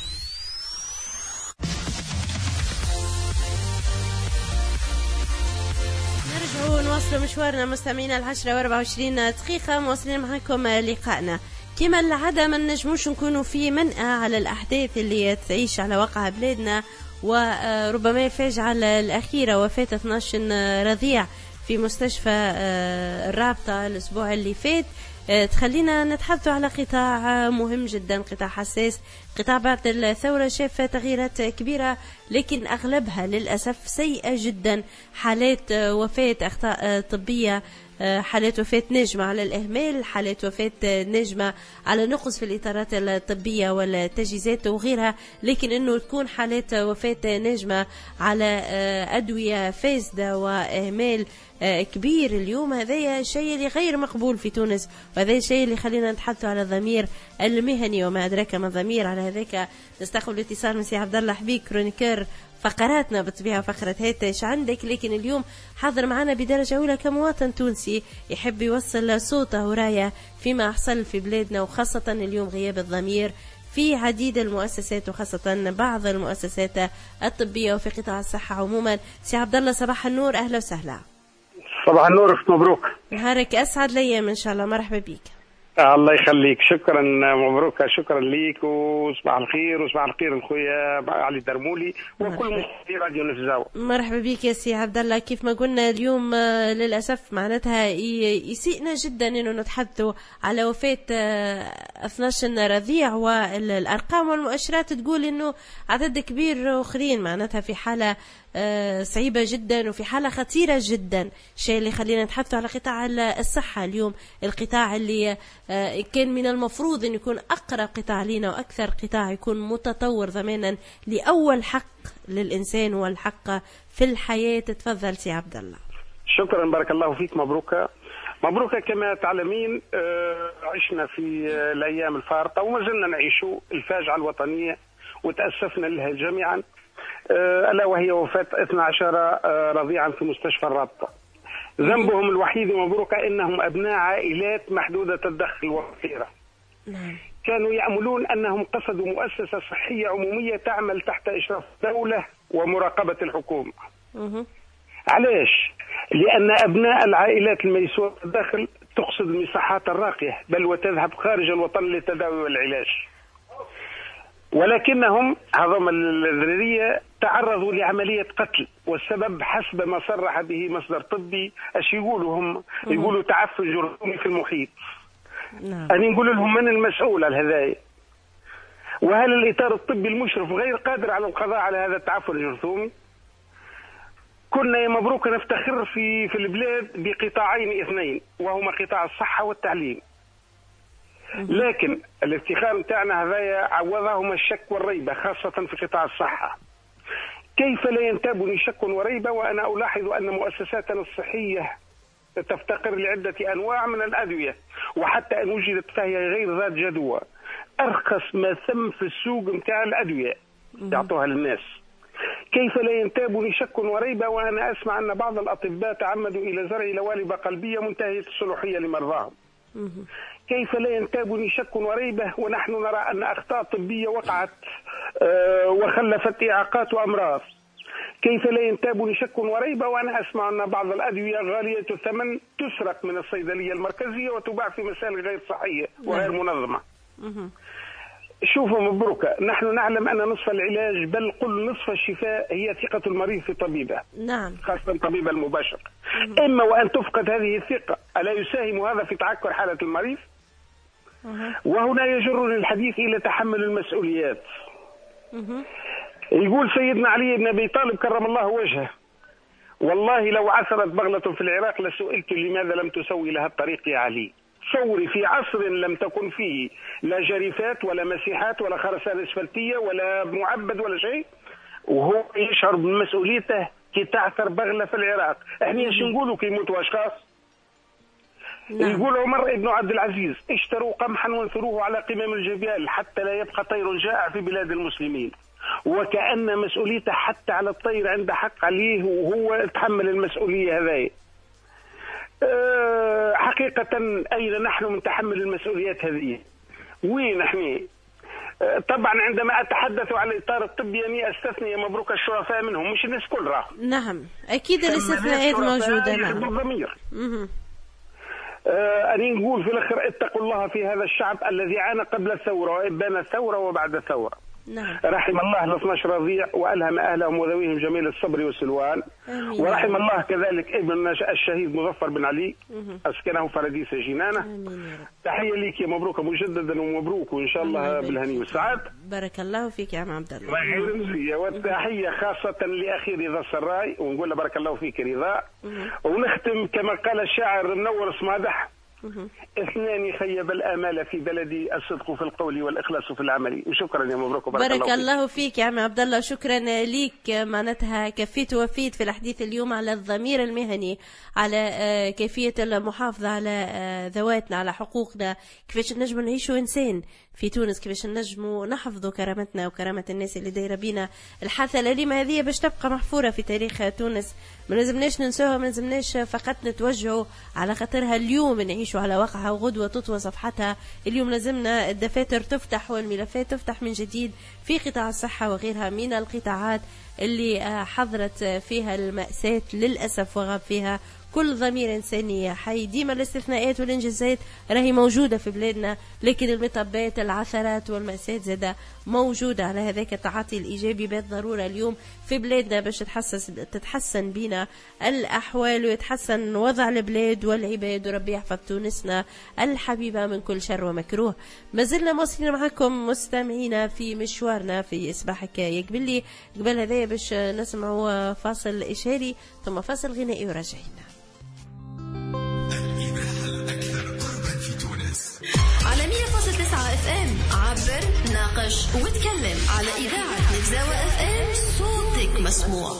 نرجعوا نواصلوا مشوارنا مستمعينا 10:24 دقيقة، مواصلين معكم لقائنا. كما العادة ما نجموش نكونوا في منأى على الأحداث اللي تعيش على واقع بلادنا، وربما الفاجعة الأخيرة وفاة 12 رضيع في مستشفى الرابطة الأسبوع اللي فات تخلينا نتحدث على قطاع مهم جدا، قطاع حساس، قطاع بعد الثورة شاف تغييرات كبيرة لكن أغلبها للأسف سيئة جدا. حالات وفاة، أخطاء طبية، حالات وفاة ناجمة على الإهمال، حالات وفاة ناجمة على نقص في الإطارات الطبية والتجهيزات وغيرها، لكن أنه تكون حالات وفاة ناجمة على أدوية فاسدة وإهمال كبير اليوم، هذا شيء اللي غير مقبول في تونس، وهذا الشيء اللي خلينا نتحدث على الضمير المهني وما أدراك ما ضمير. على هذاك نستقبل الاتصال من سي عبد الله حبيب، كرونيكور فقراتنا بالطبيعة فقرة هاتش عندك، لكن اليوم حاضر معنا بدرجة أولى كمواطن تونسي يحب يوصل صوته وراية فيما أحصل في بلادنا، وخاصة اليوم غياب الضمير في عديد المؤسسات وخاصة بعض المؤسسات الطبية وفي قطاع الصحة عموما. سي عبد الله صباح النور، أهلا وسهلا. صباح النور، أخت مبروك. نهارك أسعد الأيام إن شاء الله، مرحبا بك. الله يخليك، شكرا مبروك، شكرا ليك، وصباح الخير وصباح الخير لخويا علي درمولي وكل مستمعي راديو نفزاوة. مرحبا بك يا سي عبد الله. كيف ما قلنا اليوم للأسف معناتها يسيئنا جدا إنه نتحدثوا على وفاة 12 رضيع، والأرقام والمؤشرات تقول إنه عدد كبير آخرين معناتها في حالة صعيبة جدا وفي حالة خطيرة جدا. الشيء اللي خلينا نتحدث على قطاع الصحة اليوم، القطاع اللي كان من المفروض أن يكون أقرب قطاع لنا وأكثر قطاع يكون متطور ضمانا لأول حق للإنسان والحق في الحياة. تفضل سي عبد الله. شكرا، بارك الله فيك. مبروك كما تعلمين، عشنا في الأيام الفارطة وما زلنا نعيش الفاجعة الوطنية وتأسفنا لها جميعا، ألا وهي وفاة 12 رضيعا في مستشفى الرابطة. ذنبهم الوحيد مبروك إنهم أبناء عائلات محدودة الدخل وفقيرة. كانوا يأملون أنهم قصدوا مؤسسة صحية عمومية تعمل تحت إشراف الدولة ومراقبة الحكومة. علاش؟ لأن أبناء العائلات الميسورة الدخل تقصد المساحات الراقية بل وتذهب خارج الوطن للتداوي والعلاج، ولكنهم هذم الذرية تعرضوا لعملية قتل، والسبب حسب ما صرح به مصدر طبي. اش يقولوا هم؟ يقولوا تعفن جرثومي في المحيط. أنا نقول لهم من المسؤول على هذا؟ وهل الإطار الطبي المشرف غير قادر على القضاء على هذا التعفن الجرثومي؟ كنا يا مبروك نفتخر في البلاد بقطاعين اثنين، وهما قطاع الصحة والتعليم، لكن الافتخار نتاعنا هذايا عوضهما الشك والريبة، خاصة في قطاع الصحة. كيف لا ينتابني شك وريبة وأنا ألاحظ أن مؤسساتنا الصحية تفتقر لعدة أنواع من الأدوية، وحتى أن وجدت فهي غير ذات جدوى، أرخص ما ثم في السوق متاع الأدوية يعطوها للناس. كيف لا ينتابني شك وريبة وأنا أسمع أن بعض الأطباء تعمدوا إلى زرع لوالب قلبية منتهية الصلاحية لمرضاهم. كيف لا ينتابني شك وريبة ونحن نرى أن أخطاء طبية وقعت وخلفت إعاقات وأمراض. كيف لا ينتابني شك وريبة وأنا أسمع أن بعض الأدوية غالية الثمن تسرق من الصيدلية المركزية وتباع في مسائل غير صحية وغير منظمة. شوفوا مبروك، نحن نعلم أن نصف العلاج بل قل نصف الشفاء هي ثقة المريض في طبيبه. نعم. خاصة طبيب المباشر. إما وأن تفقد هذه الثقة، ألا يساهم هذا في تعكر حالة المريض؟ وهنا يجرني الحديث إلى تحمل المسؤوليات. يقول سيدنا علي بن أبي طالب كرم الله وجهه: والله لو عثرت بغلة في العراق لسئلت لماذا لم تسوي لها الطريق يا علي. تصوري في عصر لم تكن فيه لا جريفات ولا مسيحات ولا خرسانة اسفلتية ولا معبد ولا شيء، وهو يشعر بمسؤوليته كي تعثر بغلة في العراق. احنا ايش نقولوا كي يموتوا اشخاص؟ يقول عمر بن عبد العزيز: اشتروا قمحا وانثروه على قمم الجبال حتى لا يبقى طير جائع في بلاد المسلمين. وكأن مسؤوليته حتى على الطير عنده حق عليه وهو يتحمل المسؤولية هذه. حقيقة أين نحن من تحمل المسؤوليات هذه؟ وين نحن؟ طبعا عندما أتحدث عن الإطار الطبي أني أستثني يا مبروك الشرفاء منهم، مش الناس كلها. نعم أكيد الاستثناءات موجودة. نعم. الضمير. أني نقول في الأخير: اتقوا الله في هذا الشعب الذي عانى قبل الثورة وإبان الثورة وبعد الثورة. نعم. رحم الله ال 12 رضيع وألهم أهلهم وذويهم جميل الصبر والسلوان. ورحم الله كذلك ابن الشهيد مظفر بن علي، أسكنه فرديس جنانه. تحية لك يا مبروك مجددا ومبروك، وإن شاء الله بالهني والسعاد. بارك الله فيك يا عم عبد الله. والتحية خاصة لأخي رضا السراي، ونقول له بارك الله فيك رضا. ونختم كما قال الشاعر منور اسمادح: اثنان خيب الآمال في بلدي، الصدق في القول والإخلاص في العمل. وشكرا يا مبروك وبارك الله فيك يا عم عبد الله. شكرا ليك، معناتها كفيت وفيت في الحديث اليوم على الضمير المهني، على كيفية المحافظة على ذواتنا، على حقوقنا، كيفاش نجم نعيشوا إنسان في تونس، كيفاش نجموا نحفظوا كرامتنا وكرامة الناس اللي دايره بينا. الحادثة الأليمة هذه باش تبقى محفورة في تاريخ تونس، ما لازمناش ننسوها، ما لازمناش فقط نتوجهوا على خاطرها اليوم نعيشوا تعيش على وقعها وغدوة تطوى صفحتها. اليوم لازمنا الدفاتر تفتح والملفات تفتح من جديد في قطاع الصحة وغيرها من القطاعات اللي حضرت فيها المأساة للأسف وغاب فيها كل ضمير إنساني حي. ديما الاستثناءات والإنجازات راهي موجودة في بلادنا، لكن المطبات العثرات والمأساة زادة موجودة. على هذاك التعاطي الإيجابي بات ضرورة اليوم في بلادنا باش تتحسن بينا الأحوال ويتحسن وضع البلاد والعباد، وربي يحفظ تونسنا الحبيبة من كل شر ومكروه. ما زلنا موصلين معكم مستمعينا في مشوارنا في إصباح حكاية. قبل هذا باش نسمعوا فاصل إشاري ثم فاصل غنائي وراجعين. على 100.9 اف ام عبر ناقش وتكلم. على إذاعة نبزاوة اف ام صوتك مسموع.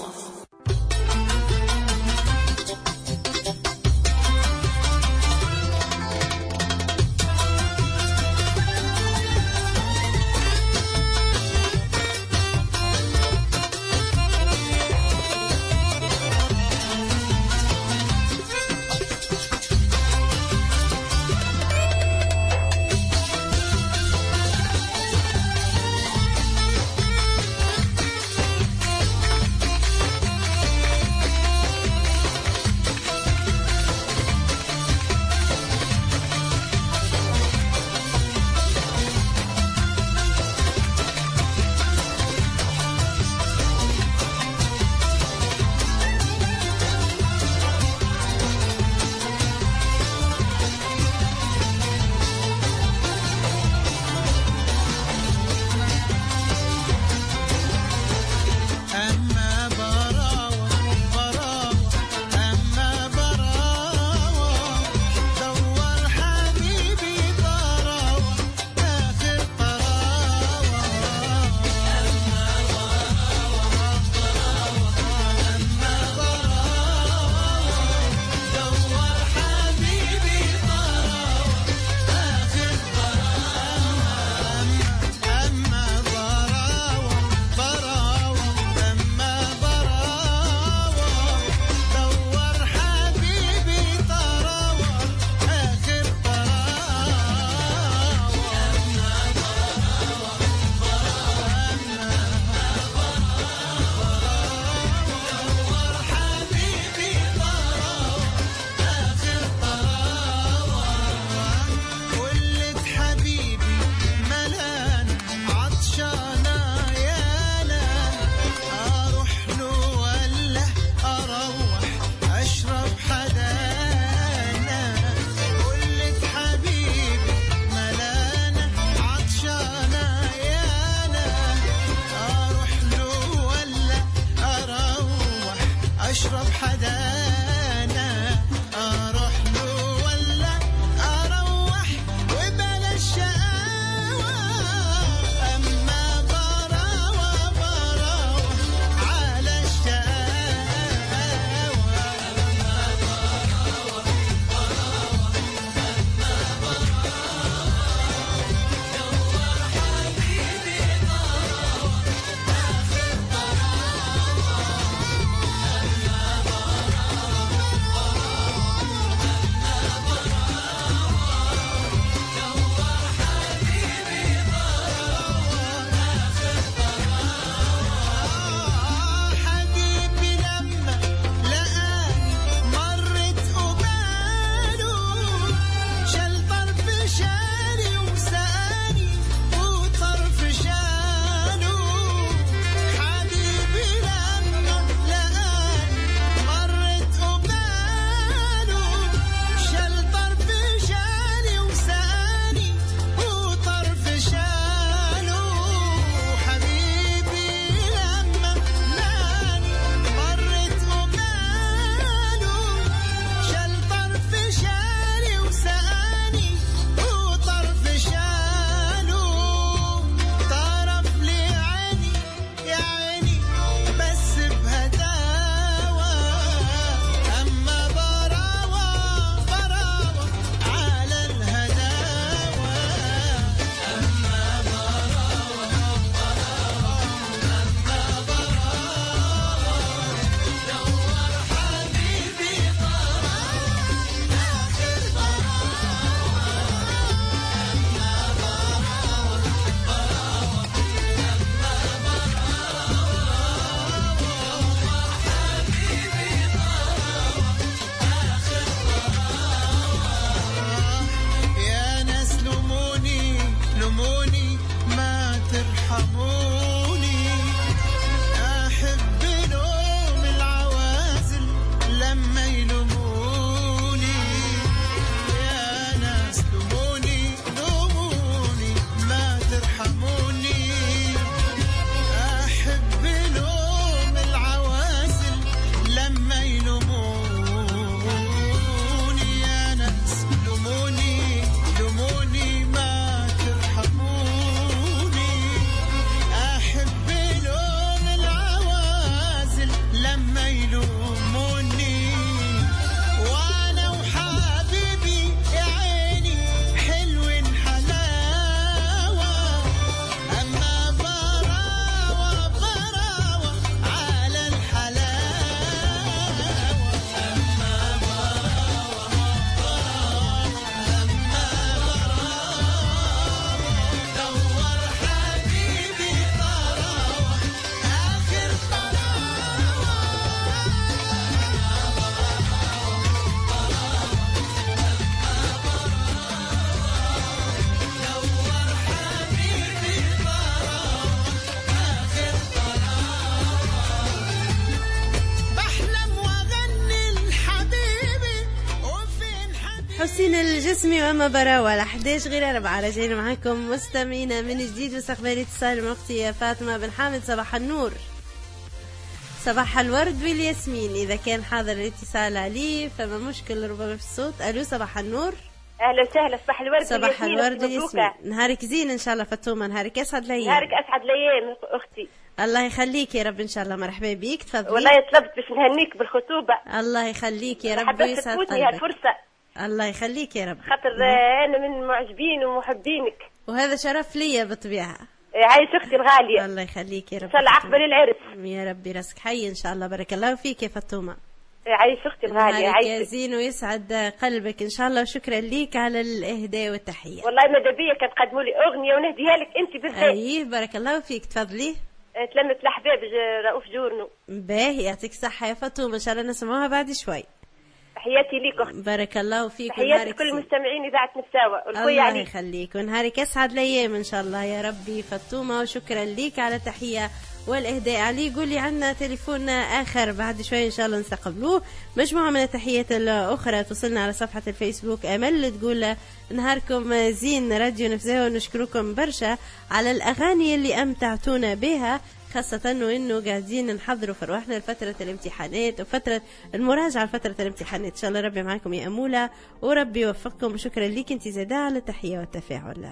جسمي وأما براوة 11 غير 4 راجعين معاكم مستمعينا من جديد واستقبال اتصال من أختي يا فاطمة بن حامد. صباح النور، صباح الورد والياسمين. إذا كان حاضر الاتصال عليه فما مشكل ربما في الصوت. ألو صباح النور. اهلا وسهلا. صباح الورد صباح الورد والياسمين. نهارك زين ان شاء الله فاطمه. نهارك اسعد الايام. نهارك اسعد الايام اختي. الله يخليك يا رب ان شاء الله. مرحبا بيك تفضلي. والله طلبت باش نهنيك بالخطوبه. الله يخليك يا رب ويسعد قلبك. حبيت الفرصه. الله يخليك يا رب. خاطر انا من معجبين ومحبينك. وهذا شرف ليا بالطبيعه. عايش اختي الغاليه. الله يخليك يا رب. ان شاء الله عقبال العرس. يا ربي راسك حي ان شاء الله. بارك الله فيك يا فاطمه. عايش اختي الغاليه. عايش زين ويسعد قلبك ان شاء الله. وشكرا ليك على الاهداء والتحيه. والله ماذا بيا كان قدموا لي اغنيه ونهديها لك انت بالذات. اي بارك الله فيك تفضلي. تلمت الاحباب رؤوف جورنو. باهي يعطيك الصحه يا فاطمه ان شاء الله نسمعوها بعد شوي. تحياتي ليك اختي. بارك الله فيك. تحياتي لكل المستمعين اذاعه نفساوه والخويا عليك. عليك. الله يخليك ونهارك اسعد الايام ان شاء الله يا ربي فاطمه. وشكرا ليك على التحيه والاهداء. علي قولي عندنا تليفون اخر بعد شوي ان شاء الله نستقبلوه. مجموعه من التحيات الاخرى توصلنا على صفحه الفيسبوك. امل تقول نهاركم زين راديو نفساوه ونشكركم برشا على الاغاني اللي امتعتونا بها، خاصة وإنه قاعدين نحضروا في رواحنا لفترة الامتحانات وفترة المراجعة لفترة الامتحانات. إن شاء الله ربي معاكم يا أمولة وربي يوفقكم. وشكرا ليك أنت زادا على التحية والتفاعل.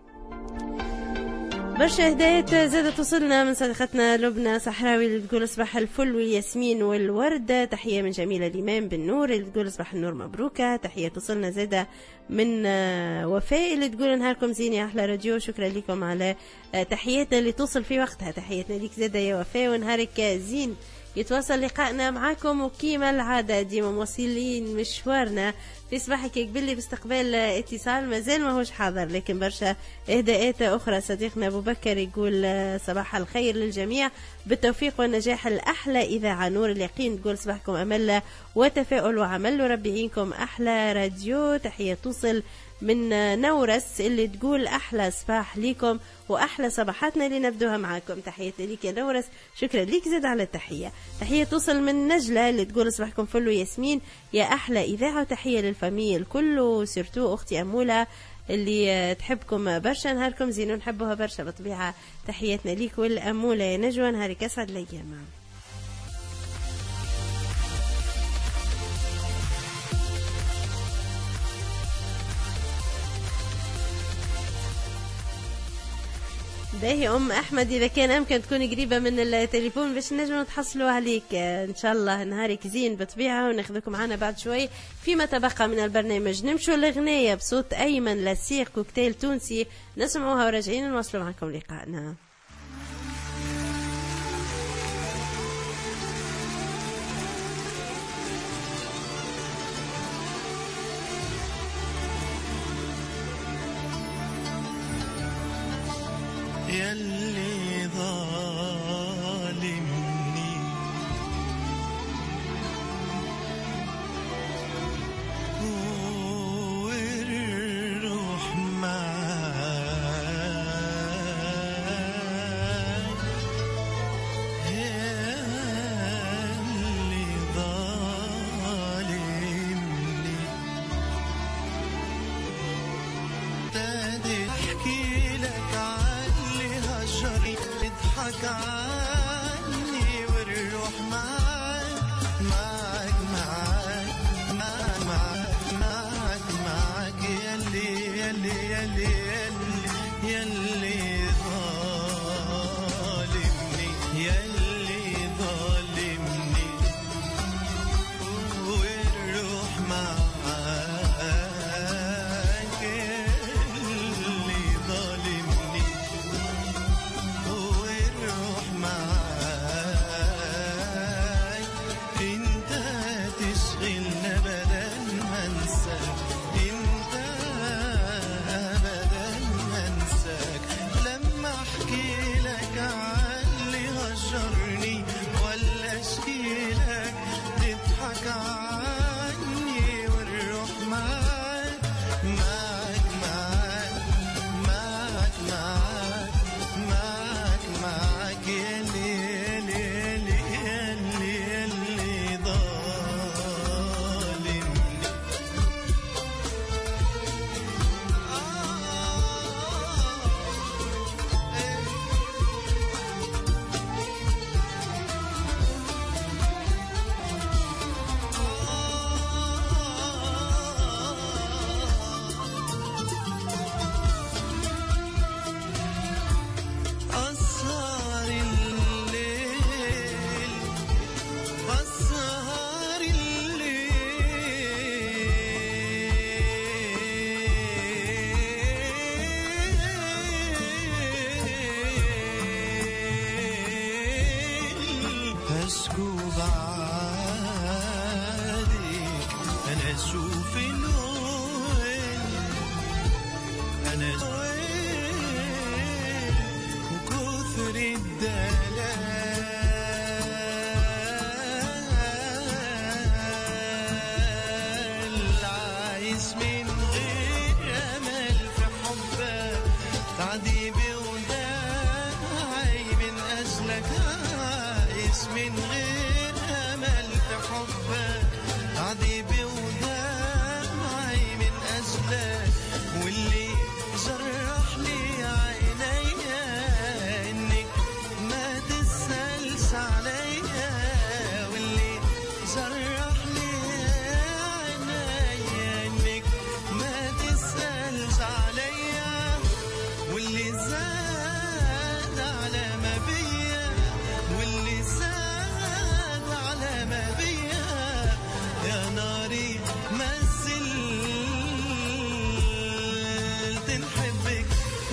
برشا هدايات زادت توصلنا من صديقتنا لبنى صحراوي اللي تقول صباح الفل والياسمين والورد. تحية من جميلة الإمام بن نور اللي تقول صباح النور مبروكة. تحية توصلنا زادة من وفاء اللي تقول نهاركم زين يا أحلى راديو. شكرا لكم على تحياتنا اللي توصل في وقتها. تحياتنا ليك زادة يا وفاء ونهارك زين. يتواصل لقائنا معكم وكيما العادة ديما موصلين مشوارنا في صباحك قبل باستقبال اتصال مازال ماهوش حاضر لكن برشا اهداءات اخرى. صديقنا ابو بكر يقول صباح الخير للجميع بالتوفيق والنجاح الاحلى اذاعه نور اليقين. تقول صباحكم امل وتفاؤل وعمل وربي يعينكم احلى راديو. تحيه توصل من نورس اللي تقول احلى صباح ليكم واحلى صباحاتنا اللي نبدوها معاكم. تحياتي ليك يا نورس. شكرا ليك زاد على التحيه. تحيه توصل من نجله اللي تقول صباحكم فل وياسمين يا احلى اذاعه. وتحيه للفاميل الكل وسيرتو اختي اموله اللي تحبكم برشا. نهاركم زين ونحبوها برشا بطبيعه. تحياتنا ليك والاموله يا نجوى. نهارك اسعد الايام. باهي أم أحمد إذا كان أمكن تكون قريبة من التليفون باش نجم نتحصلوا عليك إن شاء الله. نهارك زين بطبيعة وناخذكم معنا بعد شوي فيما تبقى من البرنامج. نمشوا الأغنية بصوت أيمن لاسيق كوكتيل تونسي نسمعوها وراجعين نواصلوا معكم لقاءنا. يلي ظالمني والروح معاك. يلي ظالمني ابتديت احكي لك اضحك عني والروح معاك معاك معاك معاك معاك معاك يلي يلي يلي يلي ظالمني يلي ظالمني والروح معاك يلي ظالمني معاك. انت تشغلنا بدل ما انساك انت بدل ما انساك لما الحنان وكثر الدلال عايش من غير أمل في حبك تعذيبي وداعي من أجلك عايش من غير أمل في حبك تعذيبي وداعي من أجلك واللي جرح لي عينيا إنك ما تسألش عليا واللي جرح لي عينيا إنك ما تسألش عليا واللي زاد على ما بيا واللي زاد على ما بيا يا ناري ما زلت نحبك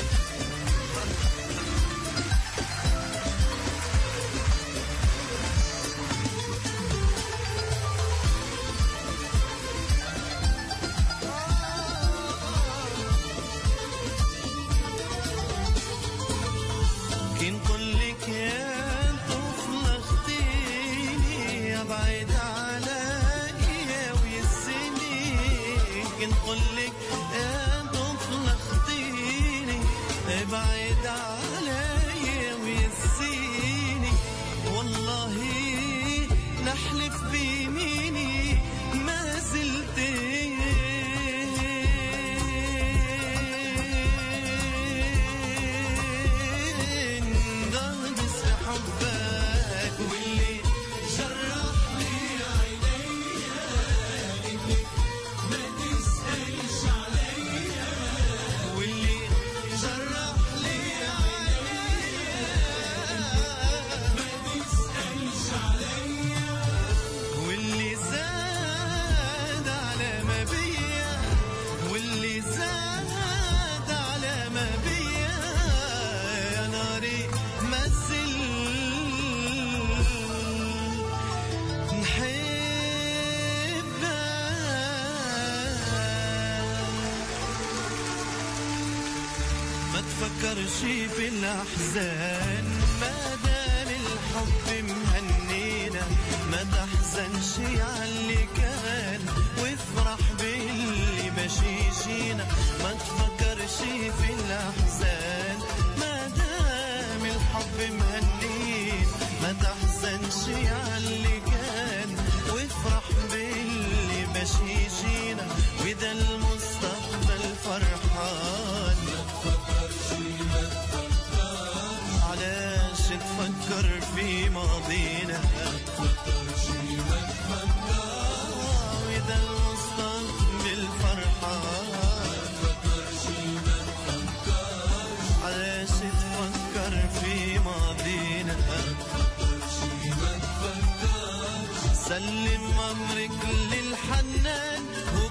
كي نقولك يا طفلة اختيني ابعد عليا ويسني كي نقولك يا طفلة اختيني ابعد عليا ويسيني والله نحلف بيميني ما زلت نغمس في حبك واللي جرح لي عينيا إنك ما تسألش عليا واللي جرح لي عينيا ما تسألش عليا واللي زاد على ما بيا واللي زاد على ما بيا يا ناري ما زلت نحبك ما تفكرش في الأحزان ما دام الحب مهنينا ما تحزنش عاللي كان وافرح باللي ماشي يجينا ما تفكرش في الأحزان ما دام الحب مهنينا ما تحزنش عاللي كان وافرح باللي ماشي يجينا وإذا المستقبل فرحان علاش تفكر في ماضينا وإذا المستقبل فرحان علاش تفكر في ماضينا سلم أمرك للحنان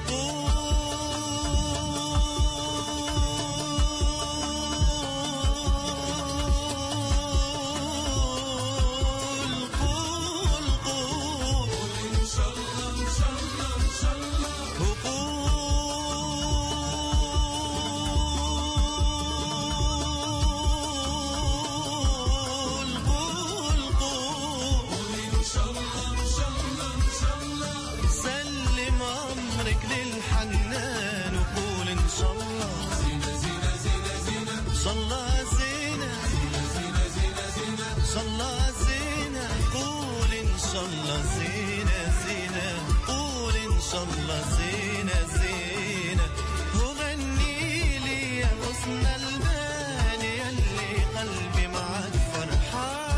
سلم أمرك للحنان وقول إن شاء الله زينة زينة زينة زينة صلى زينة زينة زينة زينة صلى زينة قول إن شاء الله زينة زينة قول إن شاء الله زينة زينة وغني لي يا غصن البال يلي قلبي معك فرحان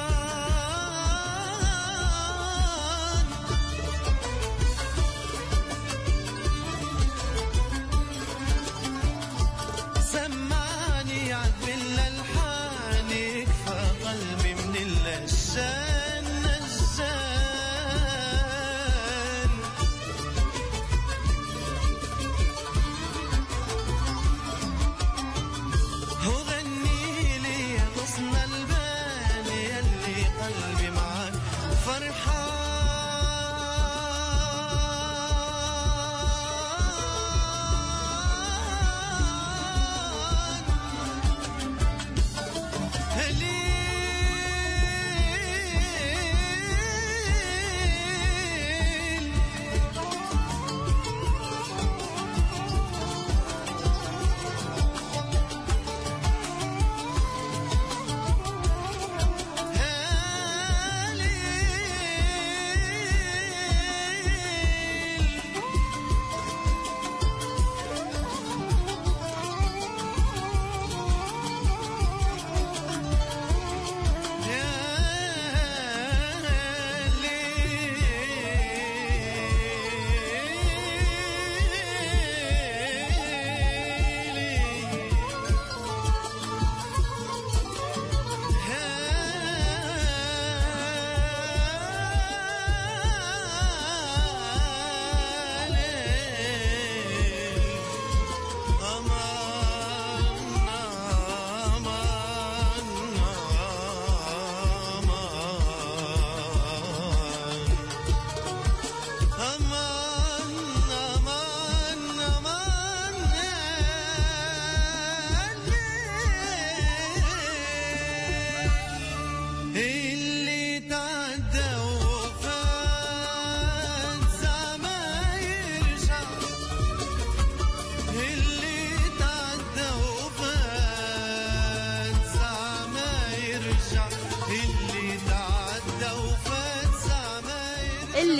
سمعني عذب الألحان يكفى قلبي من الأشجان نجان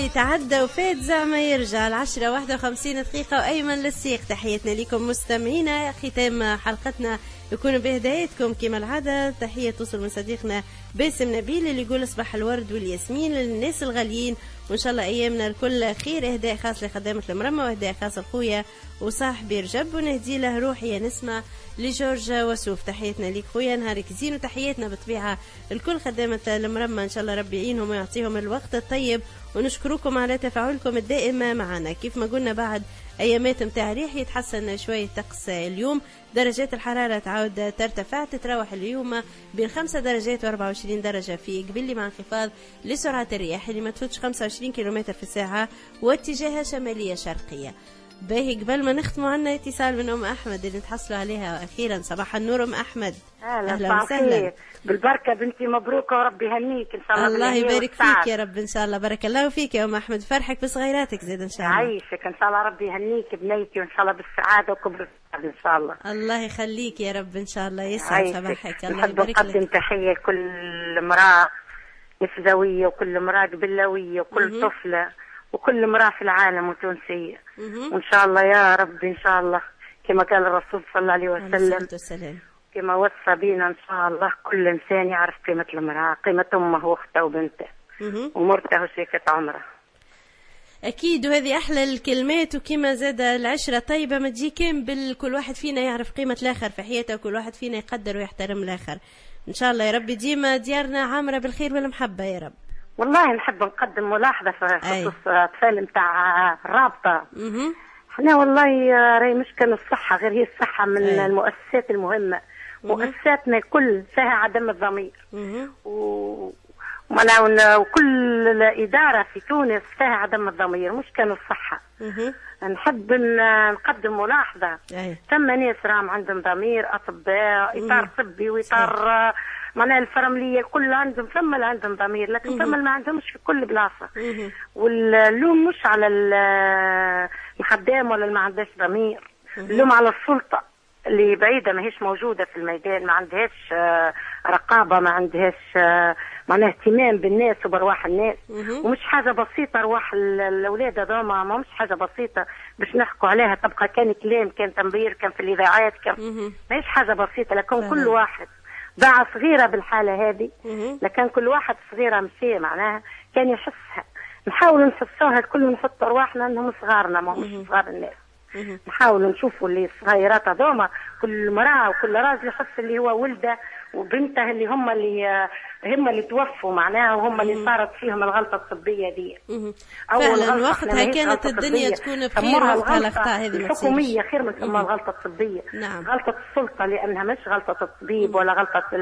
تعدى وفات زعما يرجع 10:51 دقيقة وأيمن للسيق. تحياتنا لكم مستمعينا. ختام حلقتنا يكون بهدايتكم كما العادة. تحية توصل من صديقنا باسم نبيل اللي يقول اصبح الورد والياسمين للناس الغاليين وإن شاء الله أيامنا الكل خير. إهداء خاص لخدامة المرمى وإهداء خاص لخويا وصاحبي رجب ونهدي له روحي يا نسمة لجورج وسوف. تحياتنا ليك خويا نهارك زين وتحياتنا بالطبيعة الكل خدامة المرمى إن شاء الله ربي يعينهم ويعطيهم الوقت الطيب ونشكركم على تفاعلكم الدائم معنا. كيف ما قلنا بعد أيامات متاع ريح يتحسن شوية طقس اليوم. درجات الحرارة تعود ترتفع تتراوح اليوم بين 5 درجات و24 درجة في قبلي مع انخفاض لسرعة الرياح اللي ما تفوتش 25 كيلومتر في الساعة واتجاهها شمالية شرقية. باهي قبل ما نختموا عنا اتصال من أم أحمد اللي نتحصلوا عليها أخيرا. صباح النور أم أحمد. أهلا وسهلا. بالبركة بنتي مبروك وربي يهنيك إن شاء الله. الله يبارك فيك يا رب إن شاء الله. بارك الله فيك يا أم أحمد. فرحك بصغيراتك زيد إن شاء الله. عايشك إن شاء الله ربي يهنيك بنيتي وإن شاء الله بالسعادة وكبر السعادة إن شاء الله. الله يخليك يا رب إن شاء الله. يسعد صباحك. الله يبارك لك. نقدم تحية لكل امرأة نفذوية وكل امرأة قبلاوية وكل طفلة وكل امرأة في العالم وتونسية وإن شاء الله يا رب إن شاء الله كما قال الرسول صلى الله عليه وسلم كما وصى بينا إن شاء الله كل إنسان يعرف قيمة المرأة قيمة أمه وأخته وبنته ومرته وشريكة عمره. أكيد وهذه أحلى الكلمات. وكما زاد العشرة طيبة ما تجي كامل كل واحد فينا يعرف قيمة الآخر في حياته وكل واحد فينا يقدر ويحترم الآخر إن شاء الله يا رب. ديما ديارنا عامرة بالخير والمحبة يا رب. والله نحب نقدم ملاحظة في خصوص أطفال متاع الرابطة. احنا والله راهي مش كان الصحة غير هي الصحة من المؤسسات المهمة. مؤسساتنا الكل فيها عدم الضمير وكل إدارة في تونس فيها عدم الضمير مش كان الصحة. نحب نقدم ملاحظة. ثم ناس راهم عندهم ضمير أطباء إطار طبي وإطار معناها الفرملية الكل عندهم ثم عندهم ضمير لكن ثم ما عندهمش في كل بلاصة. واللوم مش على الخدام ولا اللي ما عندهاش ضمير. اللوم على السلطة اللي بعيدة ما هيش موجودة في الميدان ما عندهاش رقابة ما عندهاش معناها اهتمام بالناس وبرواح الناس. ومش حاجة بسيطة رواح الأولاد هذوما ما مش حاجة بسيطة باش نحكوا عليها تبقى كان كلام كان تنبير كان في الإذاعات كان ما هيش حاجة بسيطة لكن كل واحد ضاع صغيرة بالحالة هذه لكن كل واحد صغيرة مشي معناها كان يحسها. نحاول نحسوها الكل نحط أرواحنا أنهم صغارنا ما همش صغار الناس. نحاول نشوفوا اللي صغيرات هذوما كل مرأة وكل راجل يحس اللي هو ولده وبنته اللي هم اللي توفوا معناها وهم اللي صارت فيهم الغلطة الطبية دي. فعلا وقتها كانت الدنيا تكون بخير وقتها الأخطاء هذه الحكومية خير من ثم الغلطة الطبية. غلطة السلطة لأنها مش غلطة الطبيب ولا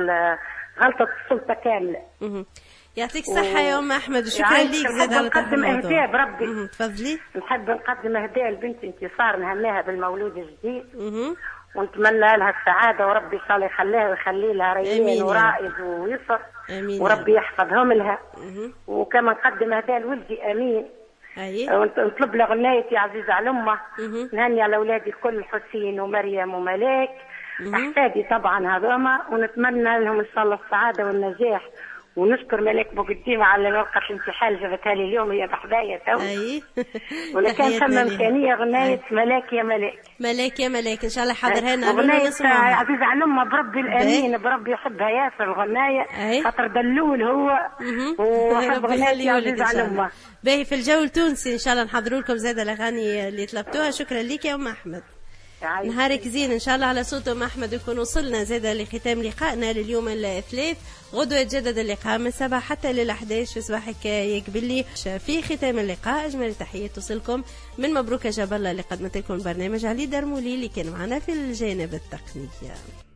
غلطة السلطة كاملة. يعطيك الصحة يا أم أحمد وشكرا ليك زاد على نقدم إهداء بربي. تفضلي. نحب نقدم إهداء لبنت انتصار نهناها بالمولود الجديد ونتمنى لها السعادة وربي إن شاء الله يخليها ويخلي لها ريان ورائد ويسر وربي يحفظهم لها. وكما نقدم إهداء لولدي أمين ونطلب له غنايتي عزيزة على أمه نهني على أولادي الكل حسين ومريم وملاك أحفادي طبعا هذوما ونتمنى لهم إن شاء الله السعادة والنجاح. ونشكر ملاك بوقديمة على ورقة الامتحان جابتها لي اليوم هي بحذايا تو. ولكن ثم إمكانية غناية ملاك يا ملاك. ملاك يا ملاك إن شاء الله حاضرها لنا. غناية عزيزة على أمه بربي الأمين بربي يحبها ياسر الغناية خاطر دلول هو وحب غناية عزيزة على أمه. باهي في الجو التونسي إن شاء الله نحضروا لكم زاد الأغاني اللي طلبتوها. شكرا لك يا أم أحمد. نهارك زين إن شاء الله على صوت أم أحمد. يكون وصلنا زاد لختام لقائنا لليوم الثلاث. غدوة يتجدد اللقاء من 7 حتى لل11 في صباحك يقبلي. في ختام اللقاء أجمل تحية توصلكم من مبروك جاب الله اللي قدمت لكم البرنامج علي درمولي اللي كان معنا في الجانب التقني.